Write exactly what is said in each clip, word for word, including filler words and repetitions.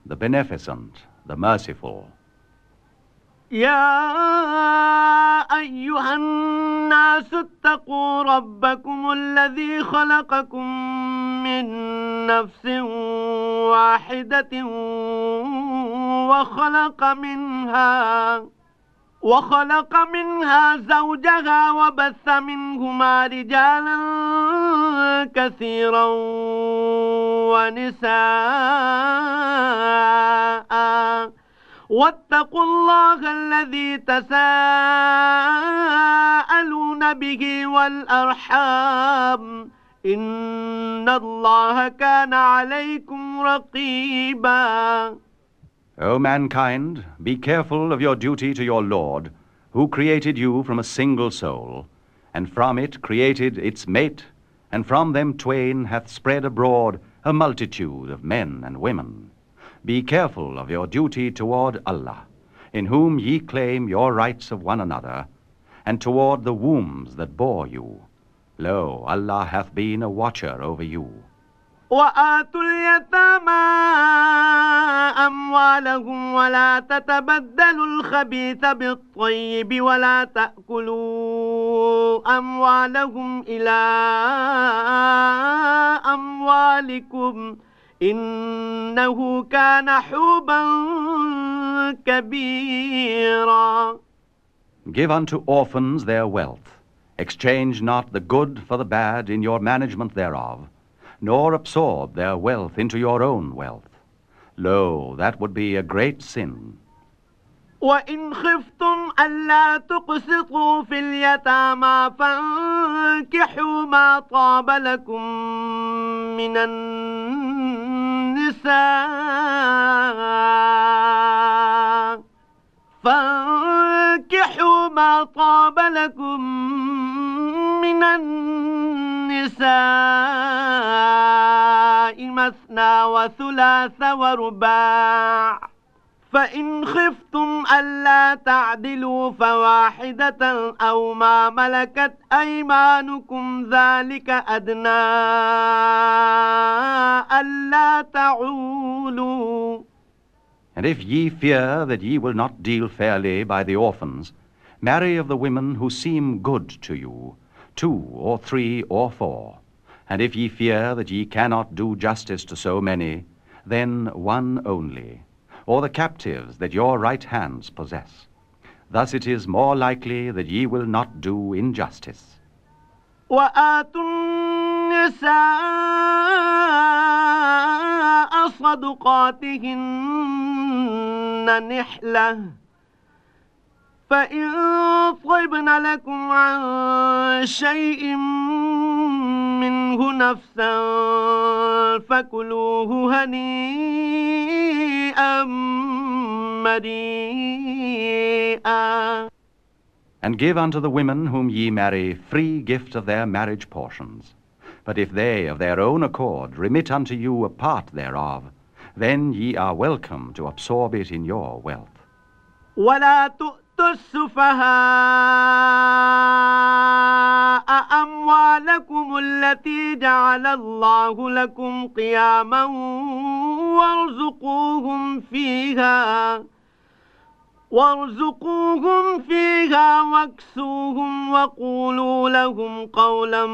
the beneficent, the merciful. يا أيها الناس اتقوا ربكم الذي خلقكم من نفس واحدة وخلق منها وخلق منها زوجها وبث منهما رجالا كثيرا ونساء واتقوا الله الذي تساءلون به والأرحام إن الله كان عليكم رقيبا. O mankind, be careful of your duty to your Lord, who created you from a single soul, and from it created its mate, and from them twain hath spread abroad a multitude of men and women. Be careful of your duty toward Allah, in whom ye claim your rights of one another, and toward the wombs that bore you. Lo, Allah hath been a watcher over you. وآتوا اليتامى أموالهم ولا تتبدلوا الخبيث بالطيب ولا تأكلوا أموالهم إلى أموالكم إنه كان حوبا كبيرا. Give unto orphans their wealth. Exchange not the good for the bad in your management thereof, nor absorb their wealth into your own wealth. Lo, that would be a great sin. وَإِنْ خِفْتُمْ أَلَّا تُقْسِطُوا فِي الْيَتَامَى فَانكِحُوا مَا طَابَ لَكُم مِّنَ النِّسَاءِ فَانكِحُوا مَا طَابَ لَكُم مِّنَ النِّسَاءِ مَثْنَى وَثُلَاثَ وَرُبَاعَ فإن خفتم ألا تعدلوا فواحدة أو ما ملكت أيمانكم ذلك أدنى ألا تعولوا. And if ye fear that ye will not deal fairly by the orphans, marry of the women who seem good to you, two or three or four. And if ye fear that ye cannot do justice to so many, then one only, or the captives that your right hands possess. Thus it is more likely that ye will not do injustice. وآتوا النساء صدقاتهن نحلة فإن طبن لكم عن شيء منه نفسا فكلوه هنيئا مريئا. And give unto the women whom ye marry free gift of their marriage portions. But if they of their own accord remit unto you a part thereof, then ye are welcome to absorb it in your wealth. ولا تؤتوا السفهاء أموالكم التي جعل الله لكم قياما وارزقوهم فيها وارزقوهم فيها واكسوهم وقولوا لهم قولا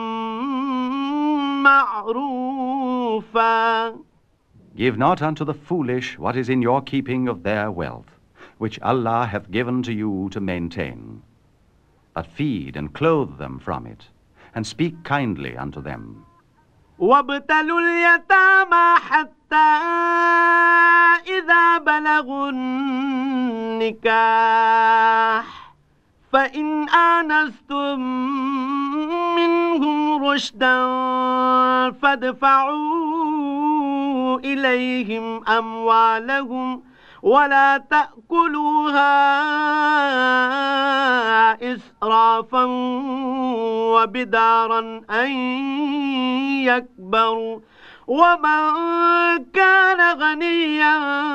معروفا. Give not unto the foolish what is in your keeping of their wealth, which Allah hath given to you to maintain. But feed and clothe them from it, and speak kindly unto them. وابتلوا اليتامى حتى إذا بلغوا النكاح فإن آنستم منهم رشدا فادفعوا إليهم أموالهم ولا تأكلوها إسرافا وبدارا أن يكبروا ومن كان غنيا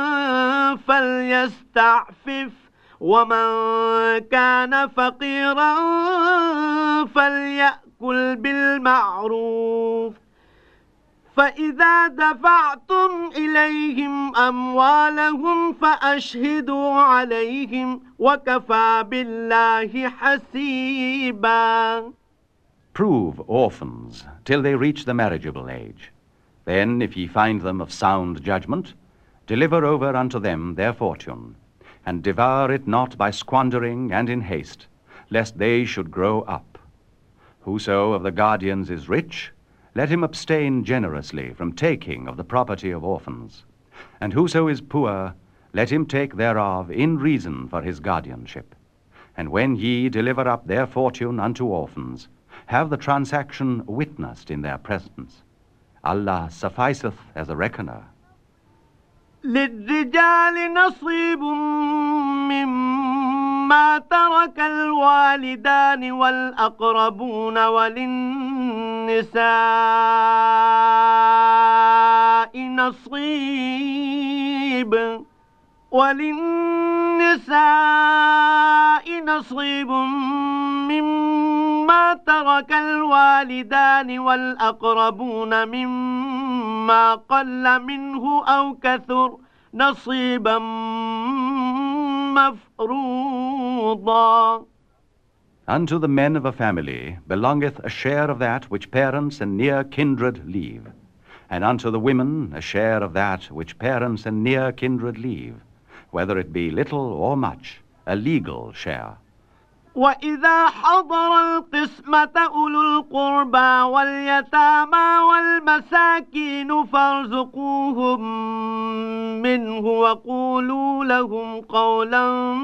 فليستعفف ومن كان فقيرا فليأكل بالمعروف فإذا دفعتم إليهم أموالهم فأشهدوا عليهم وكفى بالله حسيبا. Prove orphans till they reach the marriageable age. Then, if ye find them of sound judgment, deliver over unto them their fortune, and devour it not by squandering and in haste, lest they should grow up. Whoso of the guardians is rich, let him abstain generously from taking of the property of orphans. And whoso is poor, let him take thereof in reason for his guardianship. And when ye deliver up their fortune unto orphans, have the transaction witnessed in their presence. Allah sufficeth as a reckoner. للرجال نصيب مما ترك الوالدان والأقربون وللنساء نصيب وللنساء نصيب مما ترك الوالدان والأقربون مما قل منه أو كثر نصيبا مفروضا. Unto the men of a family belongeth a share of that which parents and near kindred leave, and unto the women a share of that which parents and near kindred leave, whether it be little or much, a legal share. وإذا حضر القسمة أولو القربى واليتامى والمساكين فارزقوهم منه وقولوا لهم قولا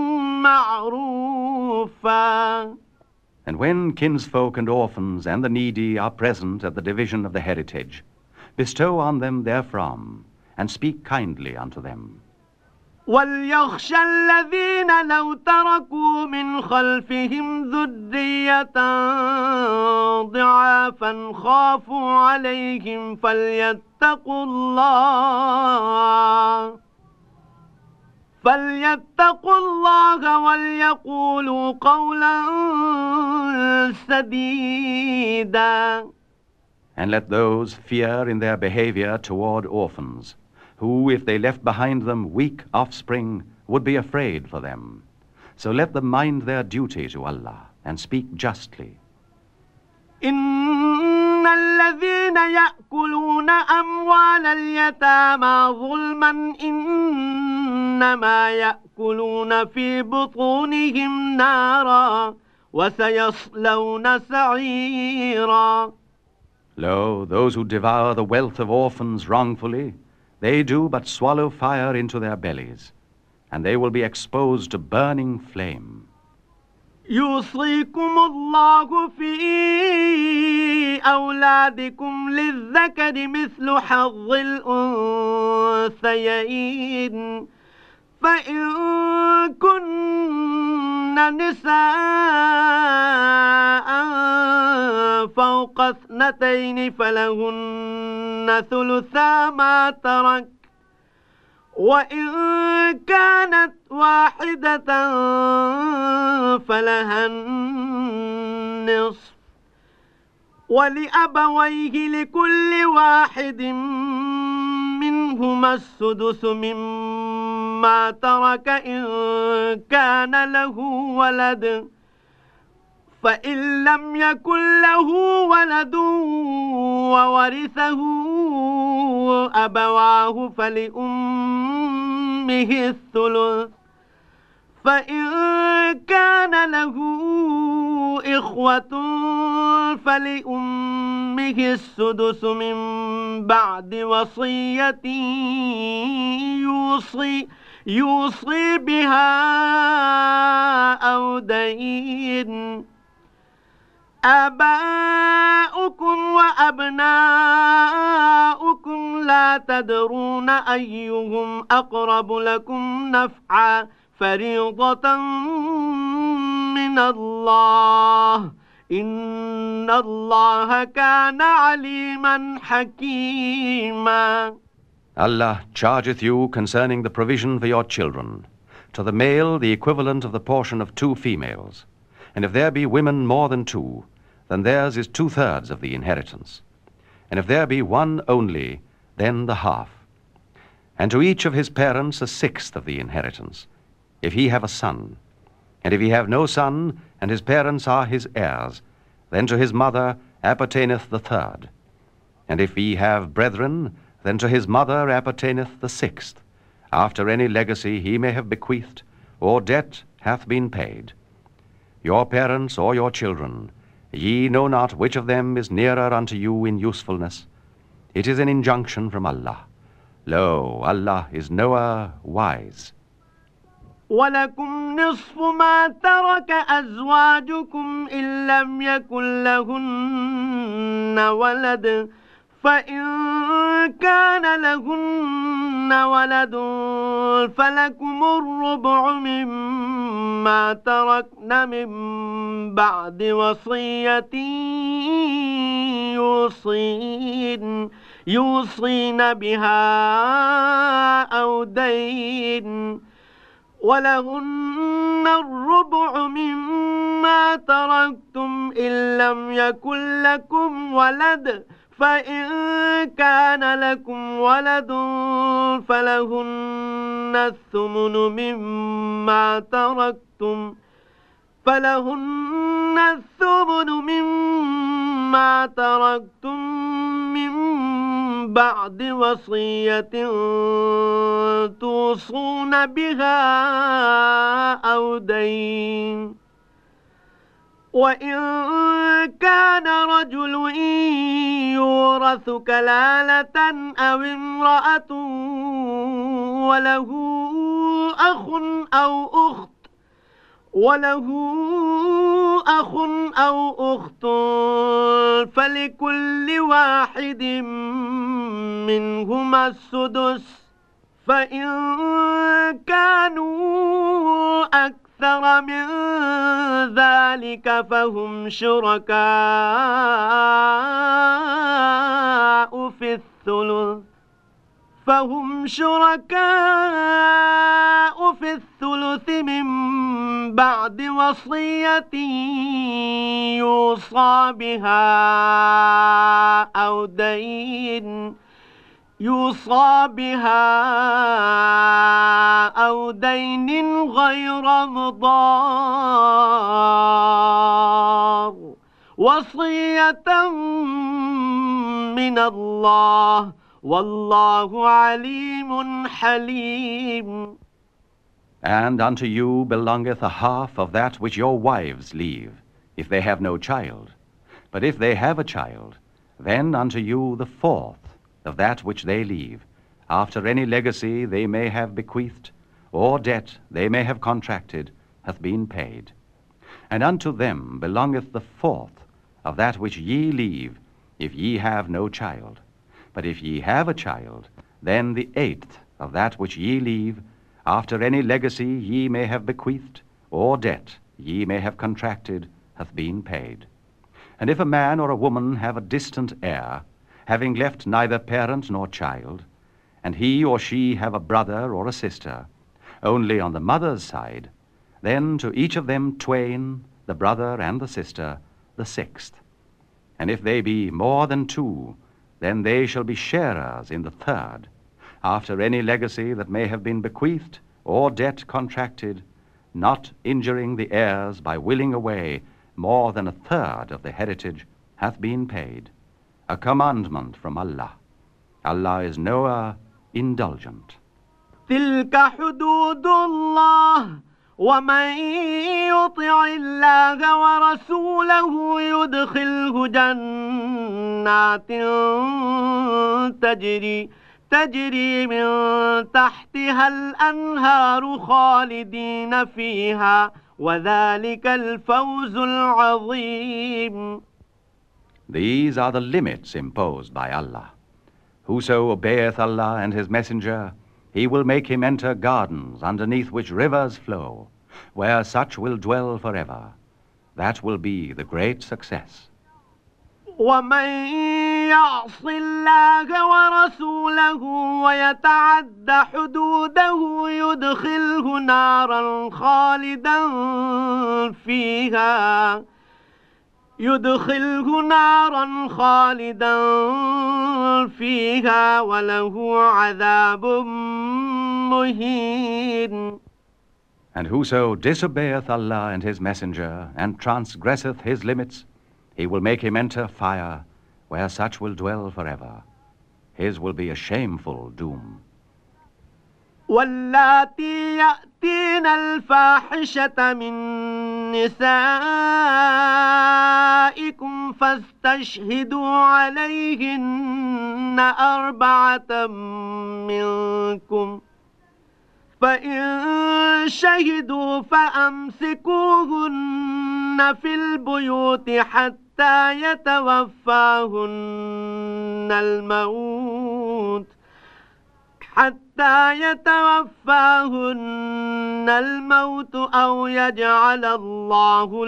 معروفا. And when kinsfolk and orphans and the needy are present at the division of the heritage, bestow on them therefrom, and speak kindly unto them. وليخشى الذين لو تركوا من خلفهم ذرية ضعافا خافوا عليهم فليتقوا الله فليتقوا الله وليقولوا قولا سديدا. And let those fear in their behavior toward orphans, who, if they left behind them weak offspring, would be afraid for them. So let them mind their duty to Allah and speak justly. إن الذين يأكلون أموال اليتامى ظلما إنما يأكلون في بطونهم نارا وسيصلون سعيرا. Lo, those who devour the wealth of orphans wrongfully, they do but swallow fire into their bellies, and they will be exposed to burning flame. يوصيكم الله في أولادكم للذكر مثل حظ الأنثيين فإن كن نساء فوق اثنتين فلهن ثلثا ما ترك وإن كانت واحدة فلها النصف ولأبويه لكل واحد منهما السدس مما ترك إن كان له ولد فإن لم يكن له ولد وورثه أبواه فلأمه الثلث فإن كان له إخوة فلأمه السدس من بعد وصية يوصي يوصي بها أو دين. آباؤكم وأبناؤكم لا تدرون أيهم أقرب لكم نفعا فريضة من الله إن الله كان عليما حكيما. Allah chargeth you concerning the provision for your children, to the male the equivalent of the portion of two females, and if there be women more than two, then theirs is two-thirds of the inheritance. and if there be one only, then the half. And to each of his parents a sixth of the inheritance, if he have a son. And if he have no son, and his parents are his heirs, then to his mother appertaineth the third. And if he have brethren, then to his mother appertaineth the sixth, after any legacy he may have bequeathed, or debt hath been paid. Your parents or your children, ye know not which of them is nearer unto you in usefulness. It is an injunction from Allah. Lo, Allah is knower, wise. ولكم نصف ما ترك أزواجكم إن لم يكن لهن ولد فإن كان لهن ولد فلكم الربع مما تركن من بعد وصية يوصين يوصين بها أو دين ولهن الربع مما تركتم إن لم يكن لكم ولد فإن كان لكم ولد فلهن الثمن مما تركتم فلهن الثمن مما تركتم من بعد وصية توصون بها أو دين وإن كان رجل يورث كلالة أو امرأة وله أخ أو أخت وله أخ أو أخت فلكل واحد منهما السدس فإن كانوا أكثر من ذلك فهم شركاء في الثلث فهم شركاء في الثلث من بعد وصية يوصى بها أو دين يوصى بها أو دين غير مضار وصية من الله والله عليم حليم. And unto you belongeth a half of that which your wives leave, if they have no child. But if they have a child, then unto you the fourth of that which they leave, after any legacy they may have bequeathed, or debt they may have contracted, hath been paid. And unto them belongeth the fourth of that which ye leave, if ye have no child. But if ye have a child, then the eighth of that which ye leave, after any legacy ye may have bequeathed, or debt ye may have contracted, hath been paid. And if a man or a woman have a distant heir, having left neither parent nor child, and he or she have a brother or a sister, only on the mother's side, then to each of them twain, the brother and the sister, the sixth. And if they be more than two, then they shall be sharers in the third, after any legacy that may have been bequeathed or debt contracted, not injuring the heirs by willing away more than a third of the heritage hath been paid. A commandment from Allah. Allah is knower, indulgent. تلك حدود الله ومن يطع الله ورسوله يدخله جنات تجري تجري من تحتها الأنهار خالدين فيها وذلك الفوز العظيم. These are the limits imposed by Allah. Whoso obeyeth Allah and his messenger, he will make him enter gardens underneath which rivers flow, where such will dwell forever. That will be the great success. ومن يعص الله ورسوله ويتعد حدوده يدخله نارا خالدا فيها يدخله نارا خالدا فيها وله عذاب مهين. And whoso disobeyeth Allah and His Messenger, and transgresseth His limits, He will make him enter fire, where such will dwell forever. His will be a shameful doom. واللاتي يأتين الفاحشة من نسائكم فاستشهدوا عليهن أربعة منكم فإن شهدوا فأمسكوهن في البيوت حتى يتوفاهن الموت حتى يتوفاهن الموت أو يجعل الله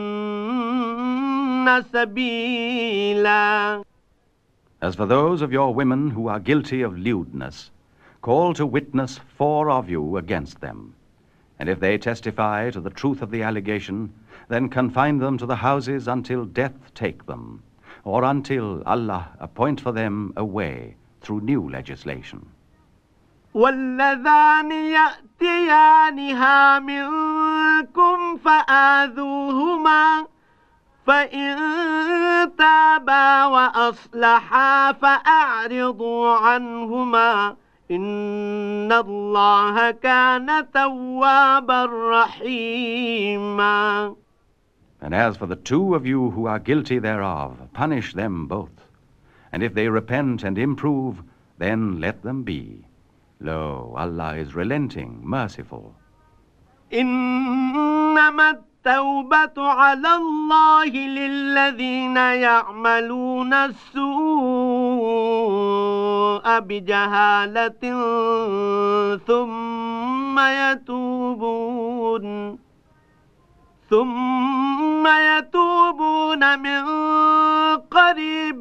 لهن سبيلا. As for those of your women who are guilty of lewdness, call to witness four of you against them. And if they testify to the truth of the allegation, then confine them to the houses until death take them, or until Allah appoint for them a way through new legislation. واللذان يأتيانها منكم فآذوهما فإن تابا وأصلحا فأعرضوا عنهما إن الله كان توابا رحيما. And as for the two of you who are guilty thereof, punish them both. And if they repent and improve, then let them be. Lo, Allah is relenting, merciful. إنما التوبة على الله للذين يعملون السوء بجهالة ثم يتوبون ثم يتوبون من قريب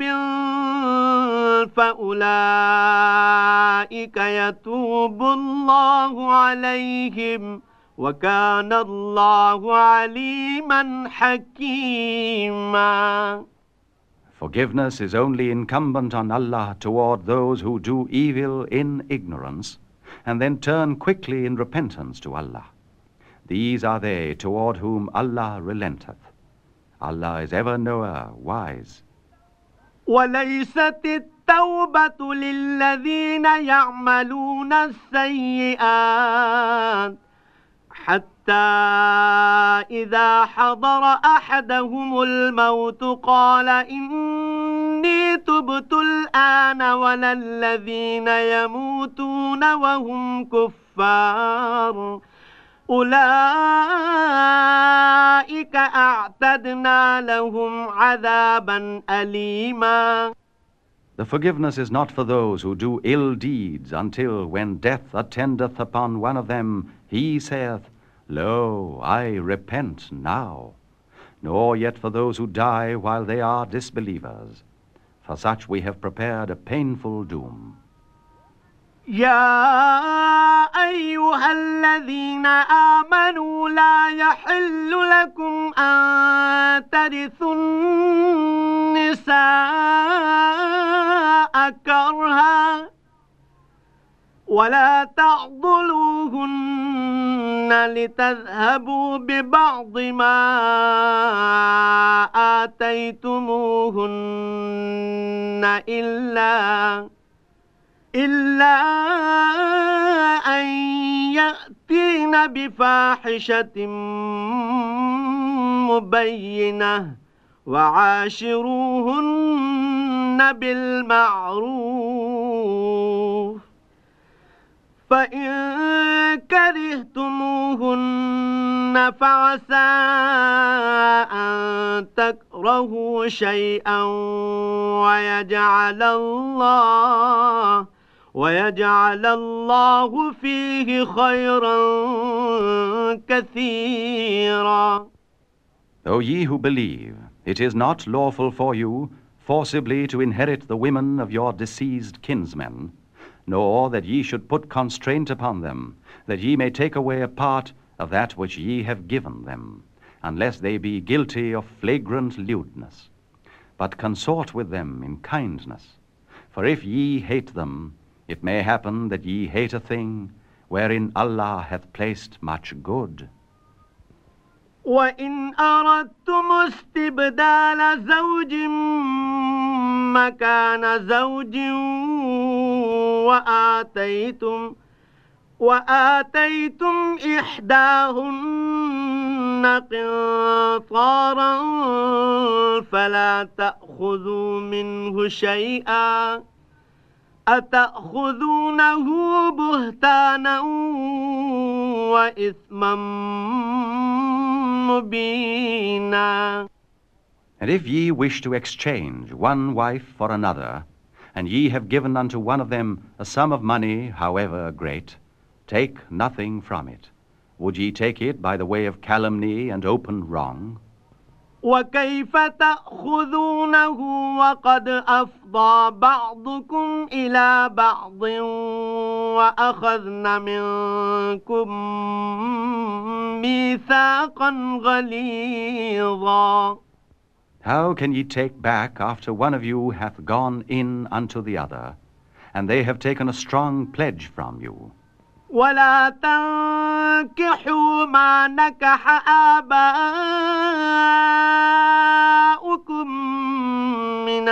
فأولئك يتوب الله عليهم وكان الله عليما حكيما. Forgiveness is only incumbent on Allah toward those who do evil in ignorance, and then turn quickly in repentance to Allah. These are they toward whom Allah relenteth. Allah is ever knower, wise. وليست التوبة للذين يعملون السيئات حتى إذا حضر أحدهم الموت قال إني تبت الآن ولا الذين يموتون وهم كفار أولئك أعتدنا لهم عذابا أليما. The forgiveness is not for those who do ill deeds until when death attendeth upon one of them, he saith, Lo, I repent now. Nor yet for those who die while they are disbelievers. For such we have prepared a painful doom. يا أيها الذين آمنوا لا يحل لكم أن ترثوا النساء كرها ولا تعضلوهن لتذهبوا ببعض ما آتيتموهن إلا إلا أن يأتين بفاحشة مبينة وعاشروهن بالمعروف فإن كرهتموهن فعسى أن تكرهوا شيئا ويجعل الله ويجعل الله فيه خيرا كثيرا. O ye who believe, it is not lawful for you forcibly to inherit the women of your deceased kinsmen, nor that ye should put constraint upon them, that ye may take away a part of that which ye have given them. unless they be guilty of flagrant lewdness. But consort with them in kindness. For if ye hate them, it may happen that ye hate a thing wherein Allah hath placed much good. وَإِنْ أَرَدْتُمُ اسْتِبْدَالَ زَوْجٍ مَكَانَ زَوْجٍ وَآتَيْتُمْ وَآتَيْتُمْ إِحْدَاهُنَّ قِنطَارًا فَلَا تَأْخُذُوا مِنْهُ شَيْئًا أَتَأْخُذُونَهُ بُهْتَانًا وَإِثْمًا مُبِينًا. And if ye wish to exchange one wife for another, and ye have given unto one of them a sum of money, however great, take nothing from it. Would ye take it by the way of calumny and open wrong? وَكَيْفَ تَأْخُذُونَهُ وَقَدْ أَفْضَى بَعْضُكُمْ إِلَى بَعْضٍ وَأَخَذْنَ مِنْكُمْ مِيثَاقًا غَلِيظًا. How can ye take back after one of you hath gone in unto the other, and they have taken a strong pledge from you? وَلَا تَنكِحُوا مَا نَكَحَ آبَاؤُكُم مِّنَ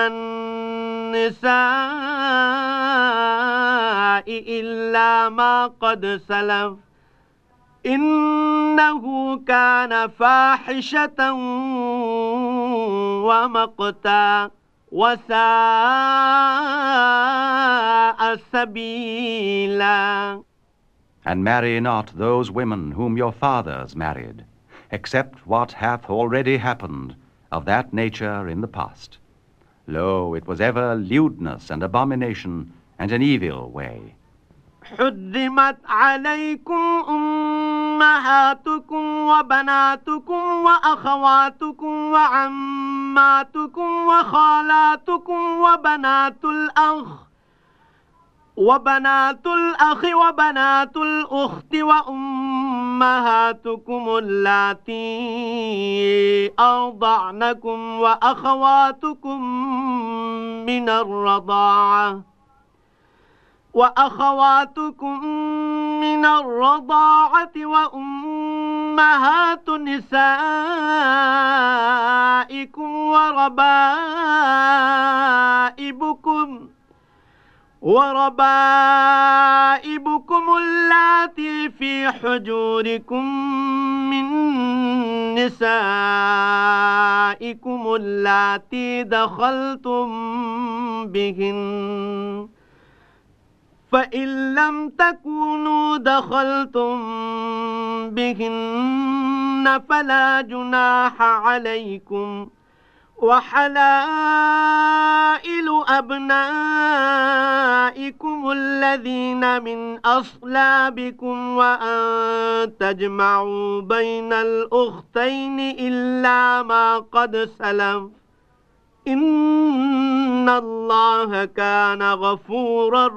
النِّسَاءِ إِلَّا مَا قَدْ سَلَفَ إِنَّهُ كَانَ فَاحِشَةً وَمَقْتًا وَسَاءَ سَبِيلًا. And marry not those women whom your fathers married, except what hath already happened of that nature in the past. Lo, it was ever lewdness and abomination and an evil way. حُرِّمَتْ عَلَيْكُمْ أُمَّهَاتُكُمْ وَبَنَاتُكُمْ وَأَخَوَاتُكُمْ وَعَمَّاتُكُمْ وَخَالَاتُكُمْ وَبَنَاتُ الْأَخِ وبنات الأخ وبنات الأخت وأمهاتكم اللاتي أرضعنكم وأخواتكم من الرضاعة وأخواتكم من الرضاعة وأمهات نسائكم وربائبكم وربائبكم اللاتي في حجوركم من نسائكم اللاتي دخلتم بهن فإن لم تكونوا دخلتم بهن فلا جناح عليكم وحلائل أبنائكم الذين من أصلابكم وأن تجمعوا بين الأختين إلا ما قد سلف إن الله كان غفورا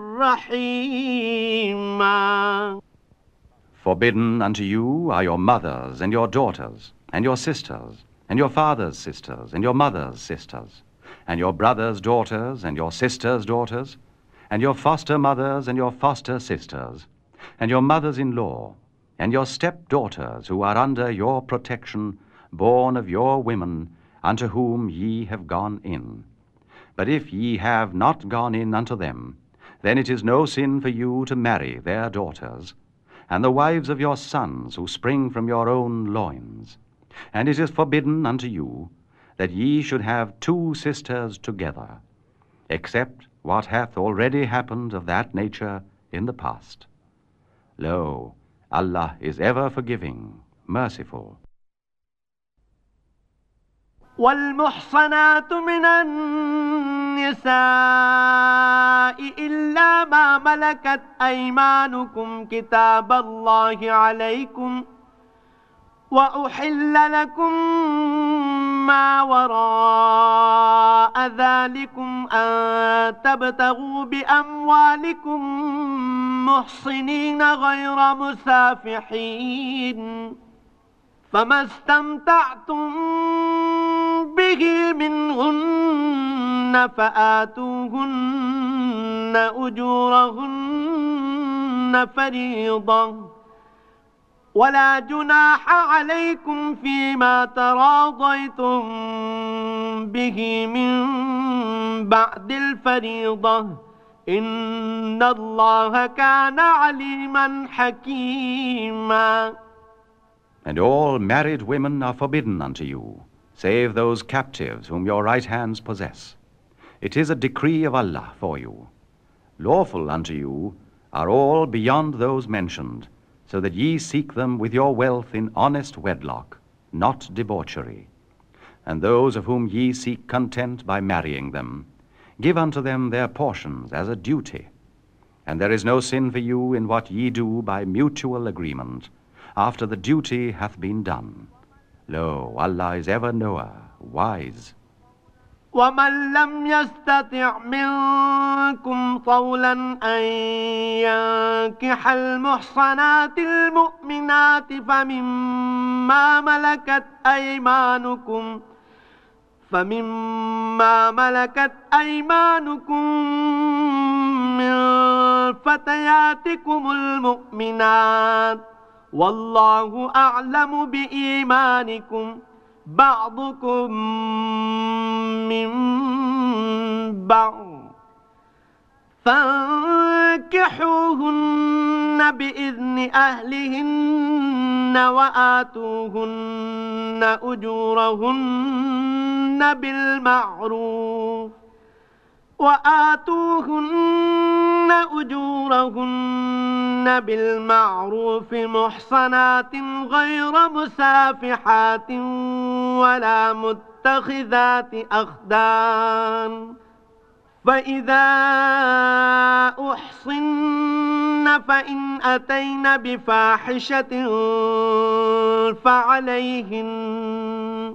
رحيما. Forbidden unto you are your mothers and your daughters and your sisters and your father's sisters, and your mother's sisters, and your brother's daughters, and your sister's daughters, and your foster mothers, and your foster sisters, and your mothers-in-law, and your stepdaughters, who are under your protection, born of your women, unto whom ye have gone in. But if ye have not gone in unto them, then it is no sin for you to marry their daughters, and the wives of your sons, who spring from your own loins. And it is forbidden unto you that ye should have two sisters together, except what hath already happened of that nature in the past. Lo, Allah is ever forgiving, merciful. والمحصنات من النساء إلا ما ملكت أيمانكم كتاب الله عليكم وأحل لكم ما وراء ذلكم أن تبتغوا بأموالكم محصنين غير مسافحين فما استمتعتم به منهن فآتوهن أجورهن فريضة ولا جناح عليكم فيما تراضيتم به من بعد الفريضة إن الله كان عليما حكيما. And all married women are forbidden unto you, save those captives whom your right hands possess. It is a decree of Allah for you. Lawful unto you are all beyond those mentioned, so that ye seek them with your wealth in honest wedlock, not debauchery. And those of whom ye seek content by marrying them, give unto them their portions as a duty. And there is no sin for you in what ye do by mutual agreement, after the duty hath been done. Lo, Allah is ever knower, wise. ومن لم يستطع منكم طولا أن ينكح المحصنات المؤمنات فمما ملكت أيمانكم فمما ملكت أيمانكم من فتياتكم المؤمنات والله أعلم بإيمانكم بعضكم من بعض فانكحوهن بإذن أهلهن وآتوهن أجورهن بالمعروف وآتوهن أجورهن بالمعروف محصنات غير مسافحات ولا متخذات أخدان فإذا أحصن فإن أتين بفاحشة فعليهن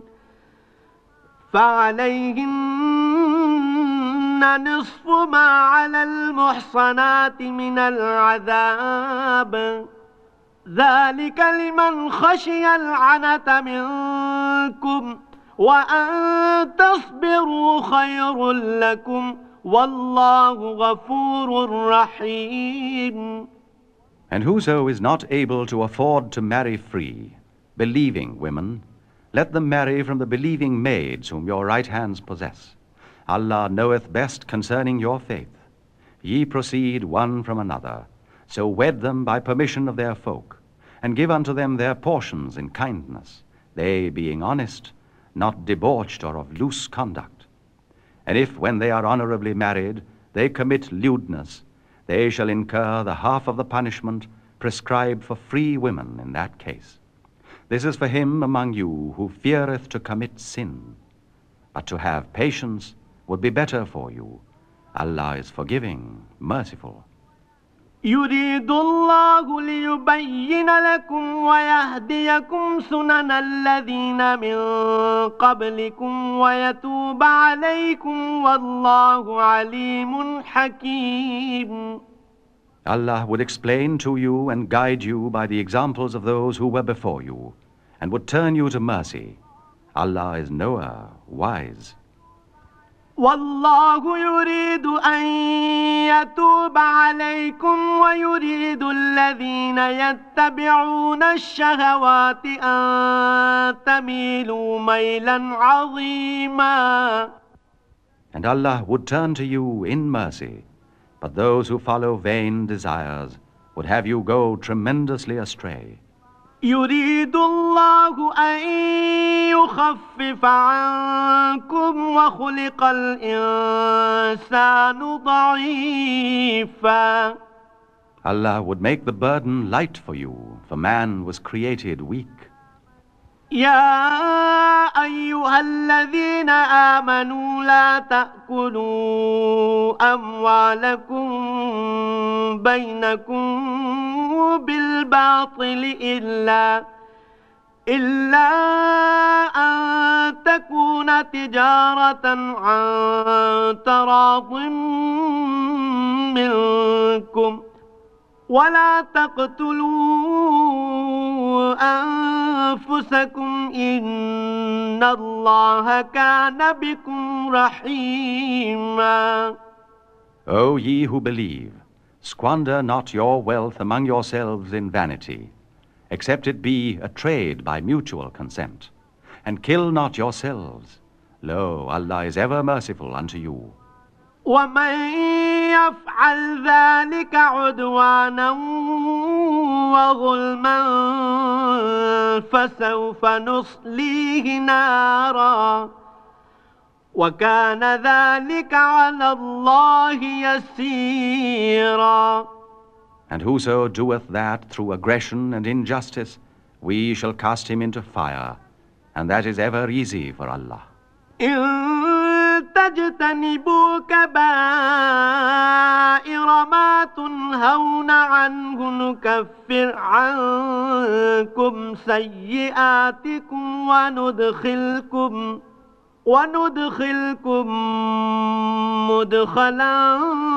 فعليهن نصف ما على المحصنات من العذاب ذلك لمن خشي العنة منكم وأن تصبروا خير لكم والله غفور رحيم. And whoso is not able to afford to marry free, believing women, let them marry from the believing maids whom your right hands possess. Allah knoweth best concerning your faith. Ye proceed one from another, so wed them by permission of their folk, and give unto them their portions in kindness, they being honest, not debauched or of loose conduct. And if, when they are honorably married, they commit lewdness, they shall incur the half of the punishment prescribed for free women in that case. This is for him among you who feareth to commit sin. But to have patience would be better for you. Allah is forgiving, merciful. يريد الله ليبين لكم ويهديكم سنن الذين من قبلكم ويتوب عليكم والله عليم حكيم. Allah would explain to you and guide you by the examples of those who were before you, and would turn you to mercy. Allah is knower, wise. والله يريد أن يتوب عليكم ويريد الذين يتبعون الشهوات أن تميلوا ميلا عظيما. And Allah would turn to you in mercy, but those who follow vain desires would have you go tremendously astray. يريد الله أن يخفف عنكم وخلق الإنسان ضعيفا. Allah would make the burden light for you, for man was created weak. يا أيها الذين آمنوا لا تأكلوا أموالكم بينكم بالباطل إلا إلا أن تكون تجارة عن تراض منكم ولا تقتلوا أنفسكم إن الله كان بكم رحيما. O ye who believe, squander not your wealth among yourselves in vanity, except it be a trade by mutual consent. And kill not yourselves. Lo, Allah is ever merciful unto you. ومن يفعل ذلك عدوانا وظلما فسوف نصليه نارا وكان ذلك على الله يسيرا. And whoso doeth that through aggression and injustice, we shall cast him into fire, and that is ever easy for Allah. إن تجتنبوا كبائر ما تنهون عنه نكفر عنكم سيئاتكم وندخلكم وندخلكم مدخلا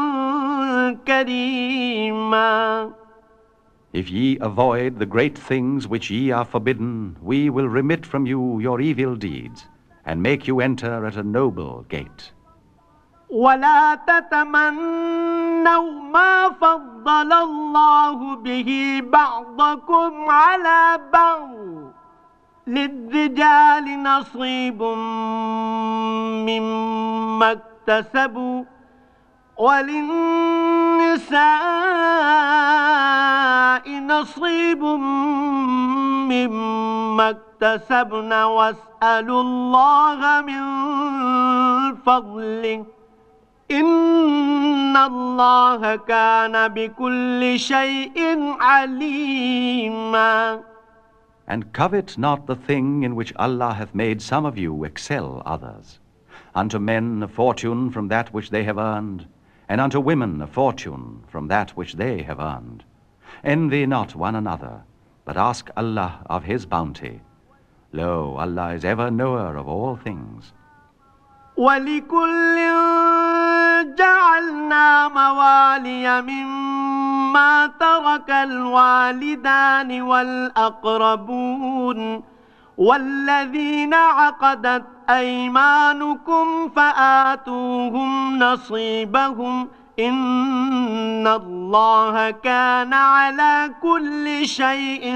كريما. If ye avoid the great things which ye are forbidden, we will remit from you your evil deeds, and make you enter at a noble gate. ولا تتمنوا ما فضل الله به بعضكم على بعض للرجال نصيب مما اكتسبوا وللنساء نصيب مما اكتسبن واسألوا الله من فضله إن الله كان بكل شيء عليما. And covet not the thing in which Allah hath made some of you excel others. Unto men a fortune from that which they have earned, and unto women a fortune from that which they have earned. Envy not one another, but ask Allah of His bounty. Lo, Allah is ever knower of all things. وَلِكُلٍّ جَعَلْنَا مَوَالِيَ مِمَّا تَرَكَ الْوَالِدَانِ وَالْأَقْرَبُونَ وَالَّذِينَ عَقَدَتْ أَيْمَانُكُمْ فَآتُوهُمْ نَصِيبَهُمْ إِنَّ اللَّهَ كَانَ عَلَى كُلِّ شَيْءٍ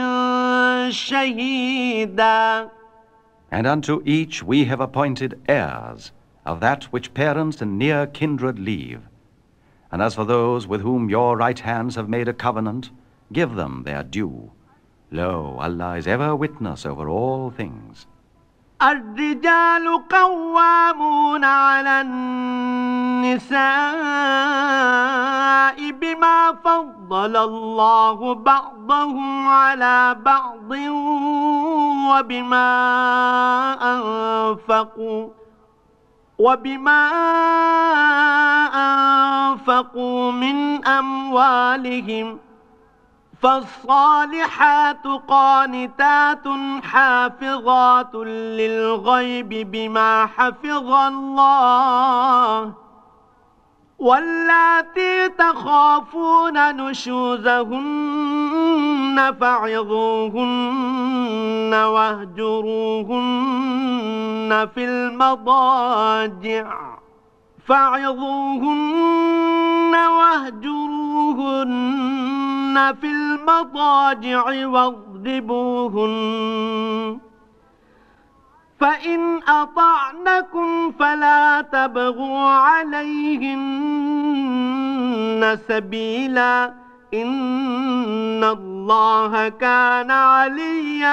شَهِيدًا. And unto each we have appointed heirs of that which parents and near kindred leave. And as for those with whom your right hands have made a covenant, give them their due. Lo, Allah is ever witness over all things. الرجال قوامون على النساء بما فضل الله بعضهم على بعض وبما أنفقوا وبما أنفقوا من أموالهم فالصالحات قانتات حافظات للغيب بما حفظ الله واللاتي تخافون نشوزهن فعظوهن واهجروهن في المضاجع فعظوهن واهجروهن في المضاجع واضربوهن فإن أطعنكم فلا تبغوا عليهن سبيلا إن الله كان عليا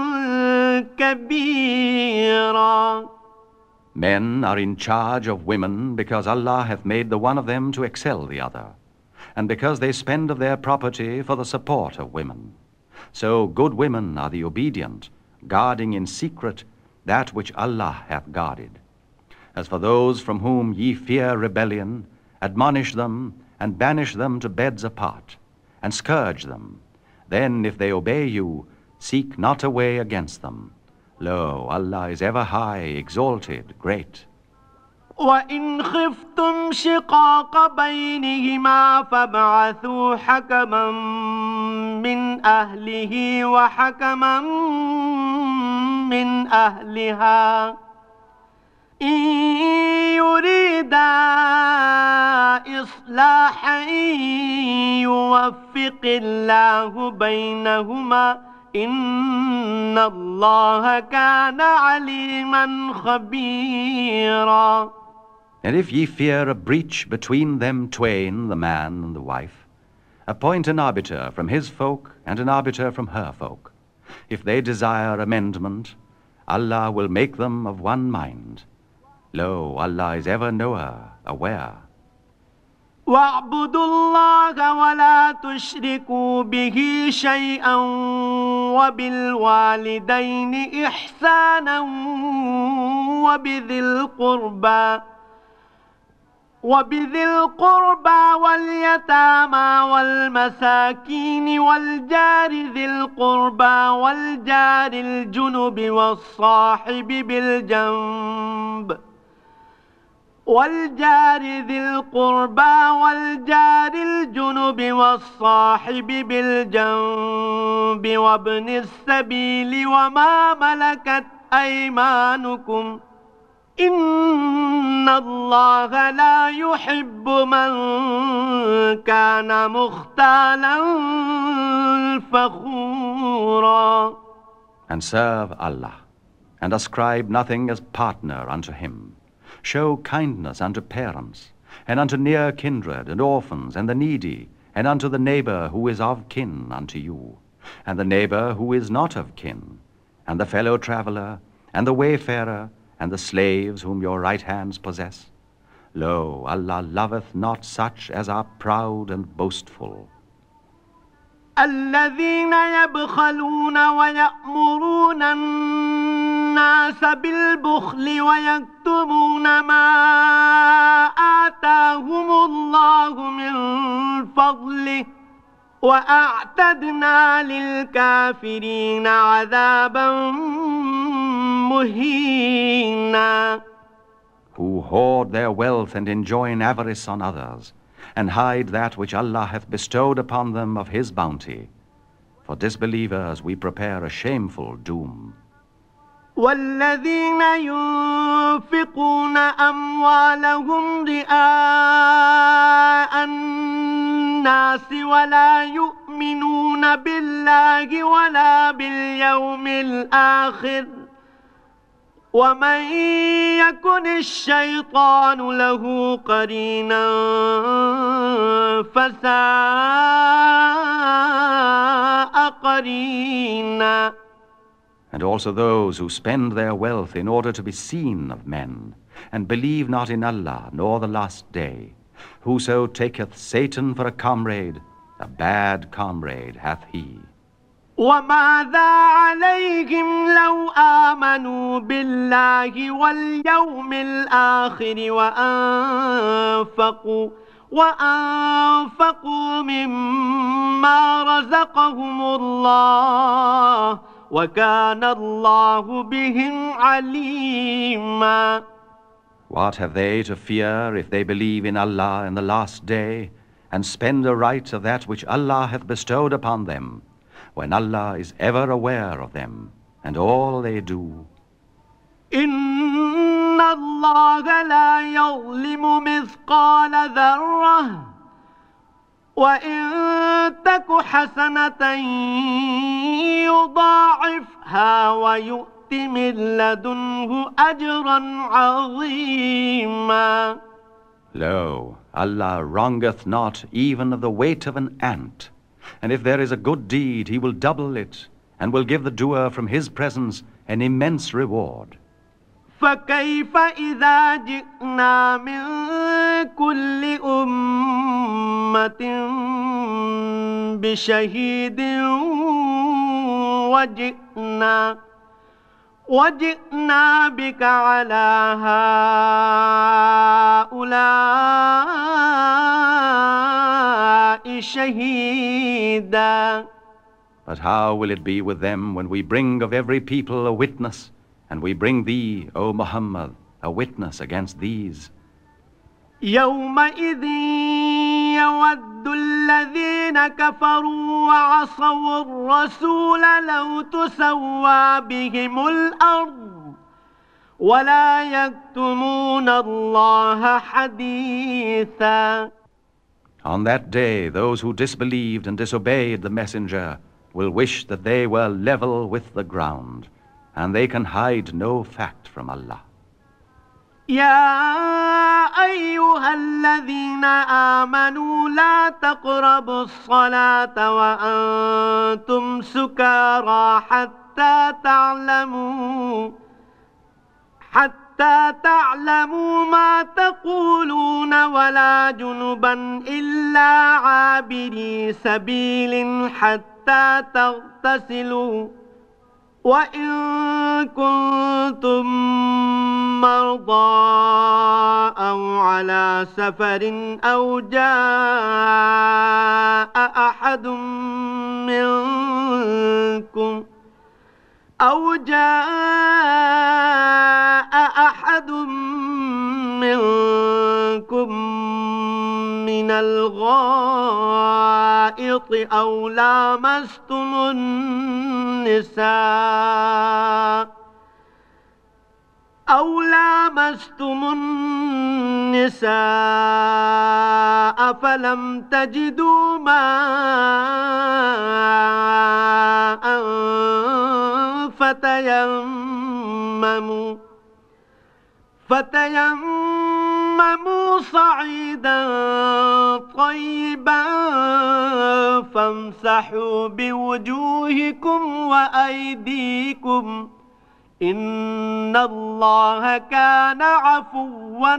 كبيرا. Men are in charge of women because Allah hath made the one of them to excel the other, and because they spend of their property for the support of women. So good women are the obedient, guarding in secret that which Allah hath guarded. As for those from whom ye fear rebellion, admonish them and banish them to beds apart, and scourge them. Then if they obey you, seek not a way against them. Lo, Allah is ever high, exalted, great. وَإِنْ خِفْتُمْ شِقَاقَ بَيْنِهِمَا فَابْعَثُوا حَكَمًا مِّنْ أَهْلِهِ وَحَكَمًا من أهلها إن يريدا إصلاحا يوفق الله بينهما إن الله كان عليما خبيرا. And if ye fear a breach between them twain, the man and the wife, appoint an arbiter from his folk and an arbiter from her folk. If they desire amendment, Allah will make them of one mind. Lo, Allah is ever knower, aware. واعبدوا الله ولا تشركوا به شيئا وبالوالدين إحسانا وبذي القربى وبذي القربى واليتامى والمساكين والجار ذي القربى والجار الجنب والصاحب بالجنب والجار ذي القربى والجار الجنب والصاحب بالجنب وابن السبيل وما ملكت أيمانكم إن الله لا يحب من كان مختالا فخورا. And serve Allah, and ascribe nothing as partner unto him. Show kindness unto parents, and unto near kindred, and orphans, and the needy, and unto the neighbor who is of kin unto you, and the neighbor who is not of kin, and the fellow traveler, and the wayfarer, and the slaves whom your right hands possess. Lo, Allah loveth not such as are proud and boastful. الذين يبخلون ويأمرون الناس بالبخل ويكتمون ما آتاهم الله من فضله وأعتدنا للكافرين عذابا مهينا. Who hoard their wealth and enjoin avarice on others, and hide that which Allah hath bestowed upon them of His bounty. For disbelievers we prepare a shameful doom. والذين ينفقون أموالهم رئاء الناس ولا يؤمنون بالله ولا باليوم الآخر ومن يكن الشيطان له قرينا فساء قرينا. And also those who spend their wealth in order to be seen of men, and believe not in Allah nor the last day. Whoso taketh Satan for a comrade, a bad comrade hath he. وماذا عليهم لو آمنوا بالله واليوم الآخر وأنفقوا وأنفقوا مما رزقهم الله وكان الله بهم عليما. What have they to fear if they believe in Allah in the last day, and spend aright of that which Allah hath bestowed upon them, when Allah is ever aware of them, and all they do? إن الله لا يظلم مثقال ذرة وإن تك حسنة يضاعفها ويؤت من لدنه أجرا عظيما. Lo, Allah wrongeth not even of the weight of an ant. And if there is a good deed, He will double it, and will give the doer from His presence an immense reward. فكيف إذا جئنا من كل أمة بشهيد وجئنا وجئنا بك على هؤلاء شهيدا. But how will it be with them when we bring of every people a witness, and we bring thee, O Muhammad, a witness against these? يومئذ يود الذين كفروا وعصوا الرسول لو تسوى بهم الأرض ولا يكتمون الله حديثا. On that day, those who disbelieved and disobeyed the messenger will wish that they were level with the ground, and they can hide no fact from Allah. يا أيها الذين آمنوا لا تقربوا الصلاة وأنتم سكارى حتى تعلموا حتى تعلموا ما تقولون ولا جنبا إلا عابري سبيل حتى تغتسلوا وإن كنتم مرضى أو على سفر أو جاء أحد منكم أو جاء أحد منكم من الغائط أو لامستم النساء أو لامستم النساء فلم تجدوا ماء فتيمموا فتيمموا صعيدا طيبا فامسحوا بوجوهكم وأيديكم إن الله كان عفوا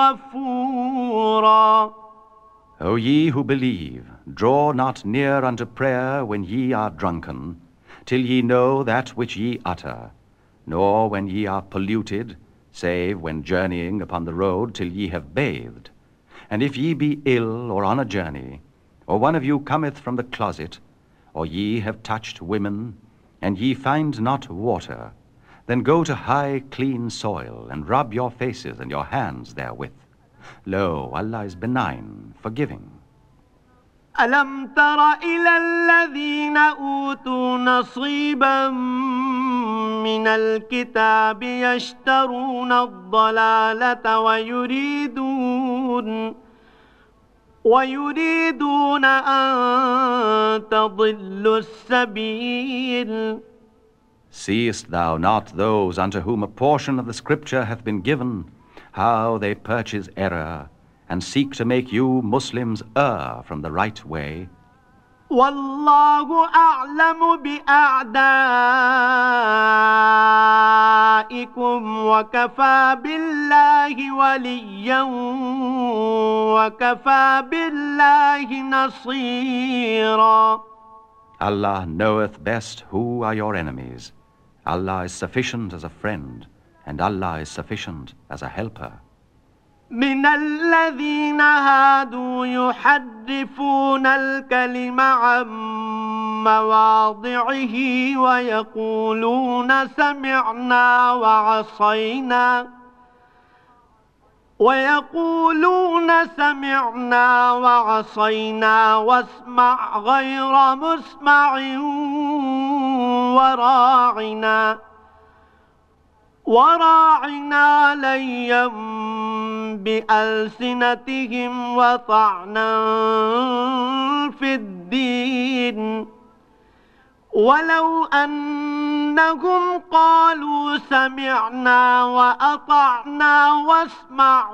غفورا. O ye who believe, draw not near unto prayer when ye are drunken, till ye know that which ye utter, nor when ye are polluted, save when journeying upon the road till ye have bathed. And if ye be ill or on a journey, or one of you cometh from the closet, or ye have touched women, and ye find not water, then go to high clean soil, and rub your faces and your hands therewith. Lo, Allah is benign, forgiving. ألم تر إلى الذين أوتوا نصيبا من الكتاب يشترون الضلالة ويريدون ويريدون أن تضلوا السبيل. Seest thou not those unto whom a portion of the scripture hath been given, how they purchase error, and seek to make you Muslims err from the right way? والله أعلم بأعدائكم وكفى بالله وليا وكفى بالله نصيرا. Allah knoweth best who are your enemies. Allah is sufficient as a friend, and Allah is sufficient as a helper. من الذين هادوا يحرفون الكلم عن مواضعه ويقولون سمعنا وعصينا ويقولون سمعنا وعصينا واسمع غير مسمع وراعنا وراعنا ليا بألسنتهم وطعنا في الدين ولو أنهم قالوا سمعنا وأطعنا واسمع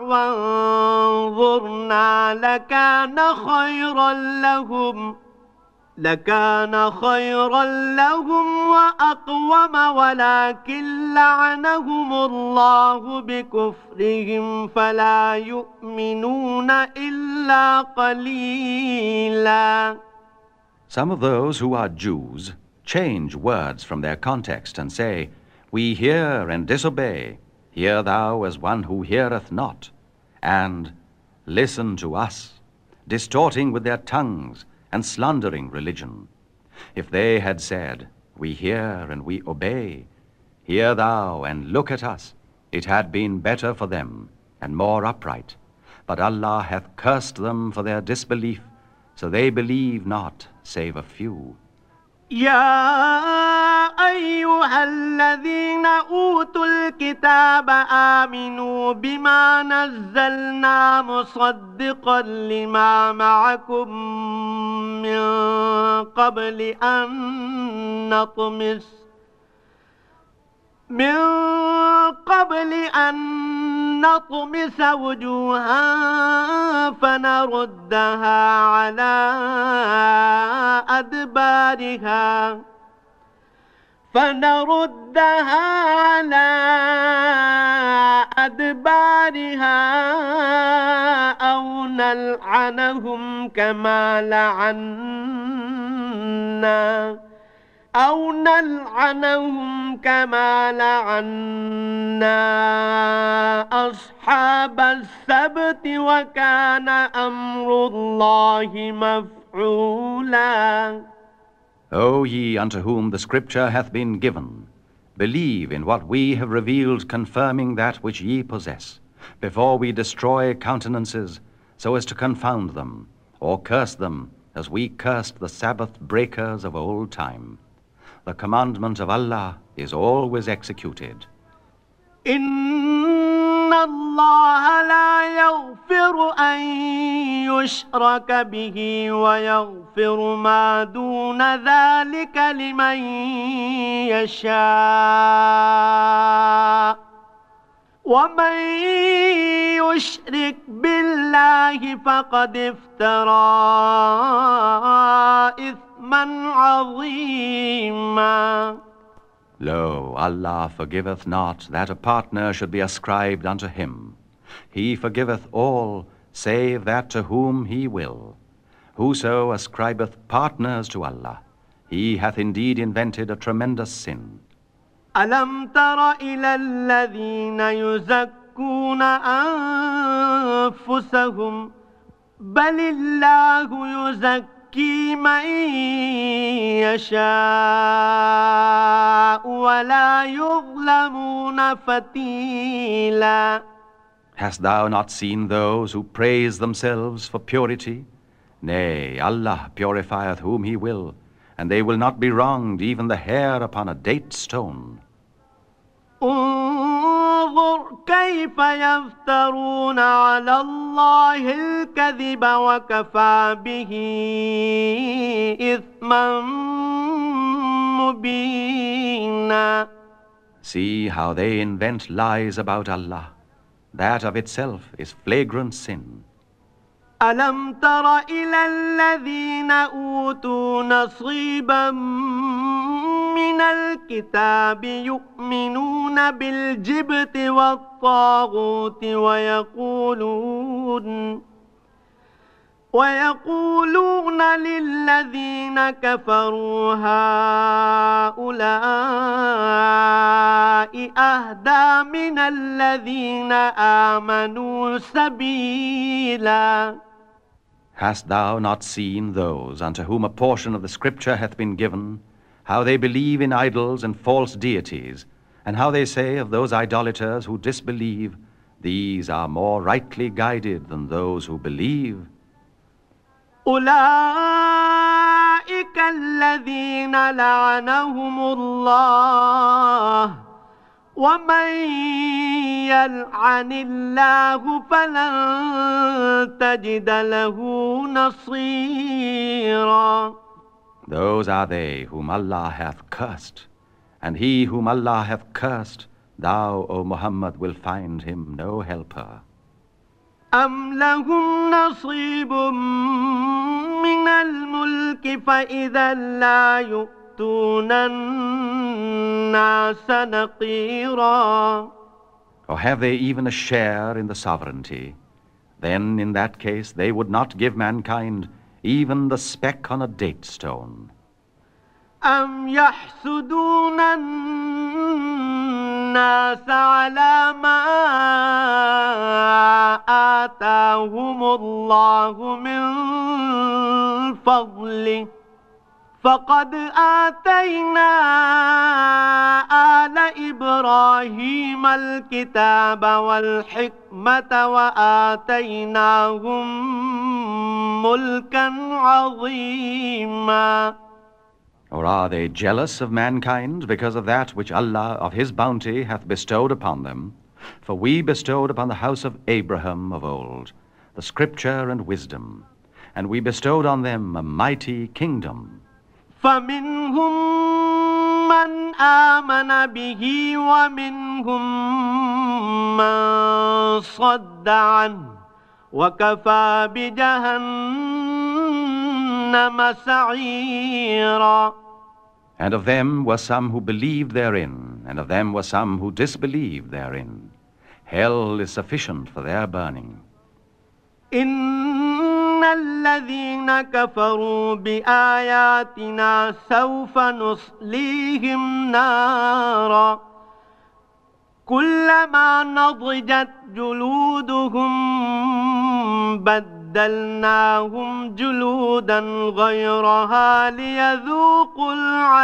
وانظرنا لكان خيرا لهم لكان خيرا لهم وأقوم ولكن لعنهم الله بكفرهم فلا يؤمنون إلا قليلا. Some of those who are Jews change words from their context and say, we hear and disobey, hear thou as one who heareth not, and listen to us, distorting with their tongues and slandering religion. If they had said, we hear and we obey, hear thou and look at us, it had been better for them and more upright. But Allah hath cursed them for their disbelief, so they believe not, save a few. يا أيها الذين أوتوا الكتاب آمنوا بما نزلنا مصدقا لما معكم من قبل أن نطمس من قبل أن نطمس وجوها فنردها على أدبارها فنردها على أدبارها أو نلعنهم كما لعنا أو نلعنهم كما لعنا أصحاب السبت وكان أمر الله مفعولا. O ye unto whom the scripture hath been given, believe in what we have revealed confirming that which ye possess, before we destroy countenances so as to confound them, or curse them as we cursed the Sabbath breakers of old time. The commandment of Allah is always executed. إن الله لا يغفر أن يشرك به ويغفر ما دون ذلك لمن يشاء ومن يشرك بالله فقد افترى إثما عظيما. Lo, Allah forgiveth not that a partner should be ascribed unto him. He forgiveth all, save that to whom he will. Whoso ascribeth partners to Allah, he hath indeed invented a tremendous sin. ألم تر إلى الذين يزكون أنفسهم بل الله يزكي من يشاء ولا يظلمون فتيلا. Hast thou not seen those who praise themselves for purity? Nay, Allah purifieth whom he will, and they will not be wronged even the hair upon a date stone. انظر كيف يفترون على الله الكذب وكفى به إثما مبينا. See how they invent lies about Allah. That of itself is flagrant sin. ألم تر إلى الذين أوتوا نصيبا من الكتاب يؤمنون بالجبت والطاغوت ويقولون ويقولون للذين كفروا هؤلاء أهدى من الذين آمنوا سبيلا. Hast thou not seen those unto whom a portion of the scripture hath been given, how they believe in idols and false deities, and how they say of those idolaters who disbelieve, these are more rightly guided than those who believe? أولئك الذين لعنهم الله ومن يلعن الله فلن تجد له نصيرا. Those are they whom Allah hath cursed, and he whom Allah hath cursed, thou, O Muhammad, will find him no helper. أم لهم نصيب من الملك فإذا لا يؤتون الناس نقيرا. Or have they even a share in the sovereignty? Then in that case they would not give mankind even the speck on a date stone. أم يحسدون الناس على ما آتاهم الله من فضله فقد آتينا آل إبراهيم إبراهيم الكتاب والحكمة وآتيناهم ملكا عظيما. Or are they jealous of mankind because of that which Allah of His bounty hath bestowed upon them? For we bestowed upon the house of Abraham of old the scripture and wisdom, and we bestowed on them a mighty kingdom. فمنهم من آمن به ومنهم من صد عنه وكفى بجهنم سعيرا. And of them were some who believed therein, and of them were some who disbelieved therein. Hell is sufficient for their burning. إن الذين كفروا بآياتنا سوف نصليهم نارا كلما نضجت جلودهم بدلناهم جلودا غيرها ليذوقوا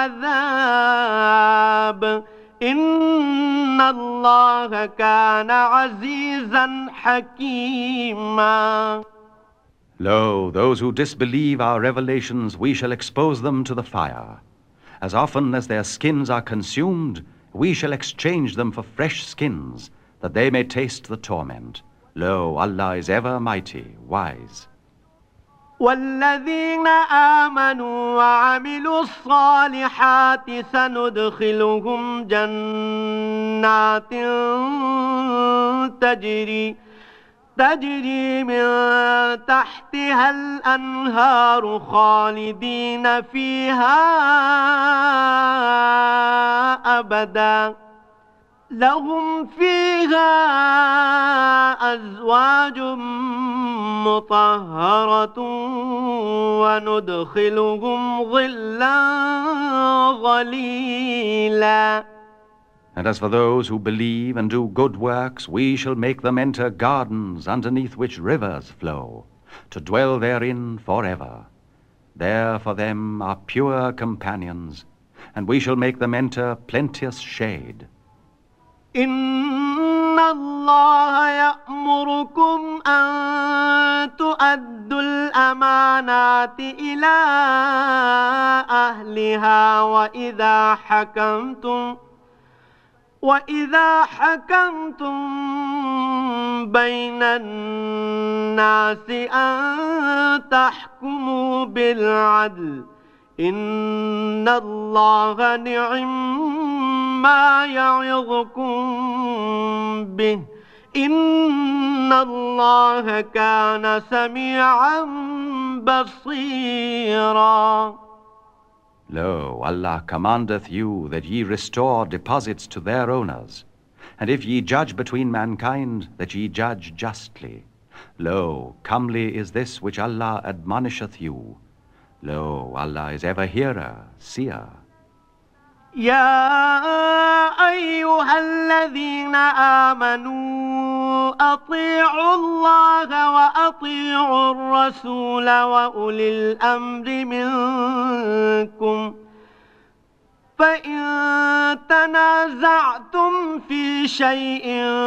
العذاب إن الله كان عزيزا حكيما. Lo, those who disbelieve our revelations, we shall expose them to the fire. As often as their skins are consumed, we shall exchange them for fresh skins, that they may taste the torment. Lo, Allah is ever mighty, wise. والذين آمنوا وعملوا الصالحات سندخلهم جنات تجري تجري من تحتها الأنهار خالدين فيها أبدا لهم فيها أزواج مطهرة وندخلهم ظلا ظليلا. And as for those who believe and do good works, we shall make them enter gardens underneath which rivers flow, to dwell therein forever. There for them are pure companions, and we shall make them enter plenteous shade. إن الله يأمركم أن تؤدوا الأمانات إلى أهلها وإذا حكمتم وإذا حكمتم بين الناس أن تحكموا بالعدل إن الله نعم ما يعظكم به إن الله كان سميعا بصيرا. Lo, Allah commandeth you that ye restore deposits to their owners, and if ye judge between mankind, that ye judge justly. Lo, comely is this which Allah admonisheth you. Lo, Allah is ever hearer, seer. يا أيها الذين آمنوا أطيعوا الله وأطيعوا الرسول وأولي الأمر منكم فإن تنازعتم في شيء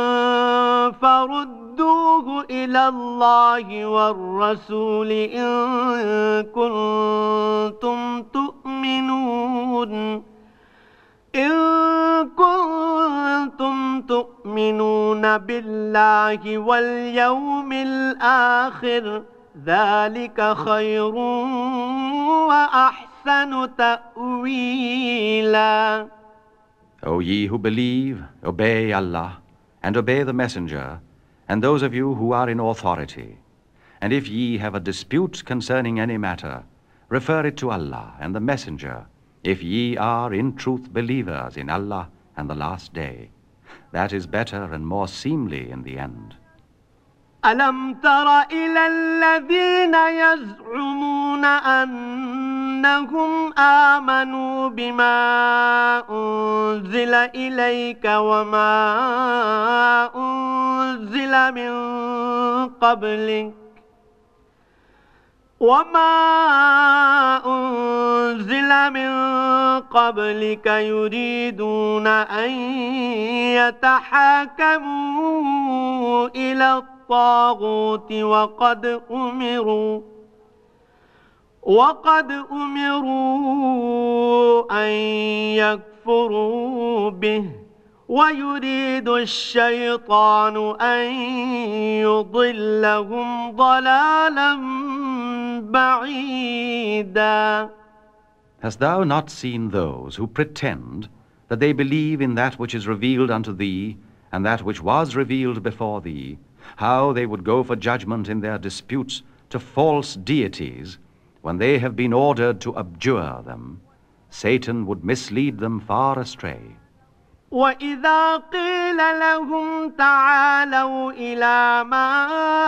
فردوه إلى الله والرسول إن كنتم تؤمنون إن كنتم تؤمنون بالله واليوم الآخر ذلك خير وأحسن تأويلا. O ye who believe, obey Allah, and obey the Messenger, and those of you who are in authority. And if ye have a dispute concerning any matter, refer it to Allah and the Messenger, if ye are in truth believers in Allah and the last day. That is better and more seemly in the end. ألم تر إلى الذين يزعمون أنهم آمنوا بما أنزل إليك وما أنزل من قبلك وما أنزل من قبلك يريدون أن يتحاكموا إلى الطاغوت وقد أمروا وقد أمروا أن يكفروا به ويريد الشيطان أن يضلهم ضلالا بعيدا. Hast thou not seen those who pretend that they believe in that which is revealed unto thee, and that which was revealed before thee, how they would go for judgment in their disputes to false deities, when they have been ordered to abjure them? Satan would mislead them far astray. وَإِذَا قِيلَ لَهُمْ تَعَالَوْا إِلَى مَا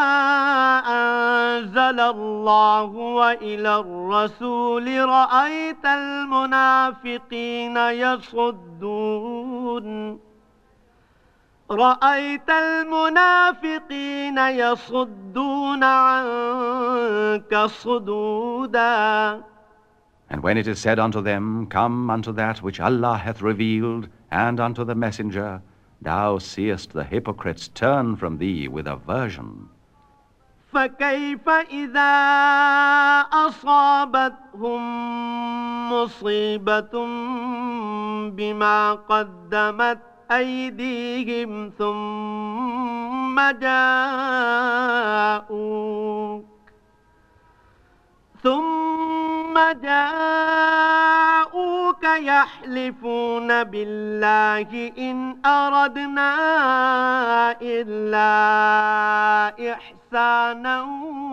أَنزَلَ اللَّهُ وَإِلَى الرَّسُولِ رَأَيْتَ الْمُنَافِقِينَ يَصُدُّونَ رَأَيْتَ الْمُنَافِقِينَ يَصُدُّونَ عَنكَ صُدُودًا. And when it is said unto them, Come unto that which Allah hath revealed, and unto the messenger, thou seest the hypocrites turn from thee with aversion. فكيف إذا أصابتهم مصيبة بما قدمت أيديهم ثم جاءوك ثم جاءوك يحلفون بالله إن أردنا إلا إحسانا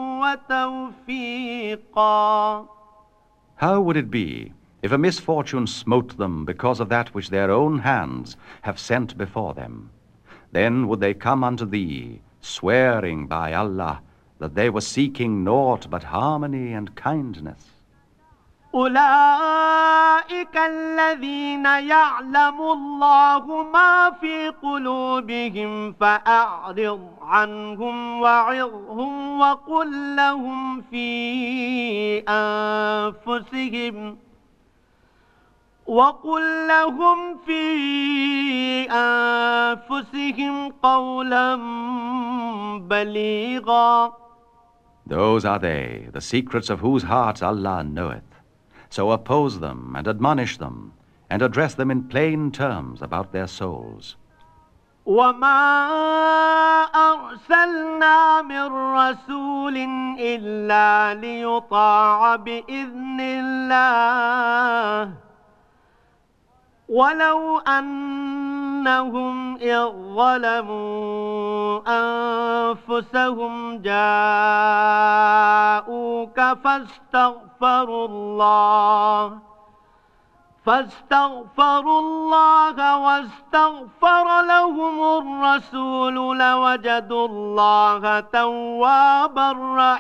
وتوفيقا. How would it be if a misfortune smote them because of that which their own hands have sent before them? Then would they come unto thee, swearing by Allah that they were seeking naught but harmony and kindness. أولئك الذين يعلم الله ما في قلوبهم فأعرض عنهم وعظهم وقل لهم في أنفسهم وقل لهم في أنفسهم قولا بليغا. Those are they, the secrets of whose hearts Allah knoweth. So oppose them and admonish them, and address them in plain terms about their souls. وما أرسلنا من رسول إلا ليطاع بإذن الله ولو أنهم إذ ظلموا أنفسهم جاءوك فاستغفروا الله فاستغفروا الله واستغفر لهم الرسول لوجدوا الله توابا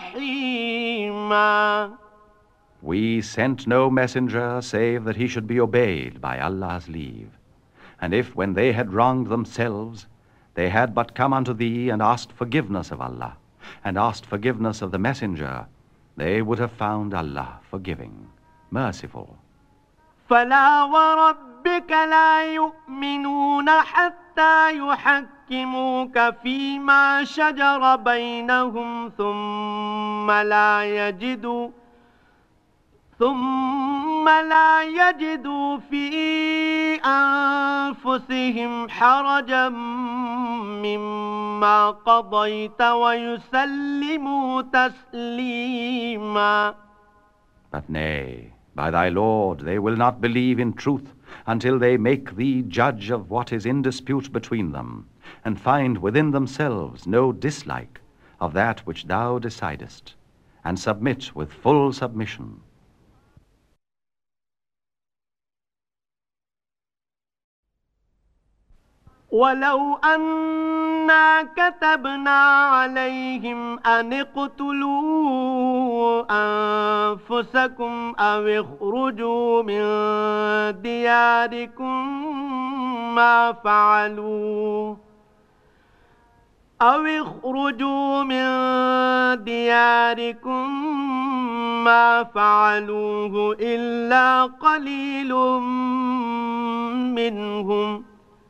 رحيما. We sent no messenger save that he should be obeyed by Allah's leave. And if, when they had wronged themselves, they had but come unto thee and asked forgiveness of Allah, and asked forgiveness of the messenger, they would have found Allah forgiving, merciful. فلا وربك لا يؤمنون حتى يحكموك فيما شجر بينهم ثم لا يجدوا ثم لا يجدوا في أنفسهم حرجا مما قضيت ويسلموا تسليما. But nay, by thy Lord, they will not believe in truth until they make thee judge of what is in dispute between them, and find within themselves no dislike of that which thou decidest, and submit with full submission. ولو أنا كتبنا عليهم أن اقتلوا أنفسكم أو اخرجوا من دياركم ما فعلوا أو اخرجوا من دياركم ما فعلوه إلا قليل منهم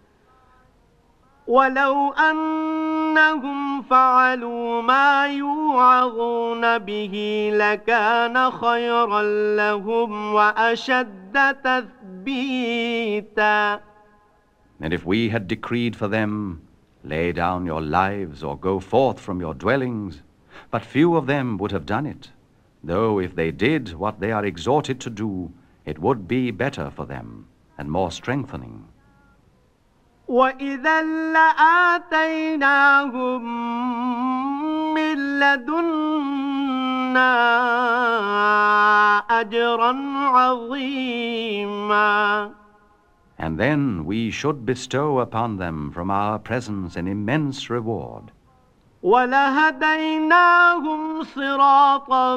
ولو أنهم فعلوا ما يوعظون به لكان خيرا لهم وأشد تثبيتا. And if we had decreed for them, lay down your lives or go forth from your dwellings, but few of them would have done it, though if they did what they are exhorted to do, it would be better for them and more strengthening. وَإِذًا لَآتَيْنَاهُمْ مِنْ لَدُنَّا أَجْرًا عَظِيمًا. And then we should bestow upon them from our presence an immense reward. وَلَهَدَيْنَاهُمْ صِرَاطًا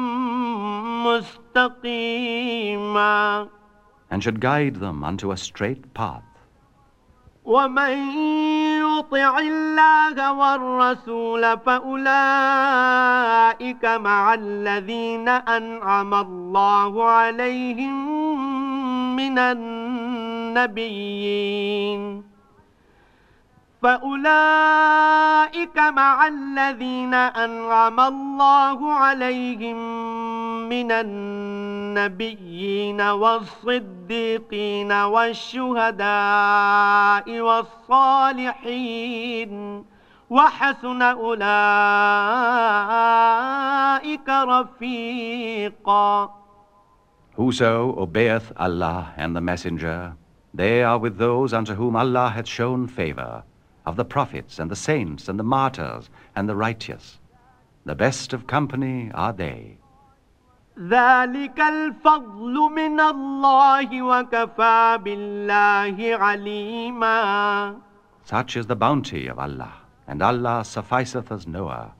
مُسْتَقِيمًا. And should guide them unto a straight path. وَمَنْ يُطِعِ اللَّهَ وَالرَّسُولَ فَأُولَئِكَ مَعَ الَّذِينَ أَنْعَمَ اللَّهُ عَلَيْهِمْ مِنَ النَّبِيِّينَ فأولئك مع الذين أنعم الله عليهم من النبيين والصديقين والشهداء والصالحين وحسن أولئك رفيقا. Whoso obeyeth Allah and the Messenger, they are with those unto whom Allah hath shown favor, of the prophets and the saints and the martyrs and the righteous. The best of company are they. ذلك الفضل من الله وكفى بالله عليما. Such is the bounty of Allah, and Allah sufficeth as knower.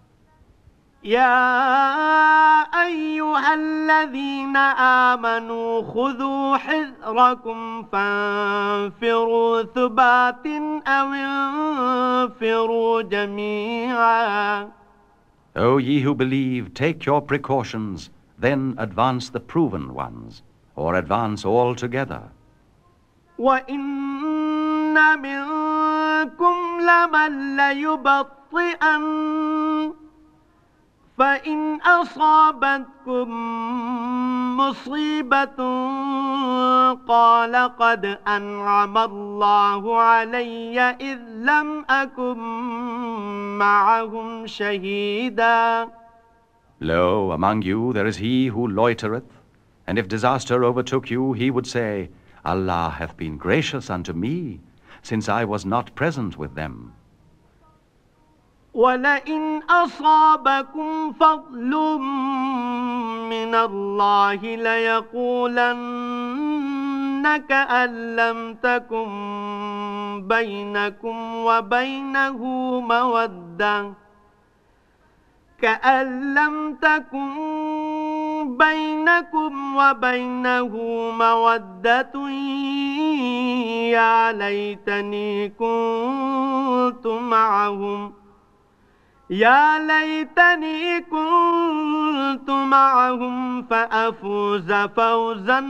يا أيها الذين آمنوا خذوا حذركم فانفروا ثبات أو انفروا جميعا. O ye who believe, take your precautions, then advance the proven ones, or advance all together. وإن منكم لمن ليبطئن فإن أصابتكم مصيبة قال قد أنعم الله علي إذ لم أكن معهم شهيدا. Lo, among you there is he who loitereth, and if disaster overtook you, he would say, Allah hath been gracious unto me, since I was not present with them. وَلَئِنْ أَصَابَكُمْ فَضْلٌ مِّنَ اللَّهِ لَيَقُولَنَّ كَأَن لَّمْ تَكُن بَيْنَكُمْ وَبَيْنَهُ مَوَدَّةٌ كأن لم تكن بينكم وبينه مودة يا ليتني كنت معهم يا ليتني كنت معهم فأفوز فوزا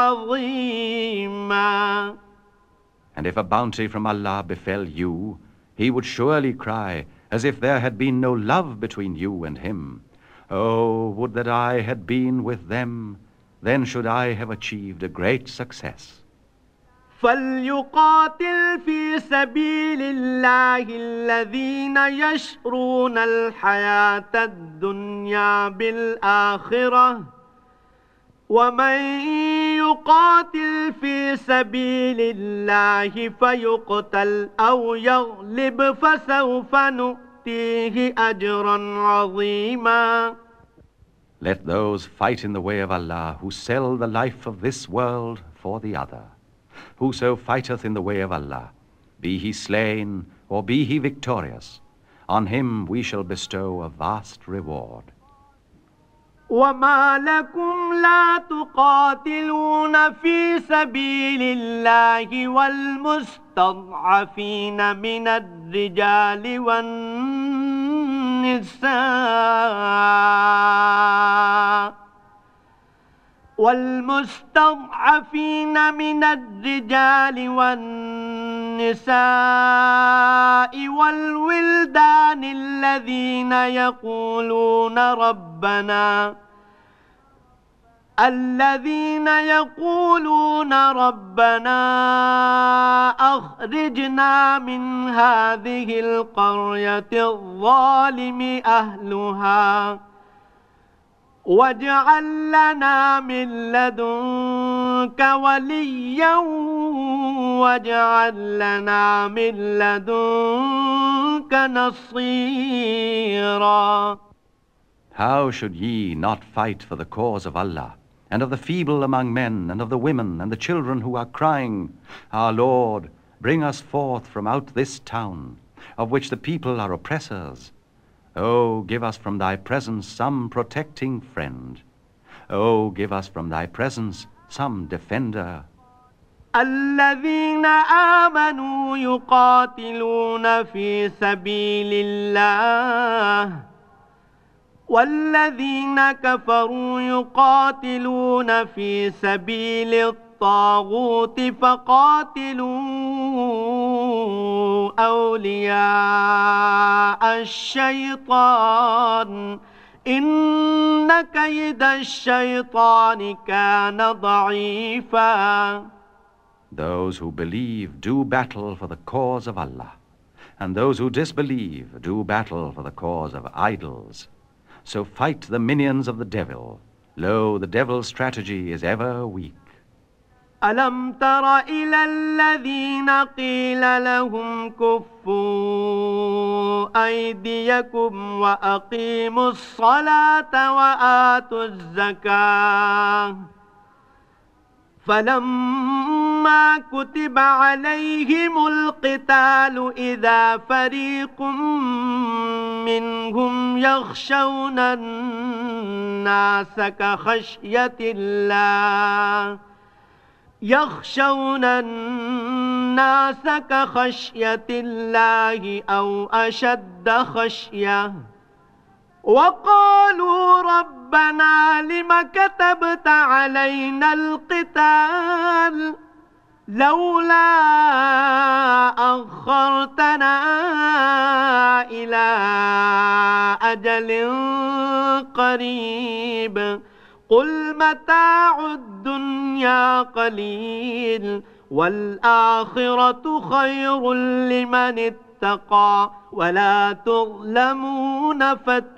عظيما. And if a bounty from Allah befell you, he would surely cry, as if there had been no love between you and him. Oh, would that I had been with them, then should I have achieved a great success. فَلْيُقَاتِلْ فِي سَبِيلِ اللَّهِ الَّذِينَ يَشْرُونَ الْحَيَاةَ الدُّنْيَا بِالْآخِرَةِ وَمَنْ يُقَاتِلْ فِي سَبِيلِ اللَّهِ فَيُقْتَلْ أَوْ يَغْلِبْ فَسَوْفَ نُؤْتِيهِ أَجْرًا عَظِيمًا. Let those fight in the way of Allah who sell the life of this world for the other. Whoso fighteth in the way of Allah, be he slain or be he victorious, on him we shall bestow a vast reward. وَمَا لَكُمْ لَا تُقَاتِلُونَ فِي سَبِيلِ اللَّهِ وَالْمُسْتَضْعَفِينَ مِنَ الرِّجَالِ وَالنِّسَاءِ والنساء والمستضعفين من الرجال والنساء والولدان الذين يقولون ربنا الذين يقولون ربنا أخرجنا من هذه القرية الظالم أهلها واجعل لنا من لدنك وليا واجعل لنا من لدنك نصيرا. How should ye not fight for the cause of Allah, and of the feeble among men, and of the women, and the children who are crying, Our Lord, bring us forth from out this town, of which the people are oppressors. O give us from thy presence some protecting friend. O give us from thy presence some defender. الذين آمنوا يقاتلون في سبيل الله والذين كفروا يقاتلون في سبيل الطاغوت فقاتلوا أولياء الشيطان إن كيد الشيطان كان ضعيفا. Those who believe do battle for the cause of Allah, and those who disbelieve do battle for the cause of idols. So fight the minions of the devil. Lo, the devil's strategy is ever weak. ألم تر إلى الذين قيل لهم كفوا أيديكم وأقيموا الصلاة وآتوا الزكاة فلما كتب عليهم القتال إذا فريق منهم يخشون الناس كخشية الله يخشون الناس كخشية الله أو أشد خشية وقالوا ربنا لم كتبت علينا القتال لولا أخرتنا إلى أجل قريب قل متاع الدنيا قليل والآخرة خير لمن اتقى ولا تظلمون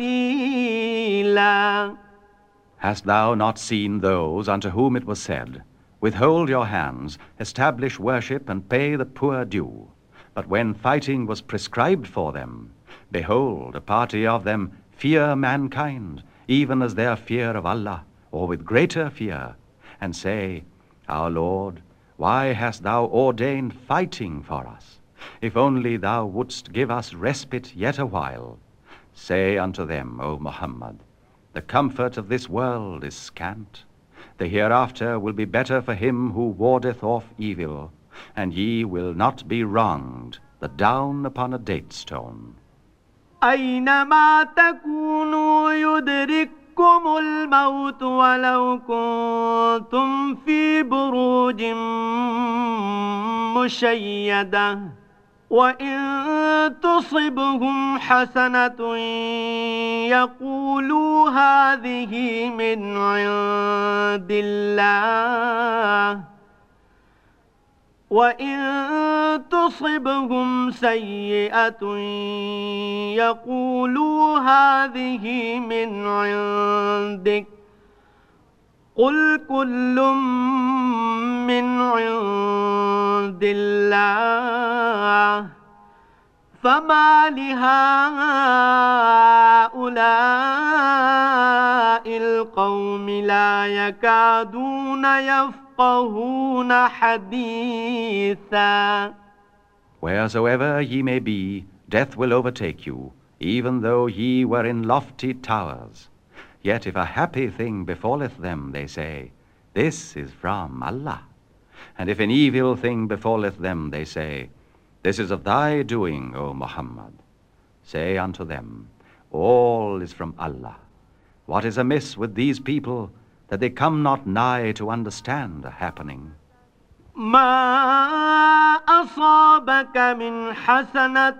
فتيلا. Hast thou not seen those unto whom it was said, Withhold your hands, establish worship, and pay the poor due? But when fighting was prescribed for them, behold, a party of them fear mankind, even as their fear of Allah, or with greater fear, and say, Our Lord, why hast thou ordained fighting for us? If only thou wouldst give us respite yet a while. Say unto them, O Muhammad, the comfort of this world is scant. The hereafter will be better for him who wardeth off evil, and ye will not be wronged, the down upon a date stone. أينما تكونوا يدرككم الموت ولو كنتم في بروج مشيدة وإن تصبهم حسنة يقولوا هذه من عند الله وإن تصبهم سيئة يقولوا هذه من عندك قل كل من عند الله فما لهؤلاء القوم لا يكادون يفقهون حديثا. Wheresoever ye may be, death will overtake you, even though ye were in lofty towers. Yet if a happy thing befalleth them, they say, This is from Allah. And if an evil thing befalleth them, they say, This is of thy doing, O Muhammad. Say unto them, All is from Allah. What is amiss with these people that they come not nigh to understand a happening? ما أصابك من حسنة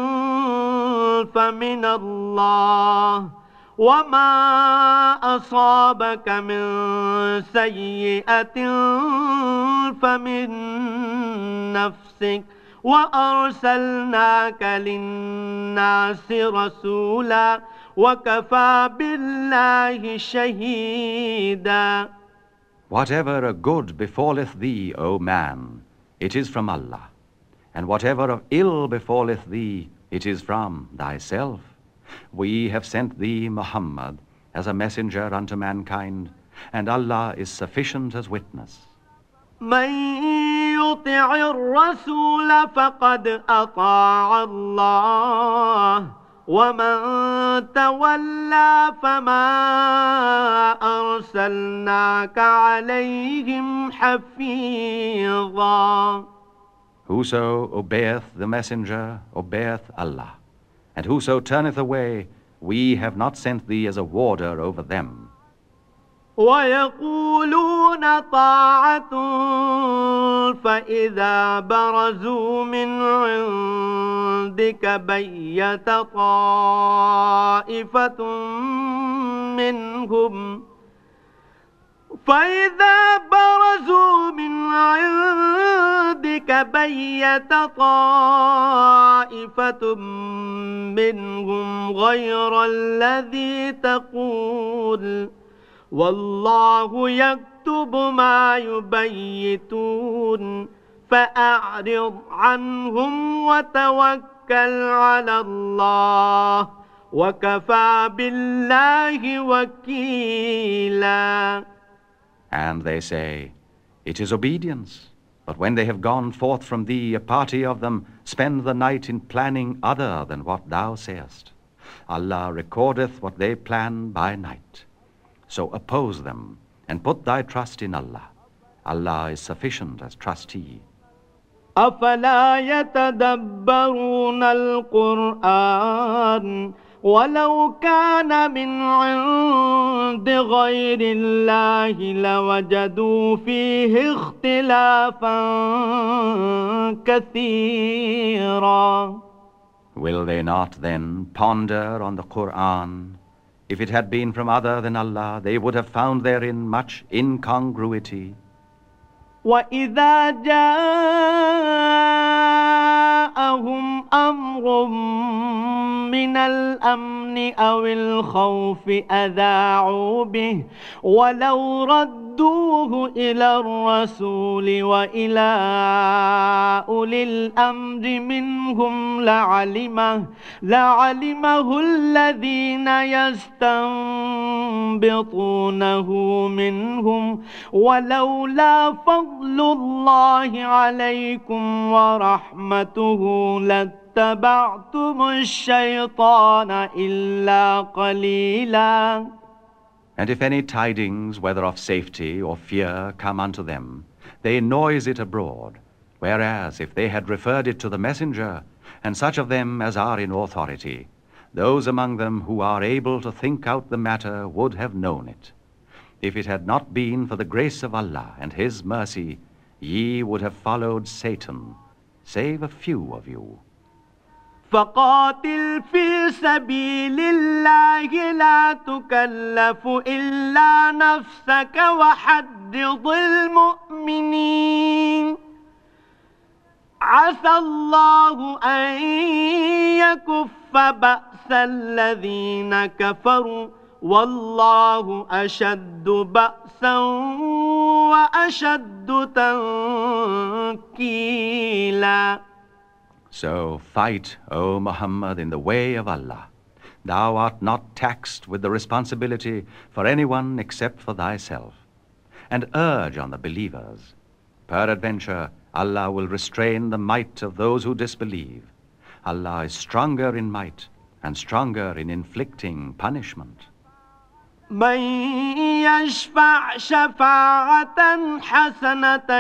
فمن الله وما أصابك من سيئة فمن نفسك وأرسلناك للناس رسولا وكفى بالله شهيدا. Whatever a good befalleth thee, O man, it is from Allah, and whatever of ill befalleth thee, it is from thyself. We have sent thee, Muhammad, as a messenger unto mankind, and Allah is sufficient as witness. من يطع الرسول فقد أطاع الله ومن تولى فما أرسلناك عليهم حفيظا. Whoso obeyeth the messenger obeyeth Allah, and whoso turneth away, we have not sent thee as a warder over them. ويقولون طاعة فإذا برزوا من عندك بيت طائفة منهم فإذا برزوا من عندك بيت طائفة منهم غير الذي تقول والله يكتب ما يبيتون فأعرض عنهم وتوكل على الله وكفى بالله وكيلا. And they say, it is obedience. But when they have gone forth from thee, a party of them spend the night in planning other than what thou sayest. Allah recordeth what they plan by night. So oppose them, and put thy trust in Allah. Allah is sufficient as trustee. أفلا يتدبرون القرآن ولو كان من عند غير الله لوجدوا فيه اختلافا كثيرا. Will they not then ponder on the Qur'an? If it had been from other than Allah, they would have found therein much incongruity. وَإِذَا جَاءَهُمْ أَمْرٌ مِّنَ الْأَمْنِ أَوِ الْخَوْفِ أَذَاعُوا بِهِ وَلَوْ رَدُّوهُ إِلَى الرَّسُولِ وَإِلَى أُولِي الْأَمْرِ مِنْهُمْ لَعَلِمَهُ لَعَلِمَهُ الَّذِينَ يَسْتَنبِطُونَهُ مِنْهُمْ ولولا فضل الله عليكم ورحمته لاتبعتم الشيطان إلا قليلا. And if any tidings, whether of safety or fear, come unto them, they noise it abroad, whereas if they had referred it to the messenger, and such of them as are in authority, those among them who are able to think out the matter would have known it. If it had not been for the grace of Allah and His mercy, ye would have followed Satan, save a few of you. فقاتل في سبيل الله لا تكلف إلا نفسك وحرض المؤمنين عسى الله أن يكف بأس الذين كفروا والله أشد بأسا وأشد تنكيلا. So fight, O Muhammad, in the way of Allah. Thou art not taxed with the responsibility for anyone except for thyself. And urge on the believers. Peradventure, Allah will restrain the might of those who disbelieve. Allah is stronger in might and stronger in inflicting punishment. من يشفع شفاعة حسنة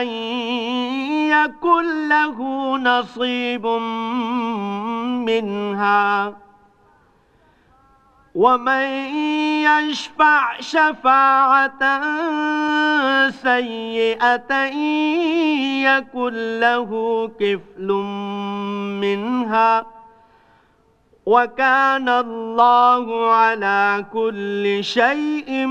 يكن له نصيب منها ومن يشفع شفاعة سيئة يكن له كفل منها وكان الله على كل شيء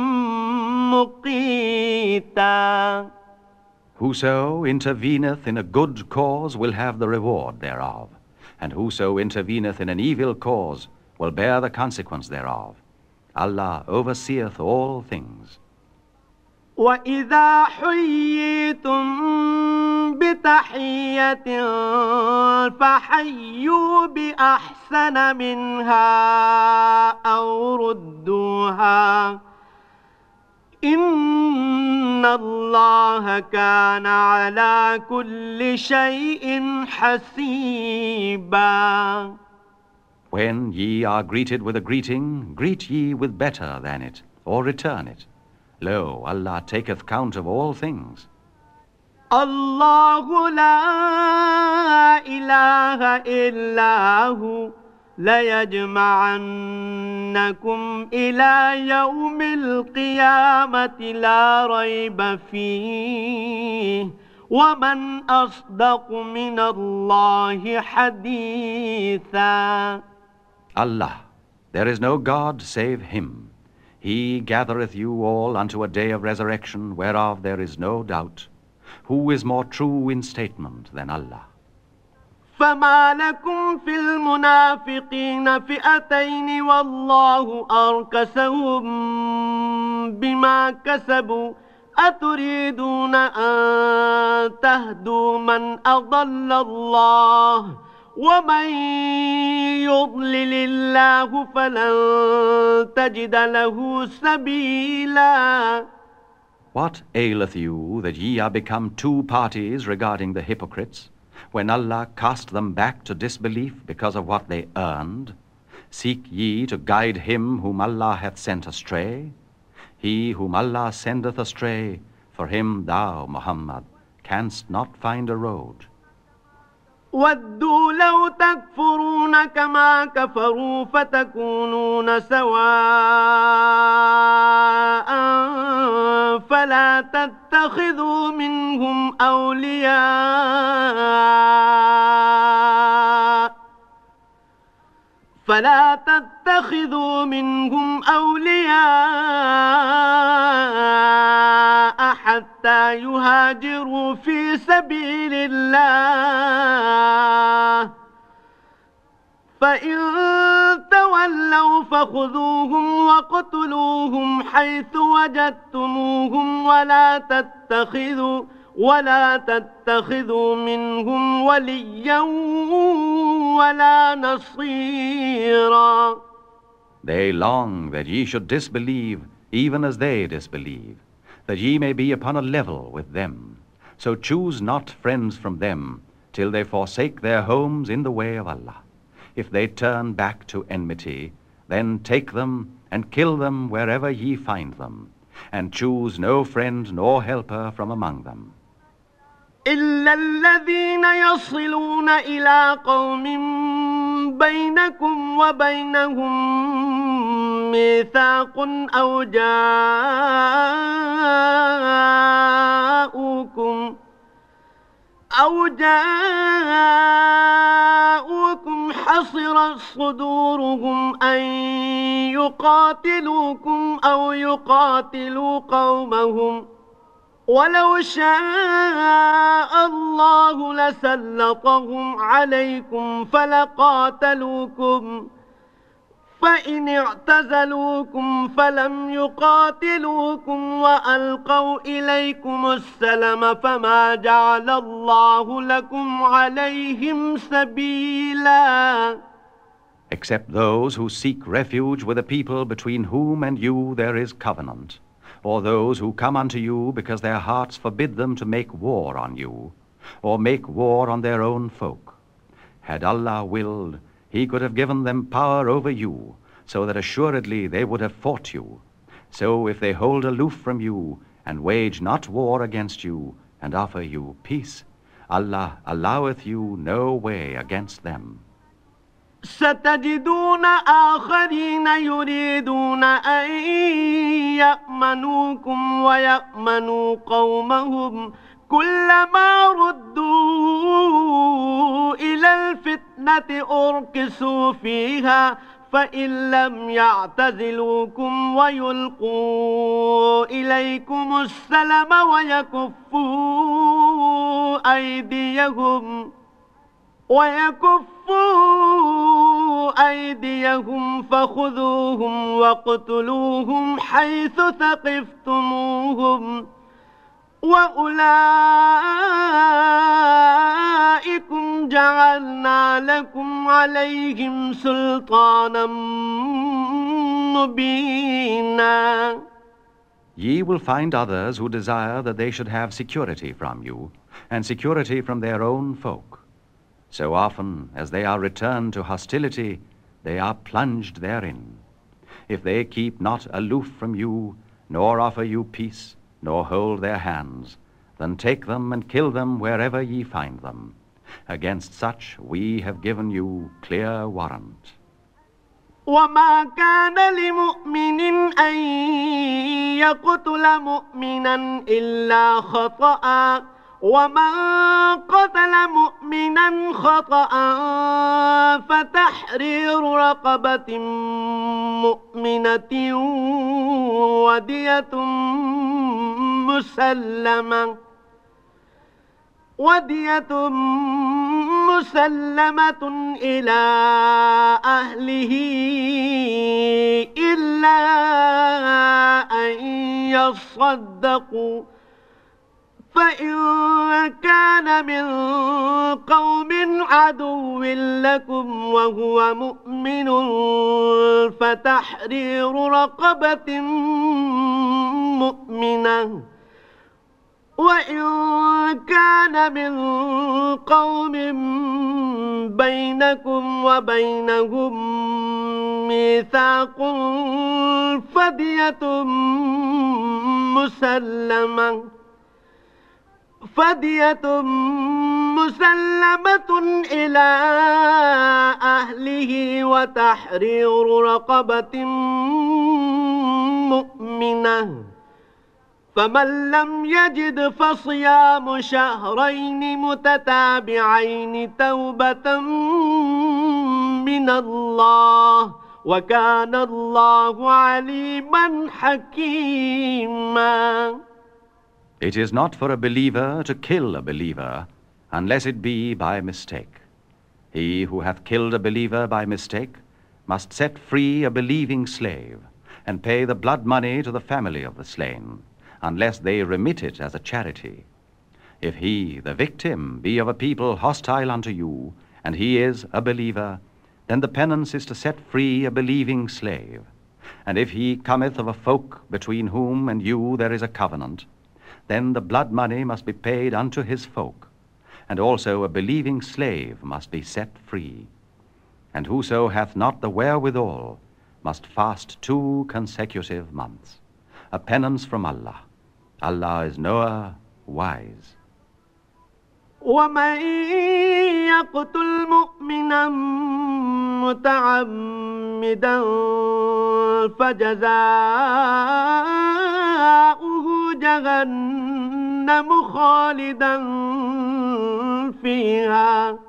مقيتا. Whoso interveneth in a good cause will have the reward thereof, and whoso interveneth in an evil cause will bear the consequence thereof. Allah overseeth all things. وَإِذَا حُيِّيتُم بِتَحِيَّةٍ فَحَيُّوا بِأَحْسَنَ مِنْهَا أَوْ رُدُّوهَا إِنَّ اللَّهَ كَانَ عَلَى كُلِّ شَيْءٍ حَسِيبًا. When ye are greeted with a greeting, greet ye with better than it, or return it. Lo, Allah taketh count of all things. الله لا إله إلا هو ليجمعنكم إلى يوم القيامة لا ريب فيه ومن أصدق من الله حديثا. Allah, there is no God save Him. He gathereth you all unto a day of resurrection, whereof there is no doubt. Who is more true in statement than Allah? فما لكم في المنافقين فئتين والله أركسهم بما كسبوا أتريدون أن تهدوا من أضل الله ومن يضلل الله فلن تجد له سبيلا. What aileth you that ye are become two parties regarding the hypocrites, when Allah cast them back to disbelief because of what they earned? Seek ye to guide him whom Allah hath sent astray? He whom Allah sendeth astray, for him thou, Muhammad, canst not find a road. وَدُّوا لَوْ تَكْفُرُونَ كَمَا كَفَرُوا فَتَكُونُونَ سَوَاءً فَلَا تَتَّخِذُوا مِنْهُمْ أَوْلِيَاءَ فَلَا تَتَّخِذُوا مِنْهُمْ أَوْلِيَاءَ حَتَّى يُهَاجِرُوا فِي سَبِيلِ اللَّهِ فَإِن تَوَلَّوْا فَخُذُوهُمْ وَاقْتُلُوهُمْ حَيْثُ وَجَدتُّمُوهُمْ وَلَا تَتَّخِذُوا وَلَا تَتَّخِذُوا مِنْهُمْ وَلِيًّا وَلَا نَصِيرًا. They long that ye should disbelieve, even as they disbelieve, that ye may be upon a level with them. So choose not friends from them, till they forsake their homes in the way of Allah. If they turn back to enmity, then take them and kill them wherever ye find them, and choose no friend nor helper from among them. إلا الذين يصلون إلى قوم بينكم وبينهم ميثاق أو جاءوكم أو جاءوكم حصرت صدورهم أن يقاتلوكم أو يقاتلوا قومهم ولو شاء الله لسلطهم عليكم فلقاتلوكم فإن اعتزلوكم فلم يقاتلوكم وألقوا إليكم السلم فما جعل الله لكم عليهم سبيلا. Except those who seek refuge with a people between whom and you there is covenant, or those who come unto you because their hearts forbid them to make war on you, or make war on their own folk. Had Allah willed, He could have given them power over you, so that assuredly they would have fought you. So if they hold aloof from you, and wage not war against you, and offer you peace, Allah alloweth you no way against them. ستجدون آخرين يريدون أن يأمنوكم ويأمنوا قومهم كلما ردوا إلى الفتنة أركسوا فيها فإن لم يعتزلوكم ويلقوا إليكم السلم ويكفوا أيديهم ويكفوا أيديهم فخذوهم واقتلوهم حيث ثقفتموهم وأولئكم جعلنا لكم عليهم سلطانا مبينا. Ye will find others who desire that they should have security from you, and security from their own folk. So often as they are returned to hostility, they are plunged therein. If they keep not aloof from you, nor offer you peace, nor hold their hands, then take them and kill them wherever ye find them. Against such we have given you clear warrant. وما كان لمؤمن أن يقتل مؤمنا إلا خطأ ومن قتل مؤمنا خطأ فتحرير رقبة مؤمنة ودية مسلمة ودية مسلمة إلى أهله إلا أن يصدقوا فإن كان من قوم عدو لكم وهو مؤمن فتحرير رقبة مؤمنة وإن كان من قوم بينكم وبينهم ميثاق فدية مسلمة فدية مسلمة إلى أهله وتحرير رقبة مؤمنة فمن لم يجد فصيام شهرين متتابعين توبة من الله وكان الله عليما حكيما. It is not for a believer to kill a believer unless it be by mistake. He who hath killed a believer by mistake must set free a believing slave and pay the blood money to the family of the slain, unless they remit it as a charity. If he, the victim, be of a people hostile unto you, and he is a believer, then the penance is to set free a believing slave. And if he cometh of a folk between whom and you there is a covenant, then the blood money must be paid unto his folk, and also a believing slave must be set free. And whoso hath not the wherewithal must fast two consecutive months, a penance from Allah. Allah is knower, wise. ومن يقتل مؤمنا متعمدا فجزاؤه جهنم خالدا فيها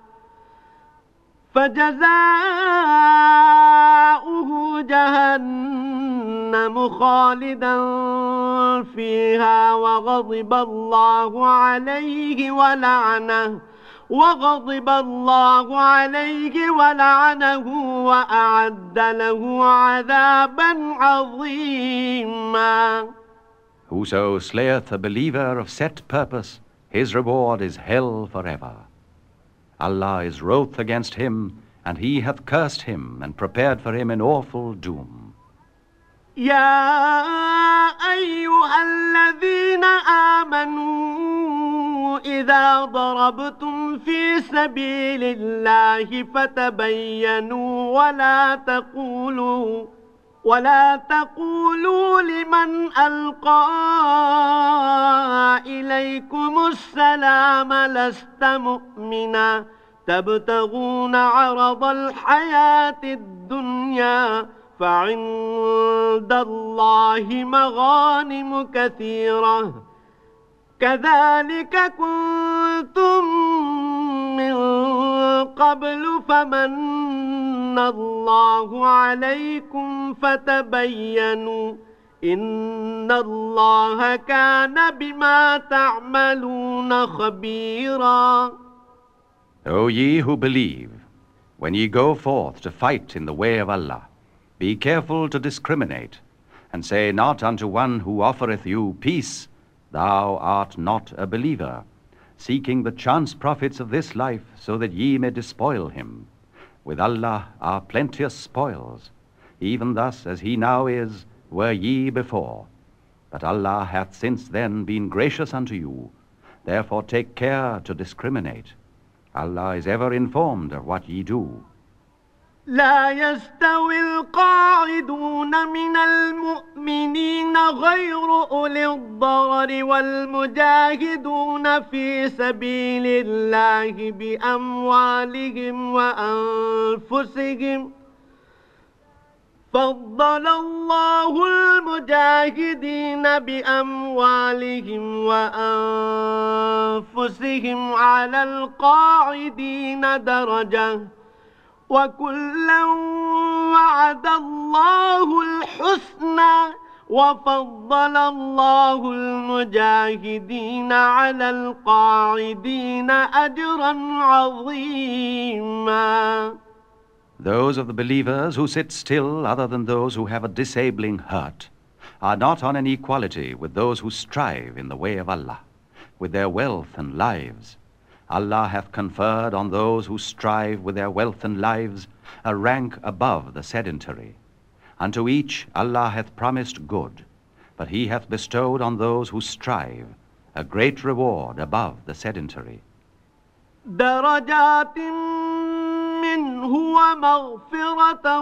فجزاؤه جهنم خالدا فيها وغضب الله عليه ولعنه وغضب الله عليه ولعنه وأعد له عذابا عظيما. Whoso slayeth a believer of set purpose, his reward is hell forever. Allah is wroth against him, and he hath cursed him and prepared for him an awful doom. يا أيها الذين آمنوا إذا ضربتم في سبيل الله فتبينوا ولا تقولوا ولا تقولوا لمن ألقى إليكم السلام لست مؤمنا تبتغون عرض الحياة الدنيا فعند الله مغانم كثيرة كذلك كنتم من قبل فمن الله عليكم فتبينوا إن الله كان بما تعملون خبيرا. O ye who believe, when ye go forth to fight in the way of Allah, be careful to discriminate, and say not unto one who offereth you peace, Thou art not a believer, seeking the chance profits of this life, so that ye may despoil him. With Allah are plenteous spoils, even thus as he now is, were ye before. But Allah hath since then been gracious unto you, therefore take care to discriminate. Allah is ever informed of what ye do. لا يستوي القاعدون من المؤمنين غير أولي الضرر والمجاهدون في سبيل الله بأموالهم وأنفسهم فضل الله المجاهدين بأموالهم وأنفسهم على القاعدين درجة وكلا وعد الله الحسنى وفضل الله المجاهدين على القاعدين أجرا عظيما. Those of the believers who sit still other than those who have a disabling hurt are not on an equality with those who strive in the way of Allah, with their wealth and lives. Allah hath conferred on those who strive with their wealth and lives a rank above the sedentary. Unto each Allah hath promised good, but He hath bestowed on those who strive a great reward above the sedentary. درجات منه ومغفرة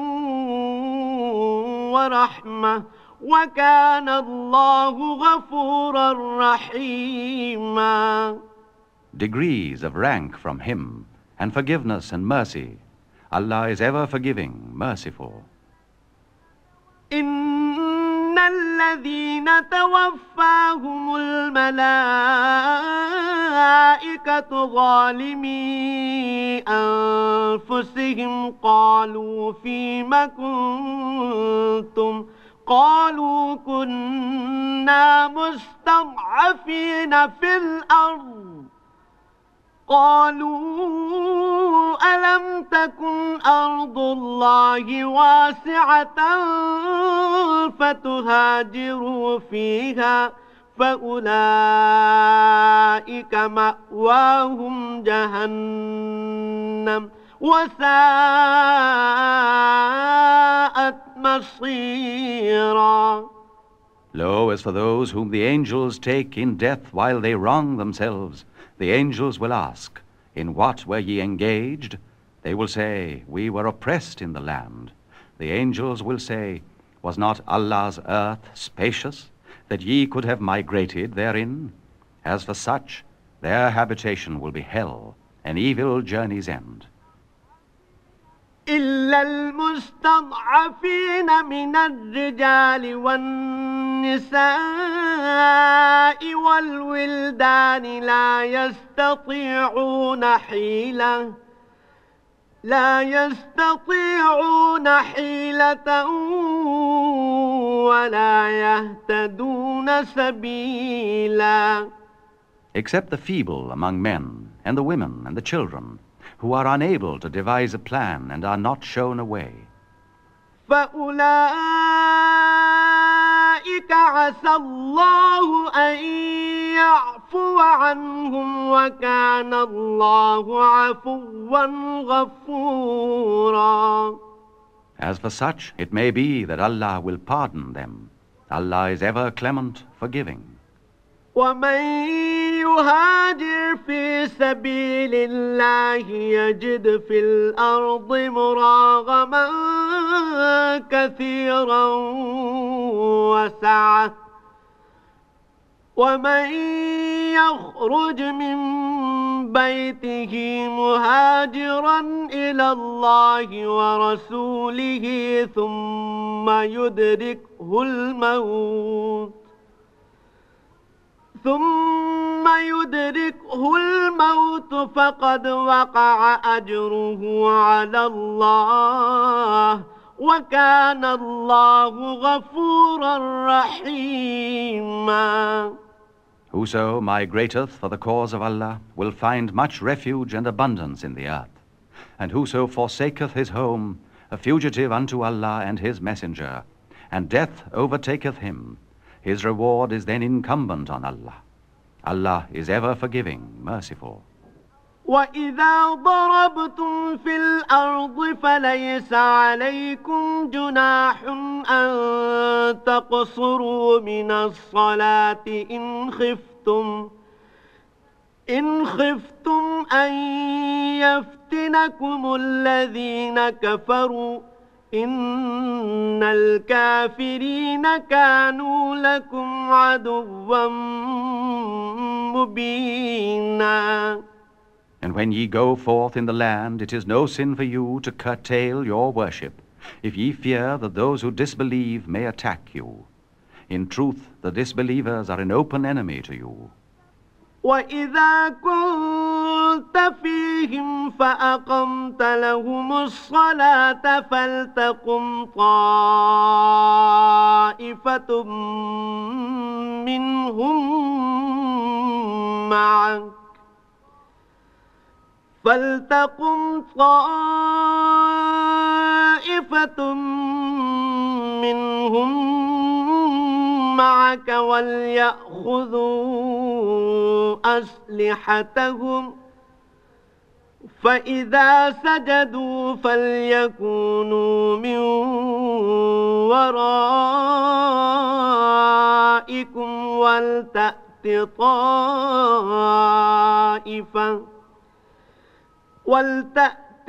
ورحمة وكان الله غفورا رحيما. Degrees of rank from Him, and forgiveness and mercy. Allah is ever forgiving, merciful. إن الذين توفاهم الملائكة ظالمي أنفسهم قالوا فيم كنتم قالوا كنا مستضعفين في الأرض قالوا ألم تكن أرض الله واسعة فتهاجروا فيها فأولئك مأواهم جهنم وساءت مصيرا. Lo, as for those whom the angels take in death while they wrong themselves, the angels will ask, In what were ye engaged? They will say, We were oppressed in the land. The angels will say, Was not Allah's earth spacious, that ye could have migrated therein? As for such, their habitation will be hell, an evil journey's end. إلا المستضعفين من الرجال والنساء والولدان لا يستطيعون حيلة لا يستطيعون حيلة ولا يهتدون سبيلا. Except the feeble among men, and the women and the children, who are unable to devise a plan and are not shown a way. فَأُولَئِكَ عَسَى اللَّهُ أَن يَعْفُوَ عَنْهُمْ وَكَانَ اللَّهُ عَفُوًّا غَفُورًا. As for such, it may be that Allah will pardon them. Allah is ever clement, forgiving. ومن يهاجر في سبيل الله يجد في الأرض مراغما كثيرا وسعة ومن يخرج من بيته مهاجرا إلى الله ورسوله ثم يدركه الموت ثم يدركه الموت فقد وقع أجره على الله وكان الله غفورا رحيما. Whoso migrateth for the cause of Allah will find much refuge and abundance in the earth. And whoso forsaketh his home, a fugitive unto Allah and his messenger, and death overtaketh him, his reward is then incumbent on Allah. Allah is ever forgiving, merciful. وَإِذَا ضَرَبْتُمْ فِي الْأَرْضِ فَلَيْسَ عَلَيْكُمْ جُنَاحٌ أَن تَقْصُرُوا مِنَ الصَّلَاةِ إِنْ خِفْتُمْ إِنْ خِفْتُمْ أَن يَفْتِنَكُمُ الَّذِينَ كَفَرُوا إِنَّ الْكَافِرِينَ كَانُوا لَكُمْ عَدُوًّا مُبِينًا. And when ye go forth in the land, it is no sin for you to curtail your worship, if ye fear that those who disbelieve may attack you. In truth, the disbelievers are an open enemy to you. وَإِذَا كُنْتَ فِيهِمْ فَأَقَمْتَ لَهُمُ الصَّلَاةَ فَلْتَقُمْ طَائِفَةٌ مِّنْهُمْ مَعَكَ فلتقم طائفة منهم معك وليأخذوا أسلحتهم فإذا سجدوا فليكونوا من ورائكم ولتأت طائفة ولتأت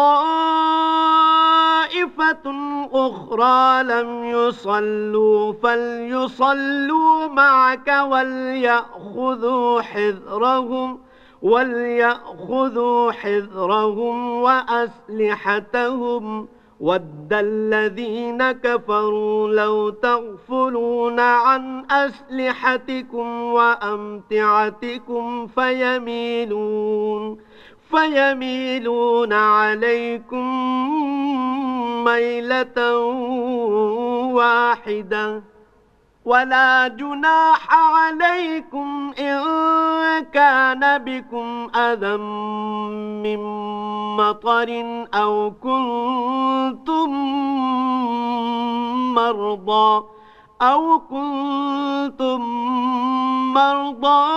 طائفة أخرى لم يصلوا فليصلوا معك وليأخذوا حذرهم وليأخذوا حذرهم وأسلحتهم ود الذين كفروا لو تغفلون عن أسلحتكم وأمتعتكم فيميلون فيميلون عليكم ميلة واحدة ولا جناح عليكم إن كان بكم أذى من مطر أو كنتم مرضى أو كنتم مرضى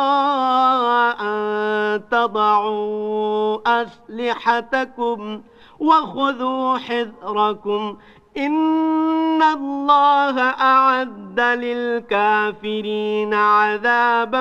أن تضعوا أسلحتكم وخذوا حذركم إن الله أعد للكافرين عذابا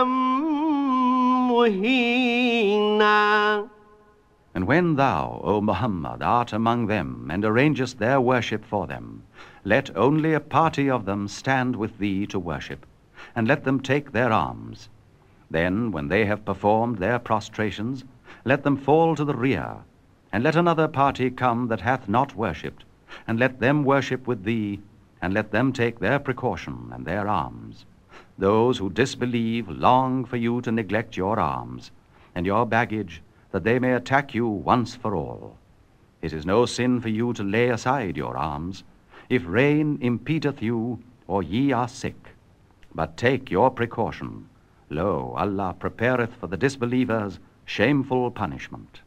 مهينا. And when thou, O Muhammad, art among them and arrangest their worship for them, let only a party of them stand with thee to worship, and let them take their arms. Then, when they have performed their prostrations, let them fall to the rear, and let another party come that hath not worshipped, and let them worship with thee, and let them take their precaution and their arms. Those who disbelieve long for you to neglect your arms and your baggage, that they may attack you once for all. It is no sin for you to lay aside your arms, if rain impedeth you, or ye are sick. But take your precaution. Lo, Allah prepareth for the disbelievers shameful punishment.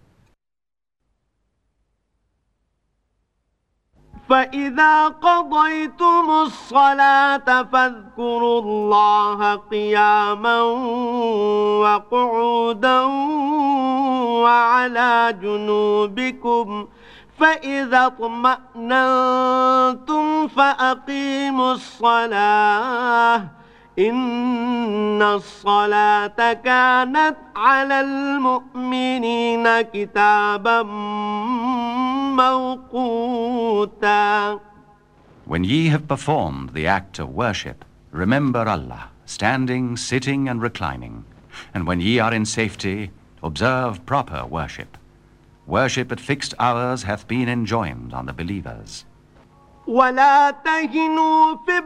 فإذا قضيتم الصلاة فاذكروا الله قياما وقعودا وعلى جنوبكم فإذا اطمأننتم فأقيموا الصلاة إن الصلاة كانت على المؤمنين كتابا موقوتا. When ye have performed the act of worship, remember Allah, standing, sitting, and reclining. And when ye are in safety, observe proper worship. Worship at fixed hours hath been enjoined on the believers. ولا تهنوا في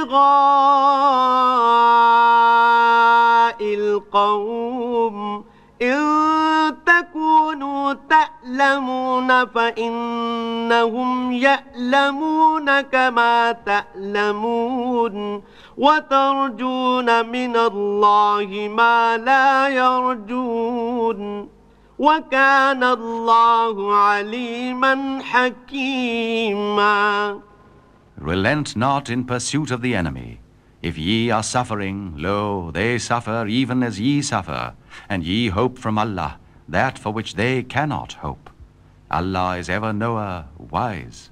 ابتغاء القوم إن تكونوا تألمون فإنهم يألمون كما تألمون وترجون من الله ما لا يرجون وكان الله عليما حكيما. Relent not in pursuit of the enemy. If ye are suffering, lo, they suffer even as ye suffer, and ye hope from Allah that for which they cannot hope. Allah is ever knower, wise.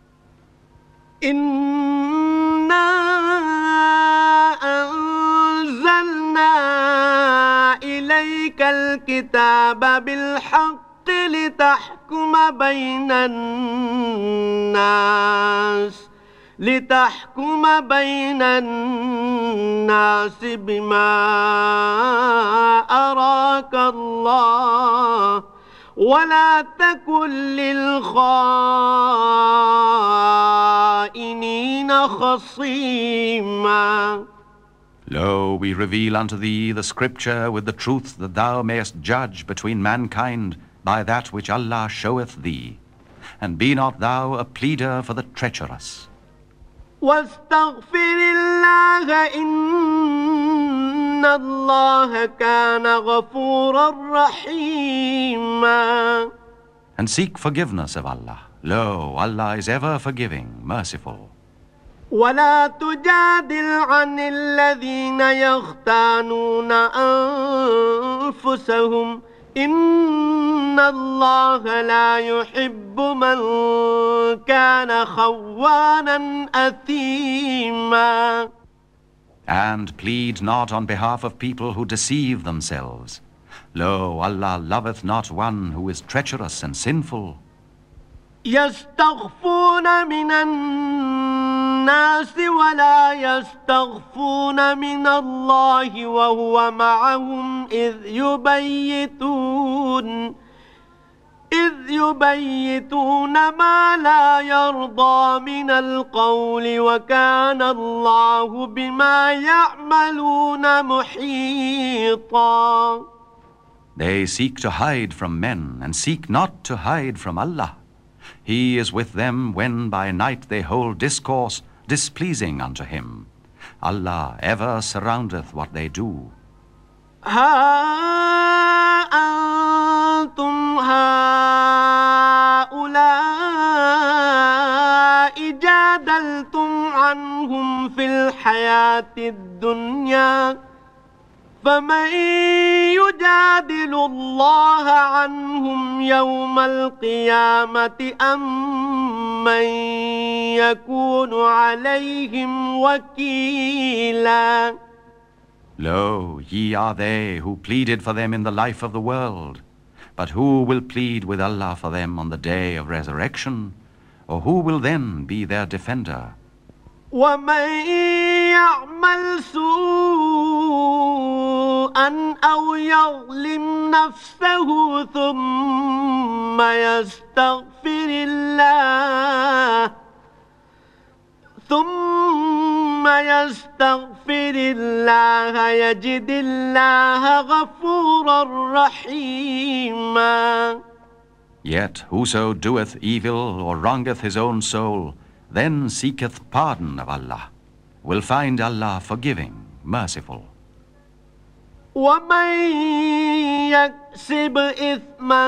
إنا أنزلنا إليك الكتاب بالحق لتحكم بين الناس لتحكم بين الناس بما أراك الله ولا تكن للخائنين خصيما. Lo, we reveal unto thee the scripture with the truth that thou mayest judge between mankind by that which Allah showeth thee. And be not thou a pleader for the treacherous. واستغفر الله إن الله كان غفورا رحيما. And seek forgiveness of Allah. Lo, Allah is ever forgiving, merciful. ولا تجادل عن الذين يختانون أنفسهم إن الله لا يحب من كان خوانا أثيما. And plead not on behalf of people who deceive themselves. Lo, Allah loveth not one who is treacherous and sinful. يستخفون من الناس ولا يستخفون من الله وهو معهم إذ يبيتون إذ يبيتون ما لا يرضى من القول وكان الله بما يعملون محيطا. They seek to hide from men and seek not to hide from Allah. He is with them when by night they hold discourse displeasing unto him. Allah ever surroundeth what they do. ها أنتم هؤلاء جادلتم عنهم في الحياة الدنيا فمن يجادل الله عنهم يوم القيامة أم من يكون عليهم وكيلا. Lo, ye are they who pleaded for them in the life of the world. But who will plead with Allah for them on the day of resurrection? Or who will then be their defender? ومن يعمل سوءا أو يظلم نفسه ثم يستغفر الله ثم يستغفر الله يجد الله غفورا رحيما. Yet whoso doeth evil or wrongeth his own soul, then seeketh pardon of Allah, will find Allah forgiving, merciful. ومن يكسب إثما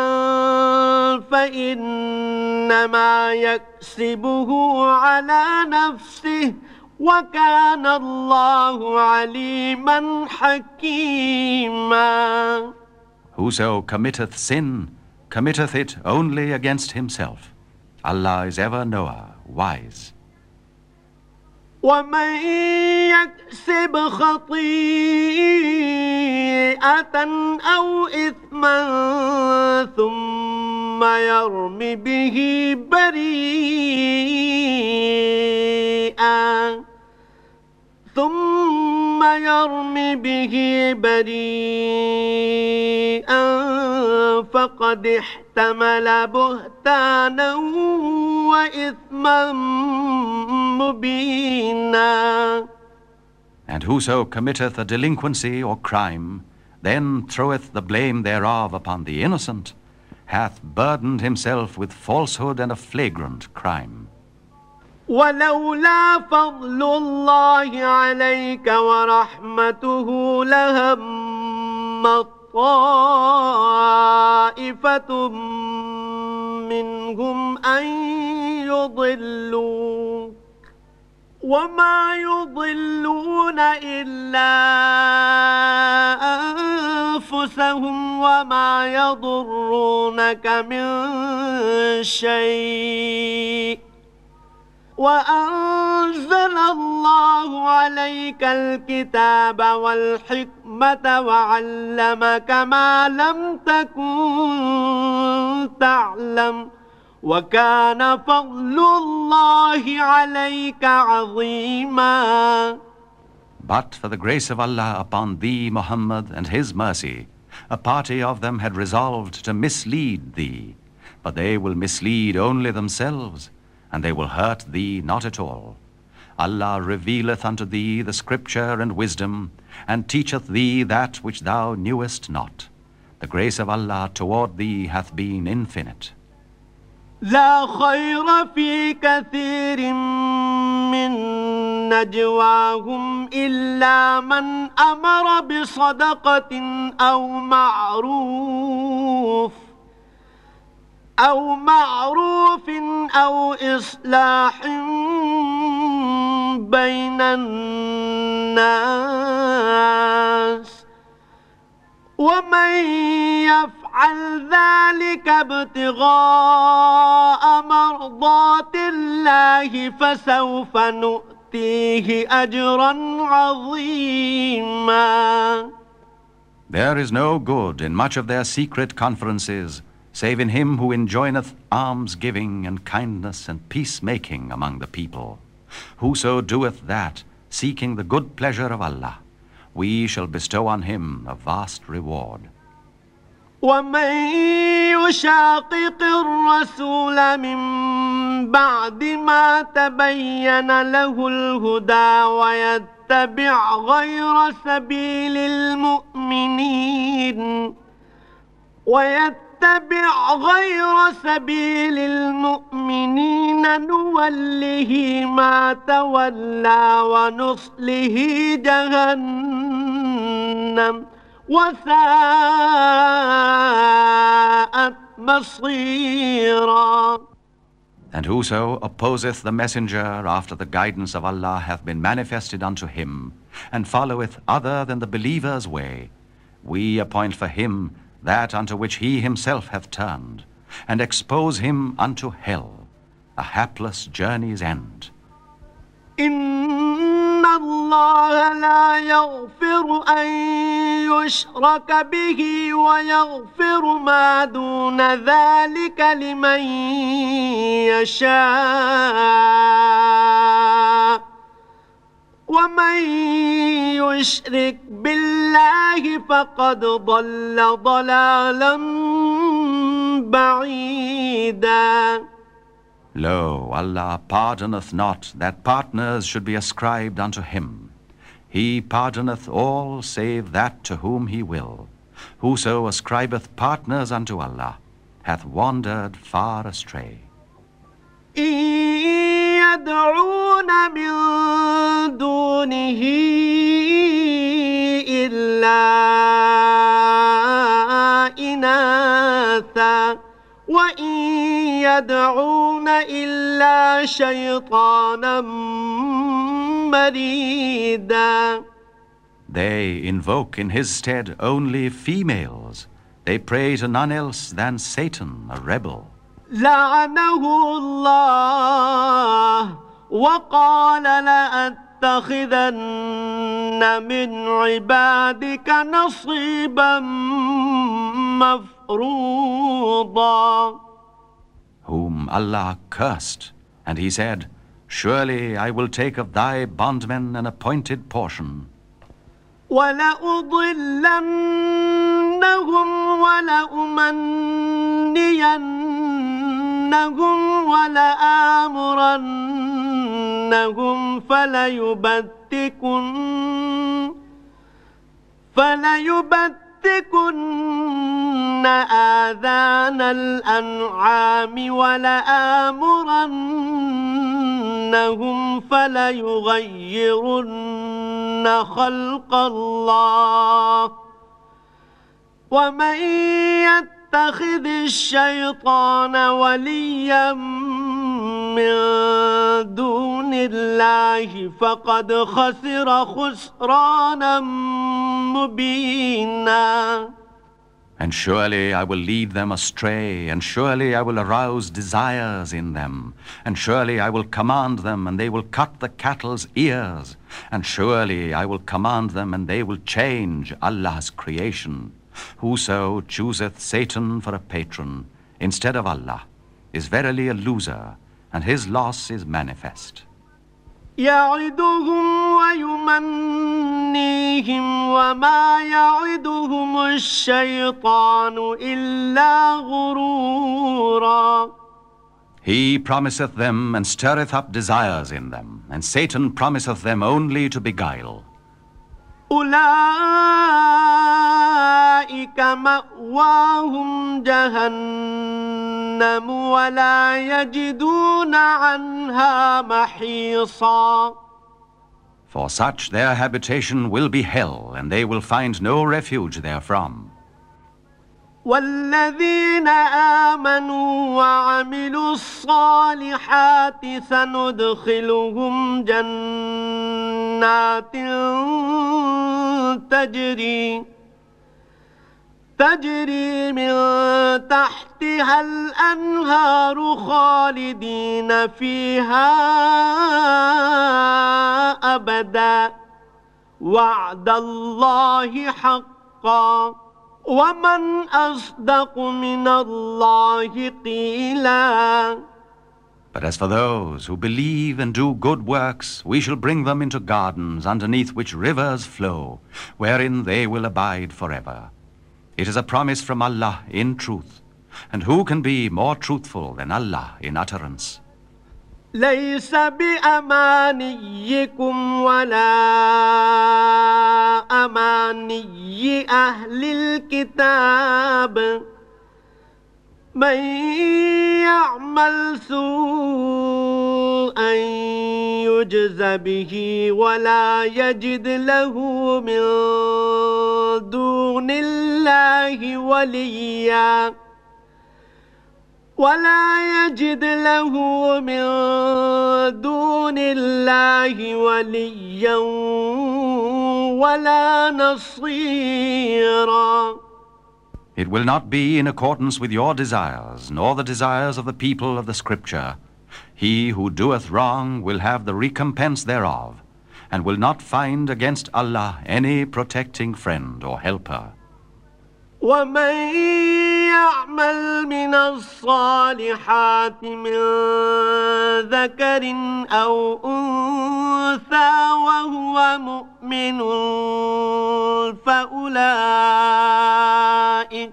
فإنما يكسبه على نفسه وكان الله عليما حكيما. Whoso committeth sin, committeth it only against himself. Allah is ever knower, wise. ومن يكسب خطيئة أو إثما ثم يرم به بريئا ثم يرم يرم به بريئا فقد احتمل بهتانا وإثما مبينا. And whoso committeth a delinquency or crime, then throweth the blame thereof upon the innocent, hath burdened himself with falsehood and a flagrant crime. ولولا فضل الله عليك ورحمته لهم طائفة منهم أن يضلوك وما يضلون إلا أنفسهم وما يضرونك من شيء وأنزل الله عليك الكتاب والحكمة وعلمك ما لم تكن تعلم وكان فضل الله عليك عظيما. But for the grace of Allah upon thee, Muhammad, and His mercy, a party of them had resolved to mislead thee, but they will mislead only themselves, and they will hurt thee not at all. Allah revealeth unto thee the scripture and wisdom, and teacheth thee that which thou knewest not. The grace of Allah toward thee hath been infinite. لا خير في كثير من نجواهم إلا من أمر بصدقة أو معروف أو معروف أو إصلاح بين الناس ومن يفعل ذلك ابتغاء مرضات الله فسوف نؤتيه أجرا عظيما. There is no good in much of their secret conferences, save in him who enjoineth alms-giving and kindness and peacemaking among the people. Whoso doeth that, seeking the good pleasure of Allah, we shall bestow on him a vast reward. ومن يشاقق الرسول من بعد ما تبين له الهدى ويتبع غير سبيل المؤمنين ويتبع غير سبيل المؤمنين نوله ما تولى ونصله جهنم وساءت مصيرا. And whoso opposeth the messenger after the guidance of Allah hath been manifested unto him, and followeth other than the believer's way, we appoint for him that unto which he himself hath turned, and expose him unto hell, a hapless journey's end. إن الله لا يغفر أن يشرك به ويغفر ما دون ذلك لمن يشاء ومن يشرك بالله فقد ضل ضلالا بعيدا. Lo, Allah pardoneth not that partners should be ascribed unto him. He pardoneth all save that to whom he will. Whoso ascribeth partners unto Allah hath wandered far astray. إن يدعون من دونه إلا إناثا وإن يدعون إلا شيطانا مريدا. They invoke in his stead only females. They pray to none else than Satan, a rebel. لعنه الله وقال لأتخذن من عبادك نصيبا مفروضا. Whom Allah cursed, and he said, Surely I will take of thy bondmen an appointed portion. ولأضلنهم ولأمنينهم ولآمرنهم فليبتكن فليبتكن آذان الأنعام ولآمرنهم فليغيرن خلق الله ومن يتخذ الشيطان وليا من دون الله فقد خسر خسرانا مبينا. And surely I will lead them astray, and surely I will arouse desires in them, and surely I will command them, and they will cut the cattle's ears, and surely I will command them, and they will change Allah's creation. Whoso chooseth Satan for a patron instead of Allah is verily a loser, and his loss is manifest. يعدهم ويمنيهم وما يعدهم الشيطان إلا غرورا. He promiseth them and stirreth up desires in them, and Satan promiseth them only to beguile. أولئك مأواهم جهنم ولا يجدون عنها محيصا. For such their habitation will be hell, and they will find no refuge therefrom. والذين آمنوا وعملوا الصالحات سندخلهم جنات تجري تجري من تحتها الأنهار خالدين فيها أبدا وعد الله حقا ومن أصدق من الله قيلا. But as for those who believe and do good works, we shall bring them into gardens underneath which rivers flow, wherein they will abide forever. It is a promise from Allah in truth, and who can be more truthful than Allah in utterance? ليس بأمانيكم ولا أماني أهل الكتاب من يعمل سوءا يجز به ولا يجد له من دون الله وليا ولا يجد له من دون الله وليا ولا نصيرا. It will not be in accordance with your desires, nor the desires of the people of the Scripture. He who doeth wrong will have the recompense thereof, and will not find against Allah any protecting friend or helper. ومن يعمل من الصالحات من ذكر أو أنثى وهو مؤمن فأولئك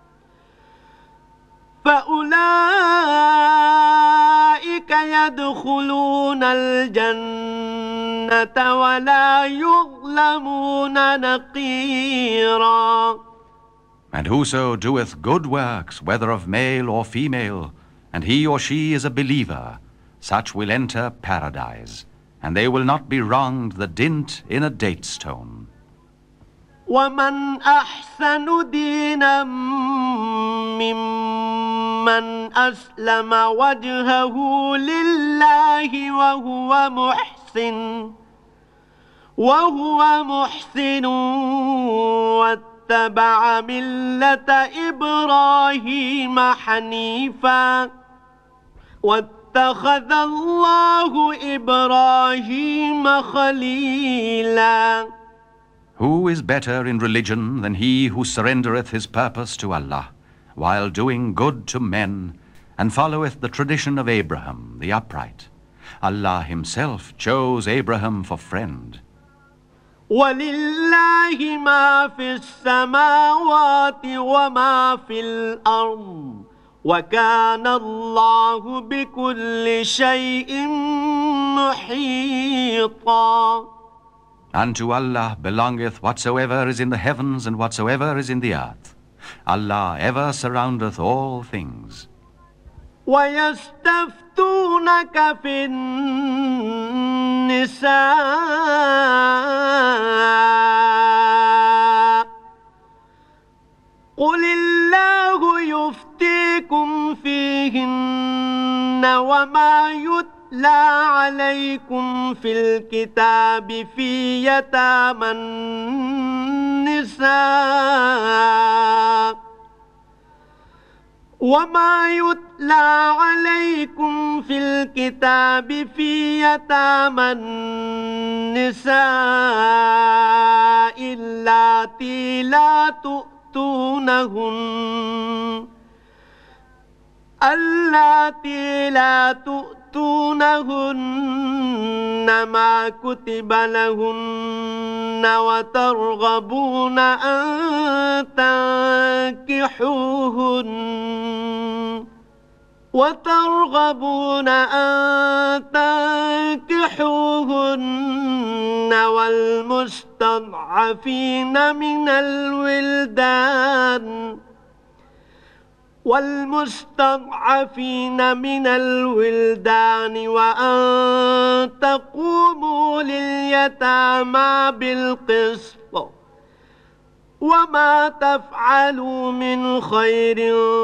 فأولئك يدخلون الجنة ولا يظلمون نقيرا. And whoso doeth good works, whether of male or female, and he or she is a believer, such will enter paradise, and they will not be wronged the dint in a date stone. ومن أحسن دينا ممن أسلم وجهه لله وهو محسن وهو محسن واتبع ملة إبراهيم حنيفا واتخذ الله إبراهيم خليلا. Who is better in religion than he who surrendereth his purpose to Allah, while doing good to men, and followeth the tradition of Abraham, the upright? Allah himself chose Abraham for friend. ولله ما في السماوات وما في الأرض وكان الله بكل شيء محيطا. Unto Allah belongeth whatsoever is in the heavens and whatsoever is in the earth. Allah ever surroundeth all things. ويستفتونك في النساء قل الله يفتيكم فيهن وما يتلى عليكم في الكتاب في يتامى النساء وما يتلى عليكم في الكتاب في يتامى النساء اللاتي لا تؤتونهن اللاتي لا تؤتونهن ما كتب لهن وترغبون أن تنكحوهن وترغبون أن تنكحوهن والمستضعفين من الولدان والمستضعفين من الولدان وأن تقوموا لليتامى بالقسط وما تفعلوا من خير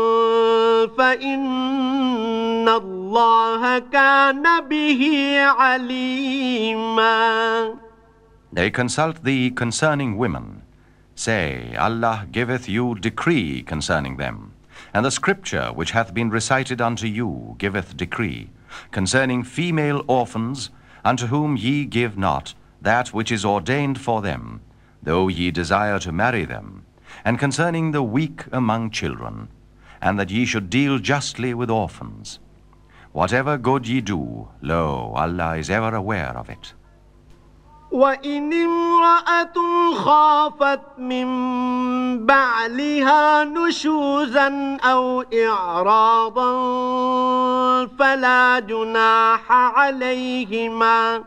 فإن الله كان به عليما. They consult thee concerning women. Say, Allah giveth you decree concerning them. And the scripture which hath been recited unto you giveth decree concerning female orphans, unto whom ye give not that which is ordained for them, though ye desire to marry them, and concerning the weak among children, and that ye should deal justly with orphans. Whatever good ye do, lo, Allah is ever aware of it. وإن امرأة خافت من بعلها نشوزا أو إعراضا فلا جناح عليهما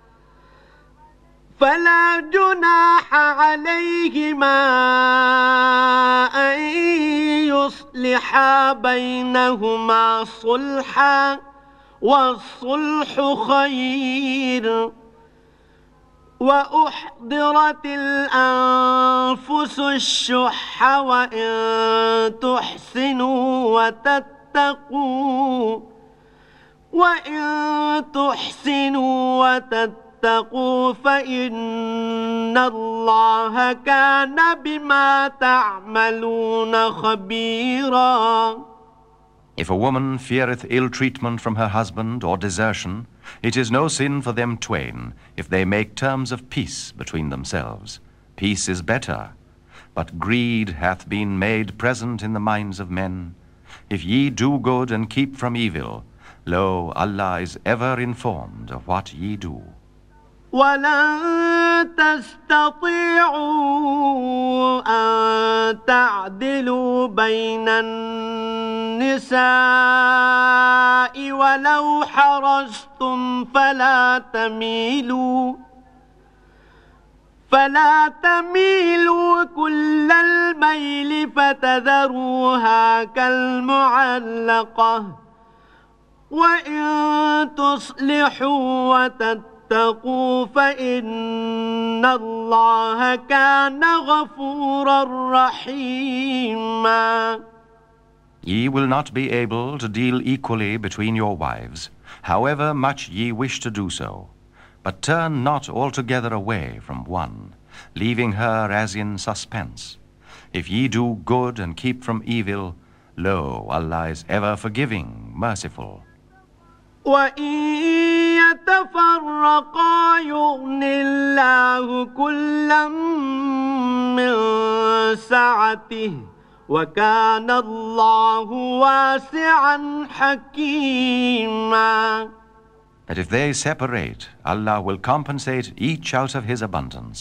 فلا جناح عليهما أن يصلحا بينهما صلحا والصلح خير. وأحضرت الأنفس الشح وإن تحسنوا وتتقوا وإن تحسنوا وتتقوا فإن الله كان بما تعملون خبيرا. If a woman feareth ill treatment from her husband or desertion, it is no sin for them twain if they make terms of peace between themselves. Peace is better. But greed hath been made present in the minds of men. If ye do good and keep from evil, lo, Allah is ever informed of what ye do. ولن تستطيعوا أن تعدلوا بين النساء ولو حرصتم فلا تميلوا فلا تميلوا كل الميل فتذروها كالمعلقة وإن تصلحوا وتتقوا اتقوا فإن الله كان غفورا رحيما. Ye will not be able to deal equally between your wives, however much ye wish to do so, but turn not altogether away from one, leaving her as in suspense. If ye do good and keep from evil, lo, Allah is ever forgiving, merciful. وَإِن يَتَفَرَّقَا يُغْنِ اللَّهُ كُلًّا مِّن سَعَتِهِ وَكَانَ اللَّهُ وَاسِعًا حَكِيمًا. That if they separate, Allah will compensate each out of His abundance.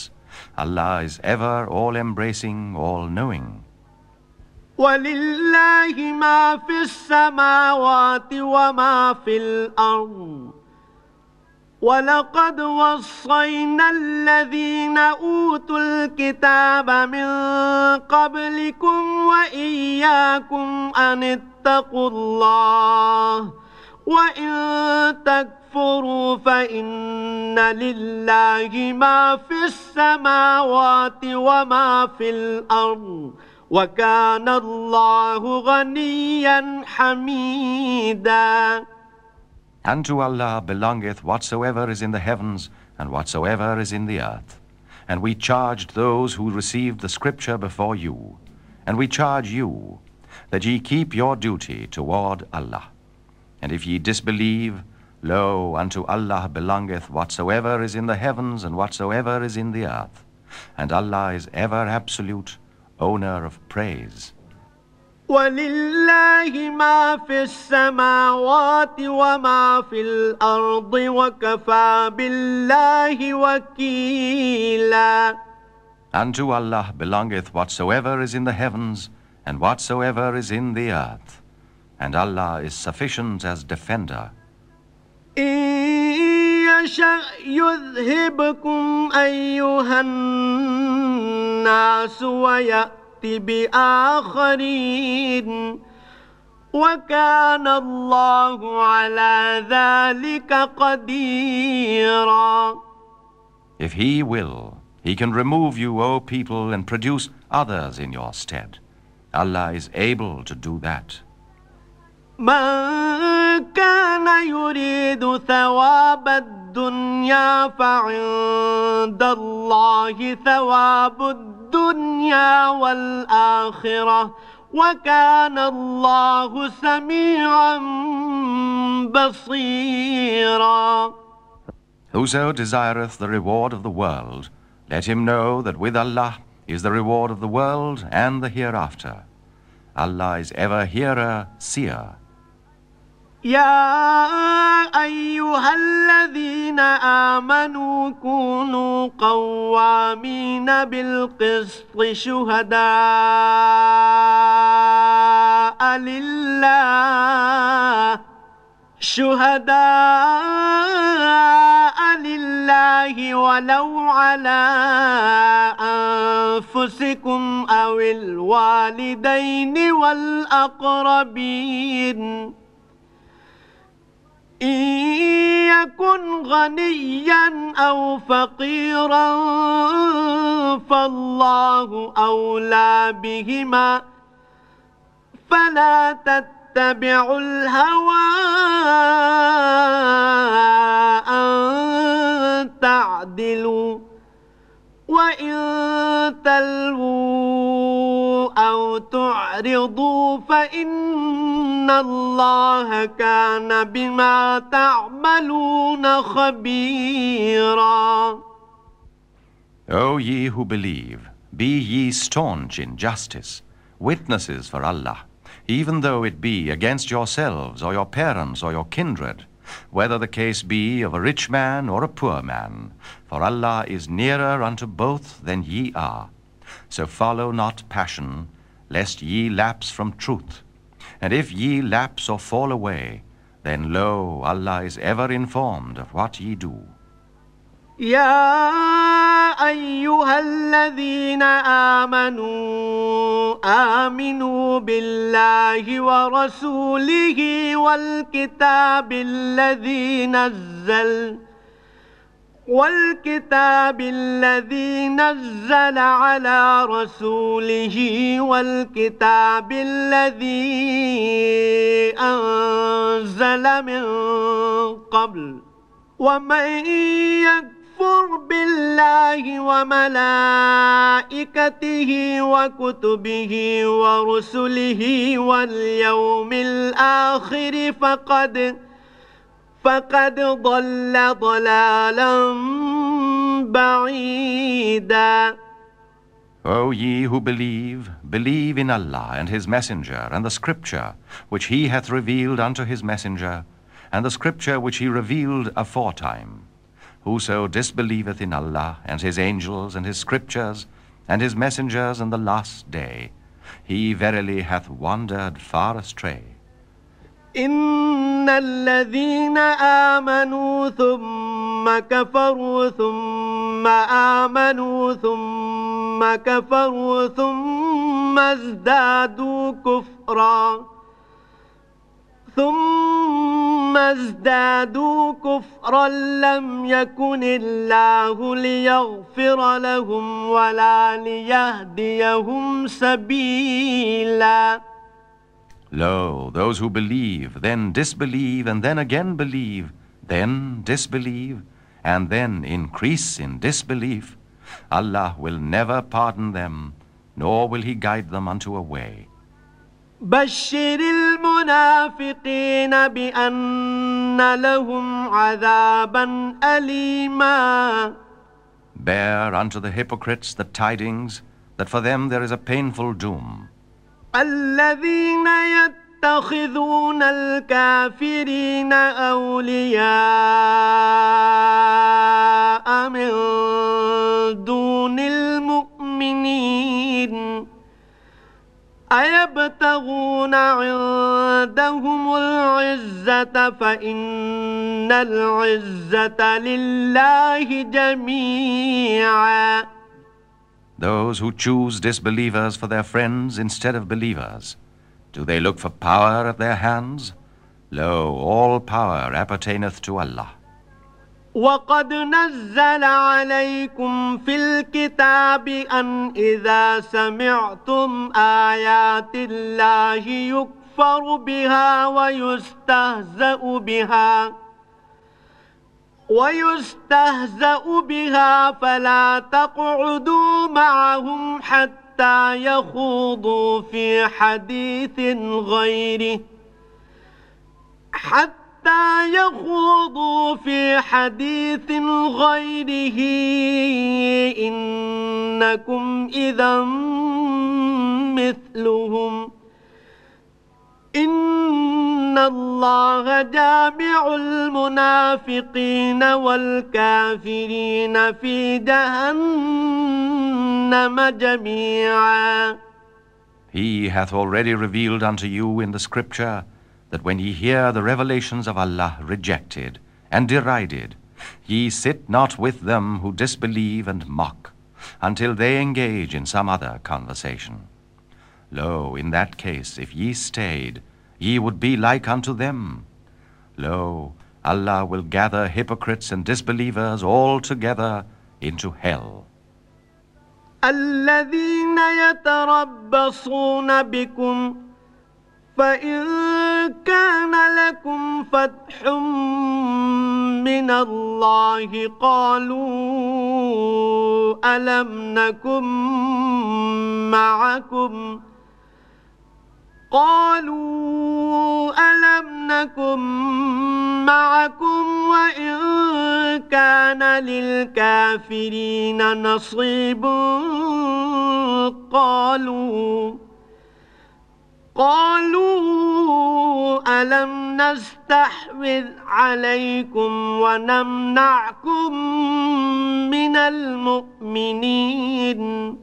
Allah is ever all-embracing, all-knowing. وَلِلَّهِ مَا فِي السَّمَاوَاتِ وَمَا فِي الْأَرْضِ وَلَقَدْ وَصَّيْنَا الَّذِينَ أُوتُوا الْكِتَابَ مِنْ قَبْلِكُمْ وَإِيَّاكُمْ أَنِ اتَّقُوا اللَّهَ وَإِنْ تَكْفُرُوا فَإِنَّ لِلَّهِ مَا فِي السَّمَاوَاتِ وَمَا فِي الْأَرْضِ وَكَانَ اللَّهُ غَنِيًّا حَمِيدًا. And to Allah belongeth whatsoever is in the heavens and whatsoever is in the earth. And we charged those who received the scripture before you, and we charge you, that ye keep your duty toward Allah. And if ye disbelieve, lo, unto Allah belongeth whatsoever is in the heavens and whatsoever is in the earth. And Allah is ever absolute, owner of praise. وَلِلَّهِ مَا فِي السَّمَاوَاتِ وَمَا فِي الْأَرْضِ وَكَفَى بِاللَّهِ وَكِيلًا. And to Allah belongeth whatsoever is in the heavens and whatsoever is in the earth. And Allah is sufficient as defender. إِن يَشَأْ يُذْهِبْكُمْ أَيُّهَا النَّاسُ وَيَأْتِ بآخرين وكان الله على ذلك قديرا. If He will, He can remove you, O people, and produce others in your stead. Allah is able to do that. من كان يريد ثواب الدنيا فعند الله ثواب الدنيا والآخرة وكان الله سميعا بصيرا. Whoso desireth the reward of the world, let him know that with Allah is the reward of the world and the hereafter. Allah is ever hearer, seer. يا أيها الذين آمنوا كونوا قوامين بالقسط شهداء لله شهداء لله ولو على أنفسكم أو الوالدين والأقربين إن يكن غنيا أو فقيرا فالله أولى بهما فلا تتبعوا الهوى أن تعدلوا وإن تلووا أو تعرضوا فإن الله كان بما تعملون خبيرا. O ye who believe, be ye staunch in justice, witnesses for Allah, even though it be against yourselves or your parents or your kindred, whether the case be of a rich man or a poor man, for Allah is nearer unto both than ye are. So follow not passion, lest ye lapse from truth. And if ye lapse or fall away, then lo, Allah is ever informed of what ye do. يا أيها الذين آمنوا آمنوا بالله ورسوله والكتاب الذي نزل والكتاب الذي نزل على رسوله والكتاب الذي أنزل من قبل ومن يكفر بالله وملائكته وكتبه ورسله واليوم الآخر فقد فقد ضل ضلالا بعيدا. O ye who believe, believe in Allah and His Messenger and the Scripture which He hath revealed unto His Messenger and the Scripture which He revealed aforetime. Whoso disbelieveth in Allah and his angels and his scriptures and his messengers and the last day, he verily hath wandered far astray. إن الذين آمنوا ثم كفروا ثم آمنوا ثم كفروا ثم ازدادوا كفرا ثم ازدادوا كفرا لم يكن الله ليغفر لهم ولا ليهديهم سبيلا. Lo, those who believe, then disbelieve, and then again believe, then disbelieve, and then increase in disbelief, Allah will never pardon them, nor will He guide them unto a way. بشر المنافقين بأن لهم عذابا أليما. Bear unto the hypocrites the tidings that for them there is a painful doom. الذين يتخذون الكافرين أولياء من دون المؤمنين أيبتغون عندهم العزة فإن العزة لله جميعا. Those who choose disbelievers for their friends instead of believers, do they look for power at their hands? Lo, all power appertaineth to Allah. وقد نزل عليكم في الكتاب أن إذا سمعتم آيات الله يكفر بها ويستهزأ بها ويستهزأ بها فلا تقعدوا معهم حتى يخوضوا في حديث غيره حتى يخوضوا في حديث غيره إنكم إذا مثلهم إن الله جامع المنافقين والكافرين في جهنم جميعا. He hath already revealed unto you in the scripture that when ye hear the revelations of Allah rejected and derided, ye sit not with them who disbelieve and mock, until they engage in some other conversation. Lo, in that case, if ye stayed, ye would be like unto them. Lo, Allah will gather hypocrites and disbelievers all together into hell. الذين يتربصون بكم فإن كان لكم فتح من الله قالوا ألم نكن معكم قالوا ألم نكن معكم وإن كان للكافرين نصيب قالوا قالوا ألم نستحوذ عليكم ونمنعكم من المؤمنين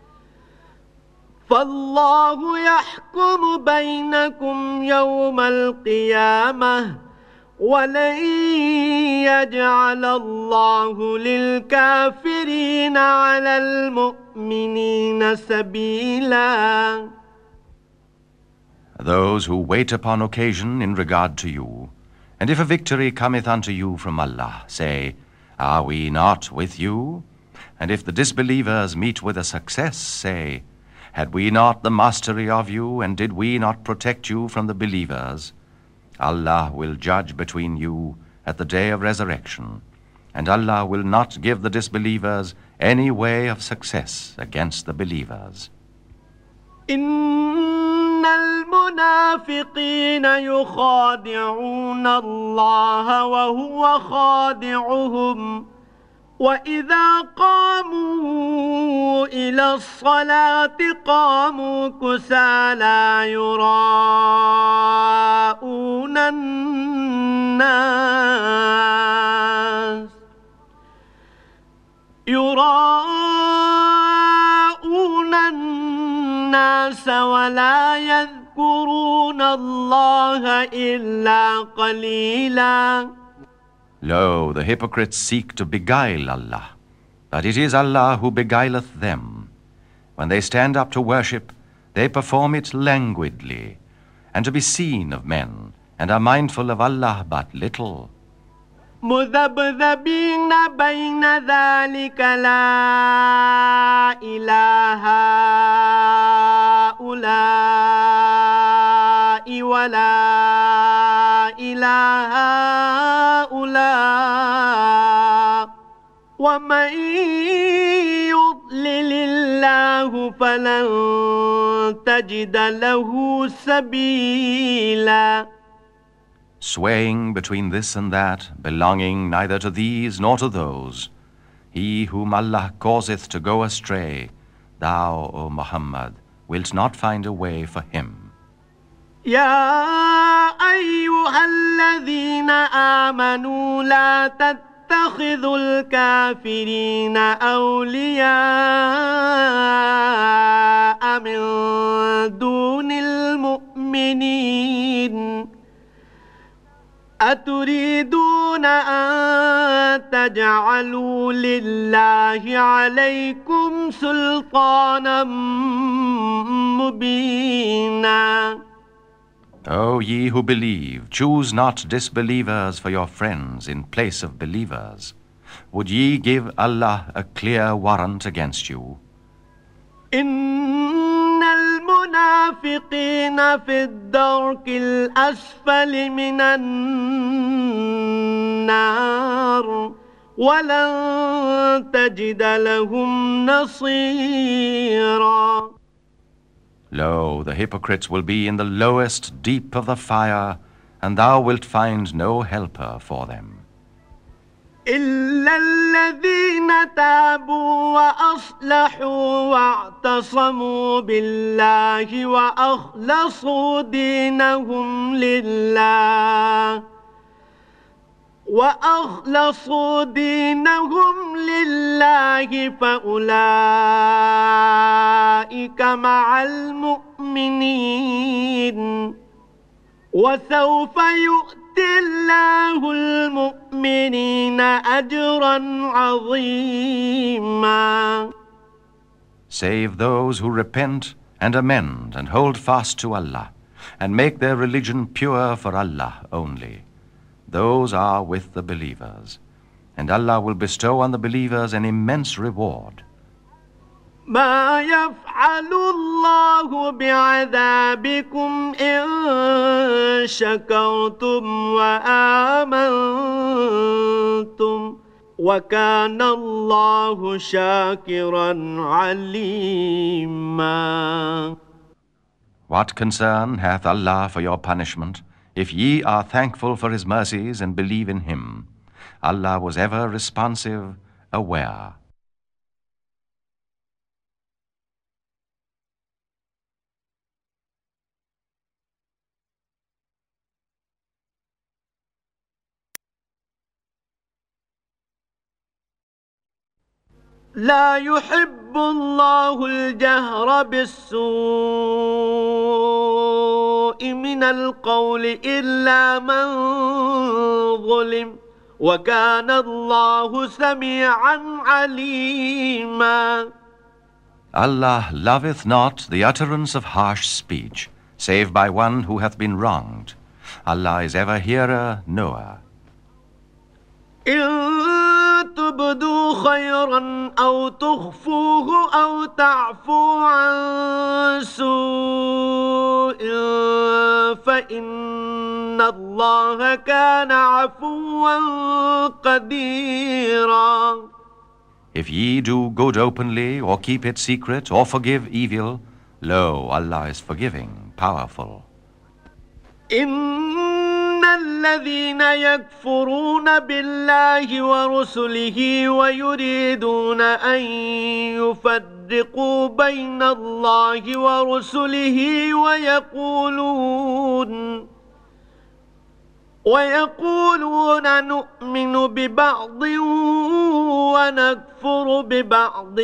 فالله يحكم بينكم يوم القيامة ولن يجعل الله للكافرين على المؤمنين سبيلا. Those who wait upon occasion in regard to you, and if a victory cometh unto you from Allah, say, Are we not with you? And if the disbelievers meet with a success, say, Had we not the mastery of you, and did we not protect you from the believers? Allah will judge between you at the day of resurrection, and Allah will not give the disbelievers any way of success against the believers. إن المنافقين يخادعون الله وهو خادعهم وإذا قاموا إلى الصلاة قاموا كسالى يراءون الناس يراءون الناس ولا يذكرون الله إلا قليلا. Lo, the hypocrites seek to beguile Allah, but it is Allah who beguileth them. When they stand up to worship, they perform it languidly, and to be seen of men, and are mindful of Allah but little. مذبذبين بين ذلك لا إله هؤلاء ولا إله هؤلاء ومن يضلل الله فلن تجد له سبيلا. Swaying between this and that, belonging neither to these nor to those, he whom Allah causeth to go astray, thou, O Muhammad, wilt not find a way for him. يا أيها الذين آمنوا لا تتخذوا الكافرين أولياء من دون المؤمنين أتريدون أن تجعلوا لله عليكم سلطانا مبينا. O ye who believe, choose not disbelievers for your friends in place of believers. Would ye give Allah a clear warrant against you? إن المنافقين في الدرك الأسفل من النار ولن تجد لهم نصيرا. Lo, the hypocrites will be in the lowest deep of the fire, and thou wilt find no helper for them. إلا الذين تابوا وأصلحوا واعتصموا بالله وأخلصوا دينهم لله وأخلصوا دينهم لله فأولئك مع المؤمنين وسوف يؤتي الله المؤمنين أجرا عظيما. Save those who repent and amend and hold fast to Allah and make their religion pure for Allah only. Those are with the believers, and Allah will bestow on the believers an immense reward. ما يفعل الله بعذابكم إن شكرتم وآمنتم وكان الله شاكرا عليما. What concern hath Allah for your punishment, if ye are thankful for His mercies and believe in Him? Allah was ever responsive, aware. لا يحب الله الجهر بالسوء من القول إلا من ظلم وكان الله سميعا عليما. Allah loveth not the utterance of harsh speech, save by one who hath been wronged. Allah is ever hearer, knower. إن تبدوا خيرا أو تخفوه أو تعفو عن سوء فإن الله كان عفوا قديرا. If ye do good openly, or keep it secret, or forgive evil, lo, Allah is forgiving, powerful. إن الذين يكفرون بالله ورسله ويريدون أن يفرقوا بين الله ورسله ويقولون ويقولون نؤمن ببعض ونكفر ببعض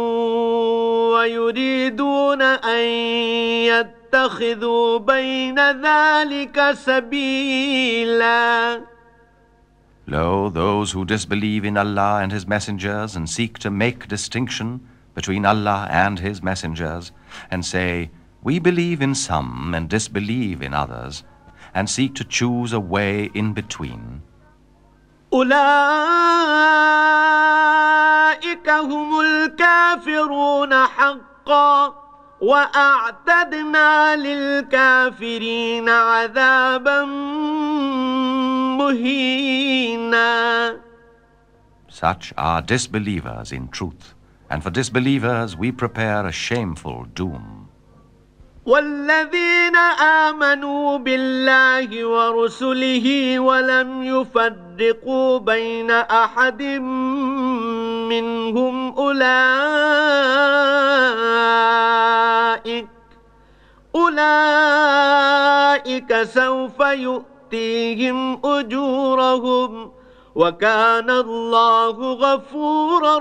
ويريدون أن يتخذوا بين ذلك سبيلا. Lo, those who disbelieve in Allah and His messengers and seek to make distinction between Allah and His messengers and say, we believe in some and disbelieve in others, and seek to choose a way in between. أولئك هم الكافرون حقا وأعتدنا للكافرين عذابا مهينا. Such are disbelievers in truth, and for disbelievers we prepare a shameful doom. والذين آمنوا بالله ورسله ولم يفرقوا بين أحد منهم أولئك أولئك سوف يؤتيهم أجورهم وكان الله غفورا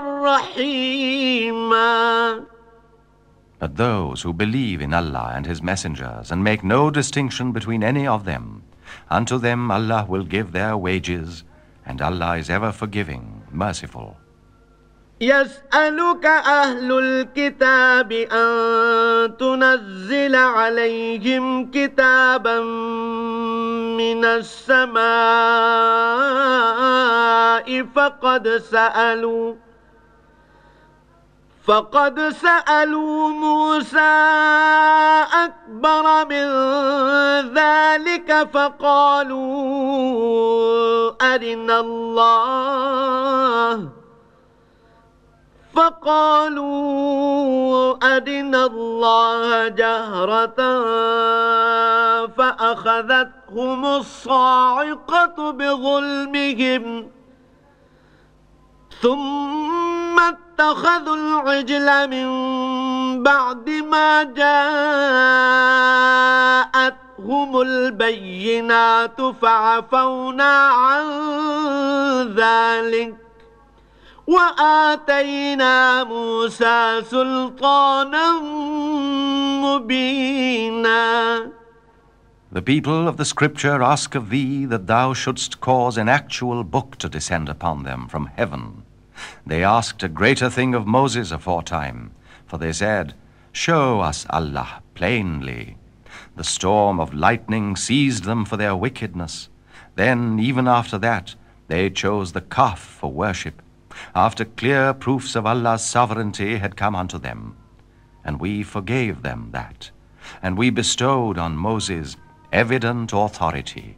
رحيما. But those who believe in Allah and His messengers and make no distinction between any of them, unto them Allah will give their wages, and Allah is ever forgiving, merciful. يسألك أهل الكتاب أن تنزل عليهم كتابا من السماء فقد سألوا فقد سألوا موسى أكبر من ذلك فقالوا أرنا الله فقالوا أرنا الله جهرة فأخذتهم الصاعقة بظلمهم ثم اتخذوا العجل من بعد ما جاءتهم البينات فعفونا عن ذلك وآتينا موسى سلطانا مبينا. The people of the Scripture ask of thee that thou shouldst cause an actual book to descend upon them from heaven. They asked a greater thing of Moses aforetime, for they said, show us Allah plainly. The storm of lightning seized them for their wickedness. Then, even after that, they chose the calf for worship, after clear proofs of Allah's sovereignty had come unto them. And we forgave them that, and we bestowed on Moses evident authority.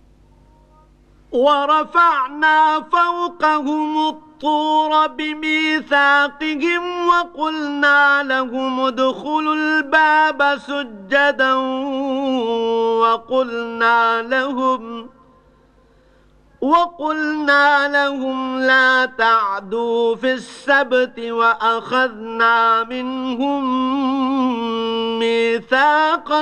ورفعنا فوقهم الطور بميثاقهم وقلنا لهم ادخلوا الباب سجدا وقلنا لهم وقلنا لهم لا تعدوا في السبت وأخذنا منهم ميثاقا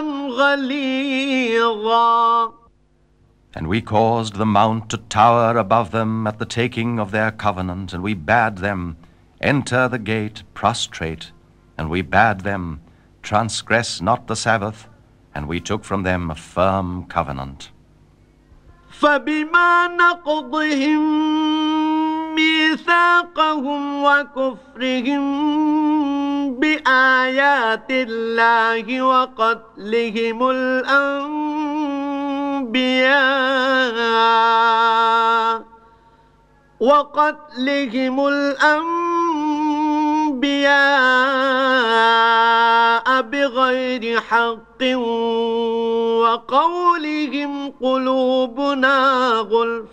غليظا. And we caused the mount to tower above them at the taking of their covenant, and we bade them, enter the gate prostrate, and we bade them, transgress not the Sabbath, and we took from them a firm covenant. فبما نقضهم ميثاقهم وكفرهم بآيات الله وقتلهم الأنبياء وقتلهم الأنبياء بغير حق وقولهم قلوبنا غلف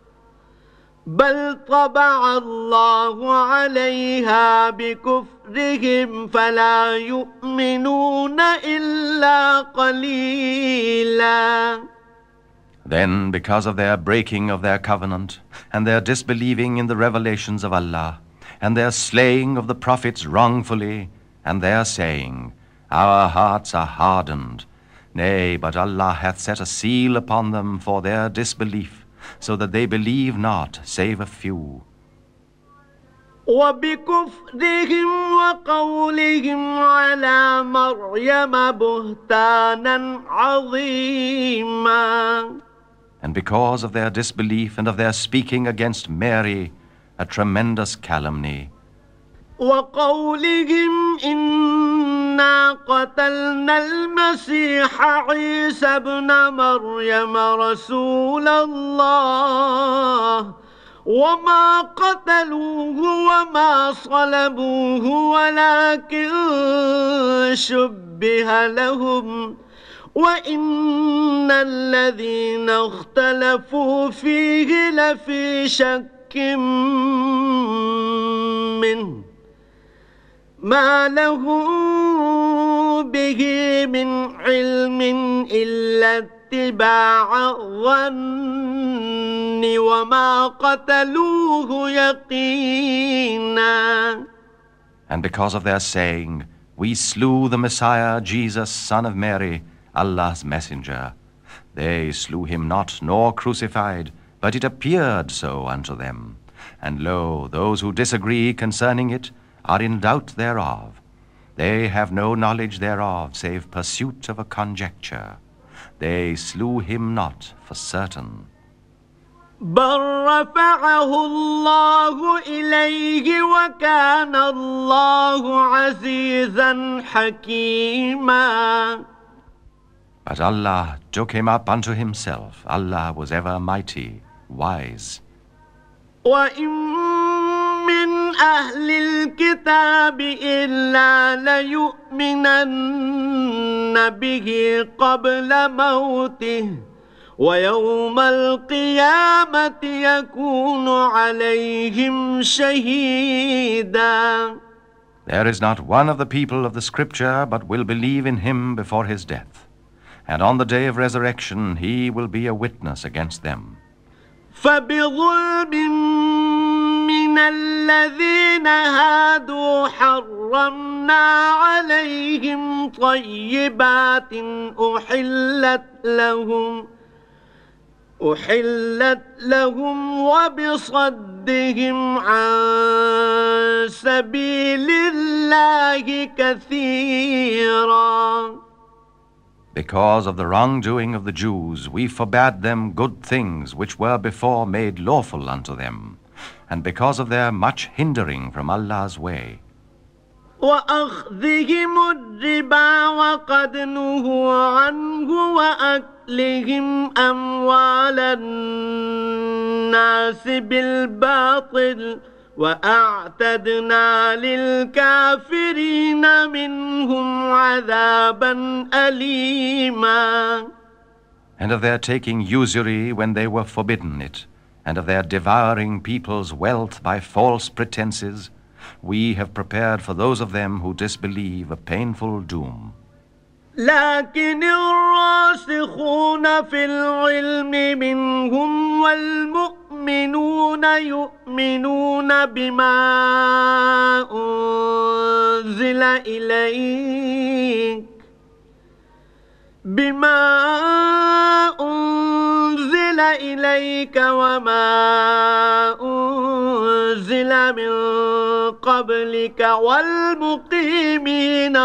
بل طبع الله عليها بكفرهم فلا يؤمنون إلا قليلا. Then, because of their breaking of their covenant, and their disbelieving in the revelations of Allah, and their slaying of the prophets wrongfully, and their saying, our hearts are hardened, nay, but Allah hath set a seal upon them for their disbelief, so that they believe not, save a few. وبكفرهم وقولهم على مريم بهتانا عظيما. And because of their disbelief and of their speaking against Mary, a tremendous calumny. وقولهم إنا قتلنا المسيح عيسى ابن مريم رسول الله وما قتلوه وما صلبوه ولكن شبه لهم وإن الذين اختلفوا فيه لفي شك منه ما له به من علم إلا اتباع الظن وما قتلوه يقينا. And because of their saying, we slew the Messiah, Jesus, son of Mary, Allah's messenger, they slew him not nor crucified, but it appeared so unto them. And lo, those who disagree concerning it are in doubt thereof. They have no knowledge thereof, save pursuit of a conjecture. They slew him not for certain. بل رفعه الله إليه وكان الله عزيزا حكيما. But Allah took him up unto himself. Allah was ever mighty, wise. وإن من أهل الكتاب إلا ليؤمنن به قبل موته ويوم القيامة يكون عليهم شهيدا. There is not one of the people of the Scripture but will believe in him before his death, and on the day of resurrection he will be a witness against them. فبظلم من الذين هادوا حرمنا عليهم طيبات أحلت لهم أحلت لهم وبصدهم عن سبيل الله كثيرا. Because of the wrongdoing of the Jews, we forbade them good things which were before made lawful unto them, and because of their much hindering from Allah's way. وأخذهم الربا وقد نهوا عنه وأكلهم أموال الناس بالباطل وأعتدنا للكافرين منهم عذابا أليما. And of their taking usury when they were forbidden it, and of their devouring people's wealth by false pretenses, we have prepared for those of them who disbelieve a painful doom. لكن الراسخون في العلم منهم والمؤمنون يؤمنون بما أنزل إليك بما أنزل إليك وما أنزل من قبلك والمقيمين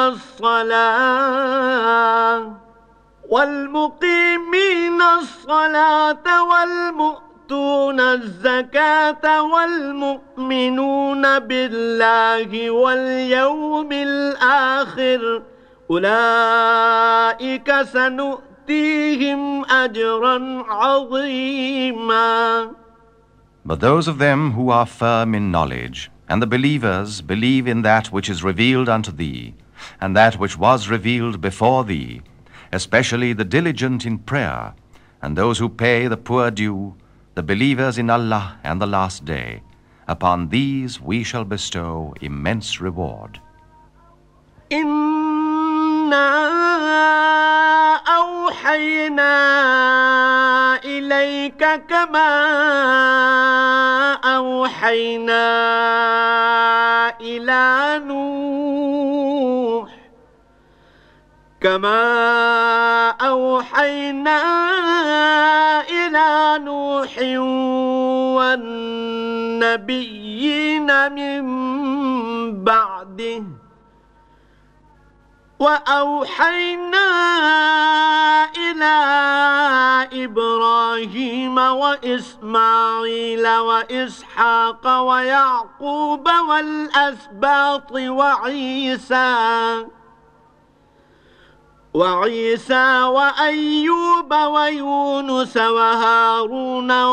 الصلاة والمقيمين الصلاة والمؤتون الزكاة والمؤمنون بالله واليوم الآخر أولئك سنؤتيهم أجرا عظيما. But those of them who are firm in knowledge, and the believers believe in that which is revealed unto thee, and that which was revealed before thee, especially the diligent in prayer, and those who pay the poor due, the believers in Allah and the last day, upon these we shall bestow immense reward. إنا أوحينا إليك كما أوحينا إلى نوح كما أوحينا إلى نوح والنبيين من بعده وأوحينا إلى إبراهيم وإسماعيل وإسحاق ويعقوب والأسباط وعيسى وعيسى وأيوب ويونس وهارون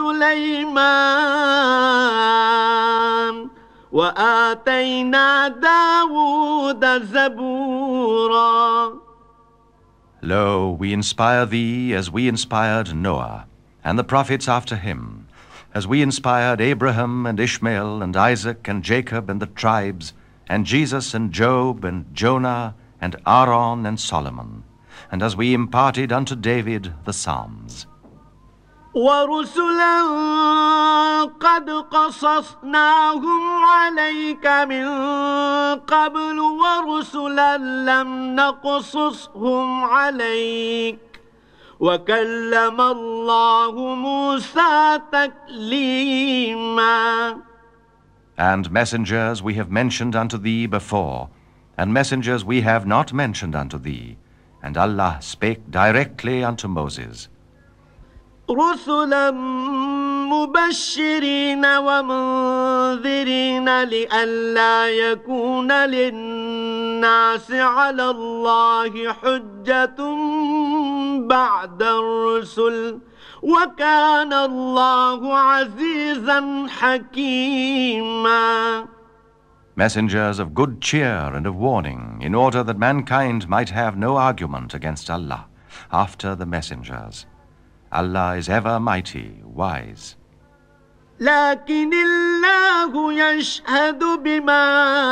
وسليمان وآتينا داود زبورا. Lo, we inspire thee as we inspired Noah, and the prophets after him, as we inspired Abraham and Ishmael and Isaac and Jacob and the tribes, and Jesus and Job and Jonah and Aaron and Solomon, and as we imparted unto David the Psalms. وَرُسُلًا قَدْ قَصَصْنَاهُمْ عَلَيْكَ مِنْ قَبْلُ وَرُسُلًا لَمْ نَقْصُصْهُمْ عَلَيْكَ وَكَلَّمَ اللَّهُ مُوسَى تَكْلِيمًا. And messengers we have mentioned unto thee before, and messengers we have not mentioned unto thee, and Allah spake directly unto Moses. رُسُلًا مُبَشِّرِينَ وَمُنذِرِينَ لِئَلَّا يَكُونَ لِلنَّاسِ عَلَى اللَّهِ حُجَّةٌ بَعْدَ الرُّسُلِ وَكَانَ اللَّهُ عَزِيزًا حَكِيمًا. Messengers of good cheer and of warning, in order that mankind might have no argument against Allah after the messengers. Allah is ever mighty, wise. لكن الله يشهد بما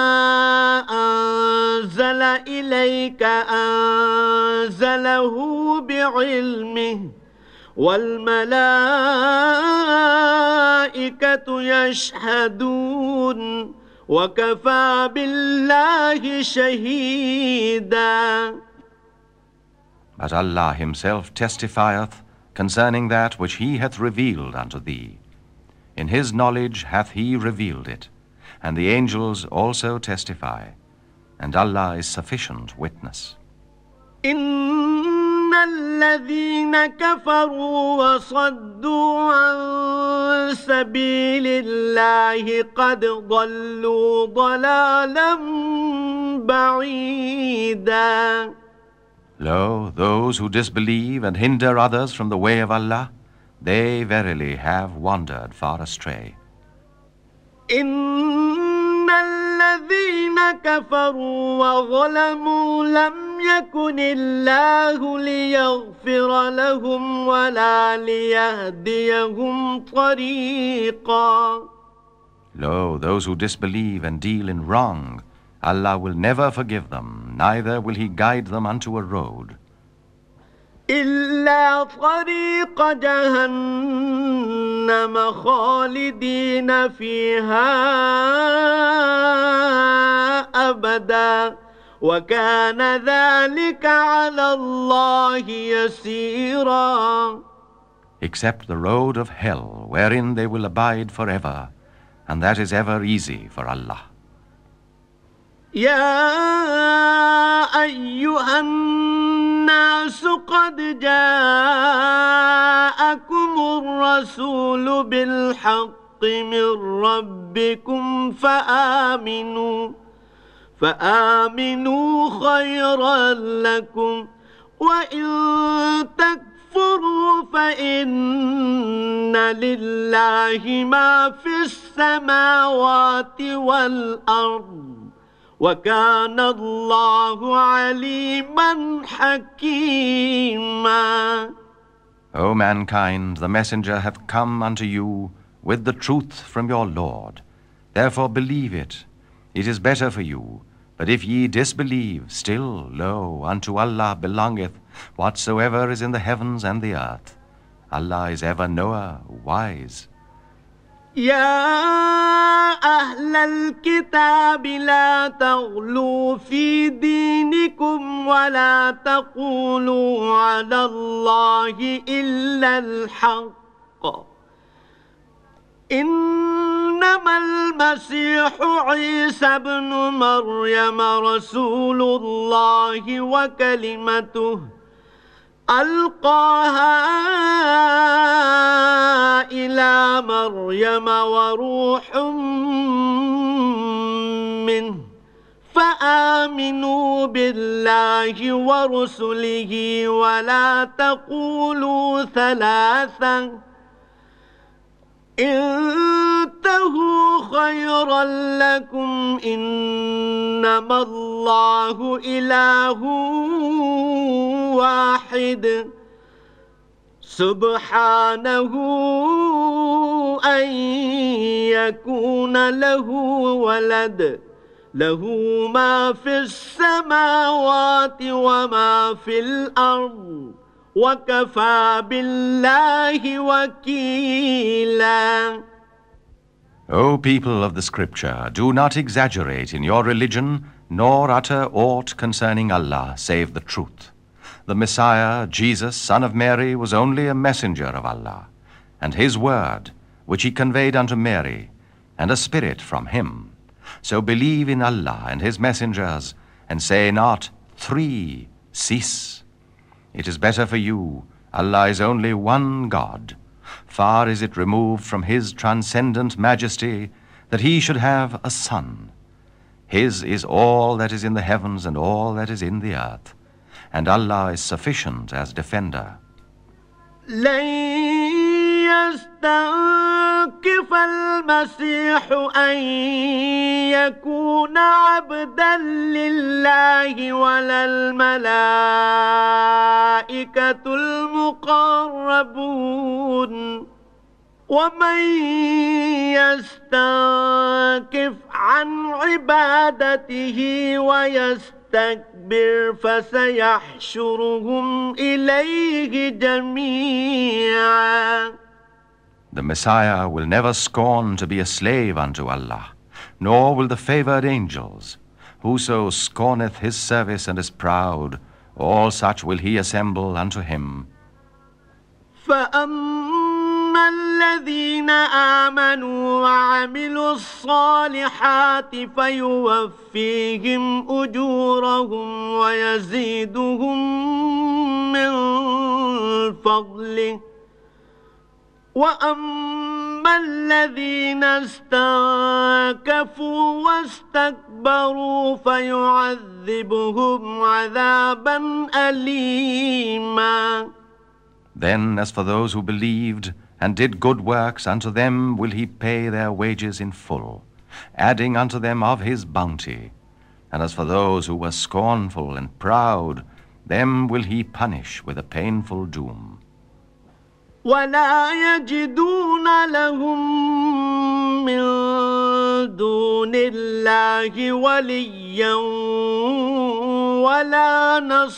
أنزل إليك أنزله بعلمه والملائكة يشهدون وكفى بالله شهيدا. But Allah himself testifieth concerning that which he hath revealed unto thee. In his knowledge hath he revealed it, and the angels also testify, and Allah is sufficient witness. إن الذين كفروا وصدوا عن سبيل الله قد ضلوا ضلالا بعيدا. Lo, those who disbelieve and hinder others from the way of Allah, they verily have wandered far astray. إن الذين كفروا وظلموا لم يكن الله ليغفر لهم ولا ليهديهم طريقا. Lo, those who disbelieve and deal in wrong, Allah will never forgive them, neither will he guide them unto a road. إلا طريق جهنم خالدين فيها أبدا وكان ذلك على الله يسيرا. Except the road of hell, wherein they will abide forever, and that is ever easy for Allah. يا أيها الناس قد جاءكم الرسول بالحق من ربكم فآمنوا فآمنوا خيرا لكم وإن تكفروا فإن لله ما في السماوات والأرض وَكَانَ اللَّهُ عَلِيمًا حَكِيمًا. O mankind, the messenger hath come unto you with the truth from your Lord. Therefore believe it. It is better for you. But if ye disbelieve, still, lo, unto Allah belongeth whatsoever is in the heavens and the earth. Allah is ever knower, wise. يا أهل الكتاب لا تغلوا في دينكم ولا تقولوا على الله إلا الحق إنما المسيح عيسى ابن مريم رسول الله وكلمته ألقاها إلى مريم وروح منه فآمنوا بالله ورسله ولا تقولوا ثلاثة انتهوا خيرا لكم إنما الله إله واحد سبحانه أن يكون له ولد له ما في السماوات وما في الأرض وكفى بالله وكيلا. O people of the Scripture, do not exaggerate in your religion, nor utter aught concerning Allah save the truth. The Messiah, Jesus, son of Mary, was only a messenger of Allah, and his word, which he conveyed unto Mary, and a spirit from him. So believe in Allah and his messengers, and say not, Three, cease. It is better for you, Allah is only one God. Far is it removed from his transcendent majesty that he should have a son. His is all that is in the heavens and all that is in the earth, and Allah is sufficient as defender. لن يستنكف المسيح أن يكون عبدا لله ولا الملائكة المقربون ومن يستنكف عن عبادته ويستكبر فسيحشرهم إليه جميعا. The Messiah will never scorn to be a slave unto Allah, nor will the favored angels. Whoso scorneth his service and is proud, all such will he assemble unto him. فأما الذين آمنوا وعملوا الصالحات فيوفيهم أجورهم ويزيدهم من فضله وأما الذين استنكفوا واستكبروا فيعذبهم عذابا أليما. Then as for those who believed and did good works, unto them will he pay their wages in full, adding unto them of his bounty. And as for those who were scornful and proud, them will he punish with a painful doom. ولا يجدون لهم من دون الله وليا ولا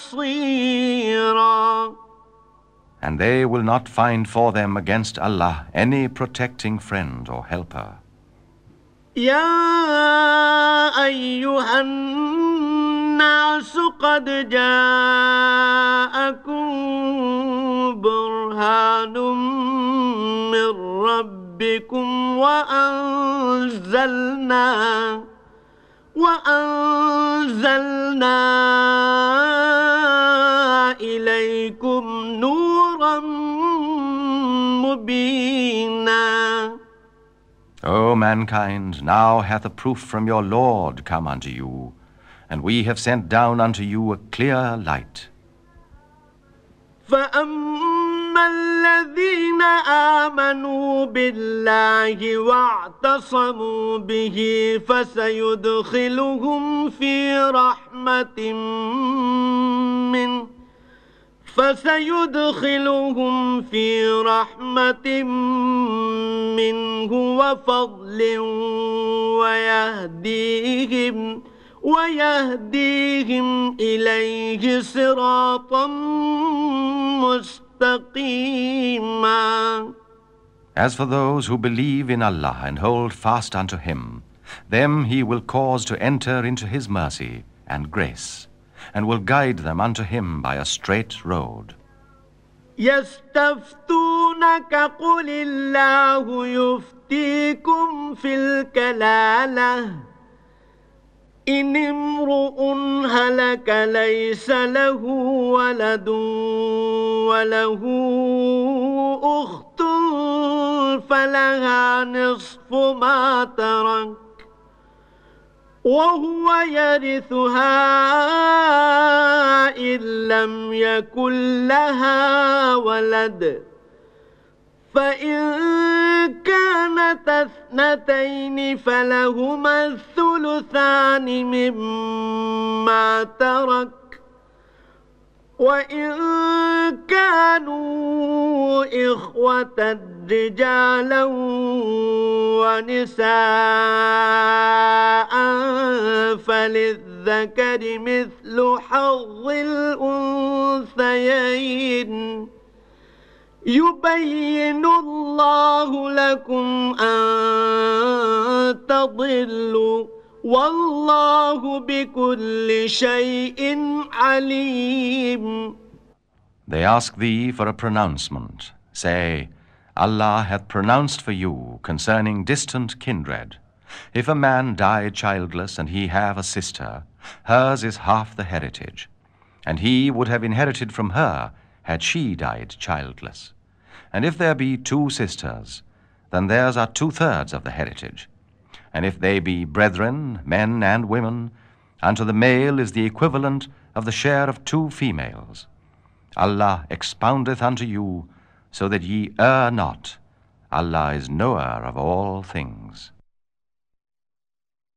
نصيرا. And they will not find for them against Allah any protecting friend or helper. يا أيها الناس قد جاءكم برهان من ربكم وأنزلنا وأنزلنا إليكم نورا مبينا. O mankind, now hath a proof from your Lord come unto you, and we have sent down unto you a clear light. فأما الذين آمنوا بالله واعتصموا به فسيدخلهم في رحمة منه فسيدخلهم في رحمة منه وفضل ويهديهم ويهديهم إليه صراطا مستقيما. As for those who believe in Allah and hold fast unto Him, them He will cause to enter into His mercy and grace, and will guide them unto Him by a straight road. يستفتونك قل الله يفتيكم في الكلالة إن امرؤ هلك ليس له ولد وله أخت فلها نصف ما ترك وهو يرثها إن لم يكن لها ولد فإن كانت اثنتين فلهما الثلثان مما ترك وإن كانوا إخوة رجالا ونساء فللذكر مثل حظ الأنثيين يبين الله لكم أن تضلوا والله بكل شيء عليم. They ask thee for a pronouncement. Say, Allah hath pronounced for you concerning distant kindred. If a man die childless and he have a sister, hers is half the heritage, and he would have inherited from her had she died childless. And if there be two sisters, then theirs are two-thirds of the heritage. And if they be brethren, men and women, unto the male is the equivalent of the share of two females. Allah expoundeth unto you, so that ye err not. Allah is knower of all things.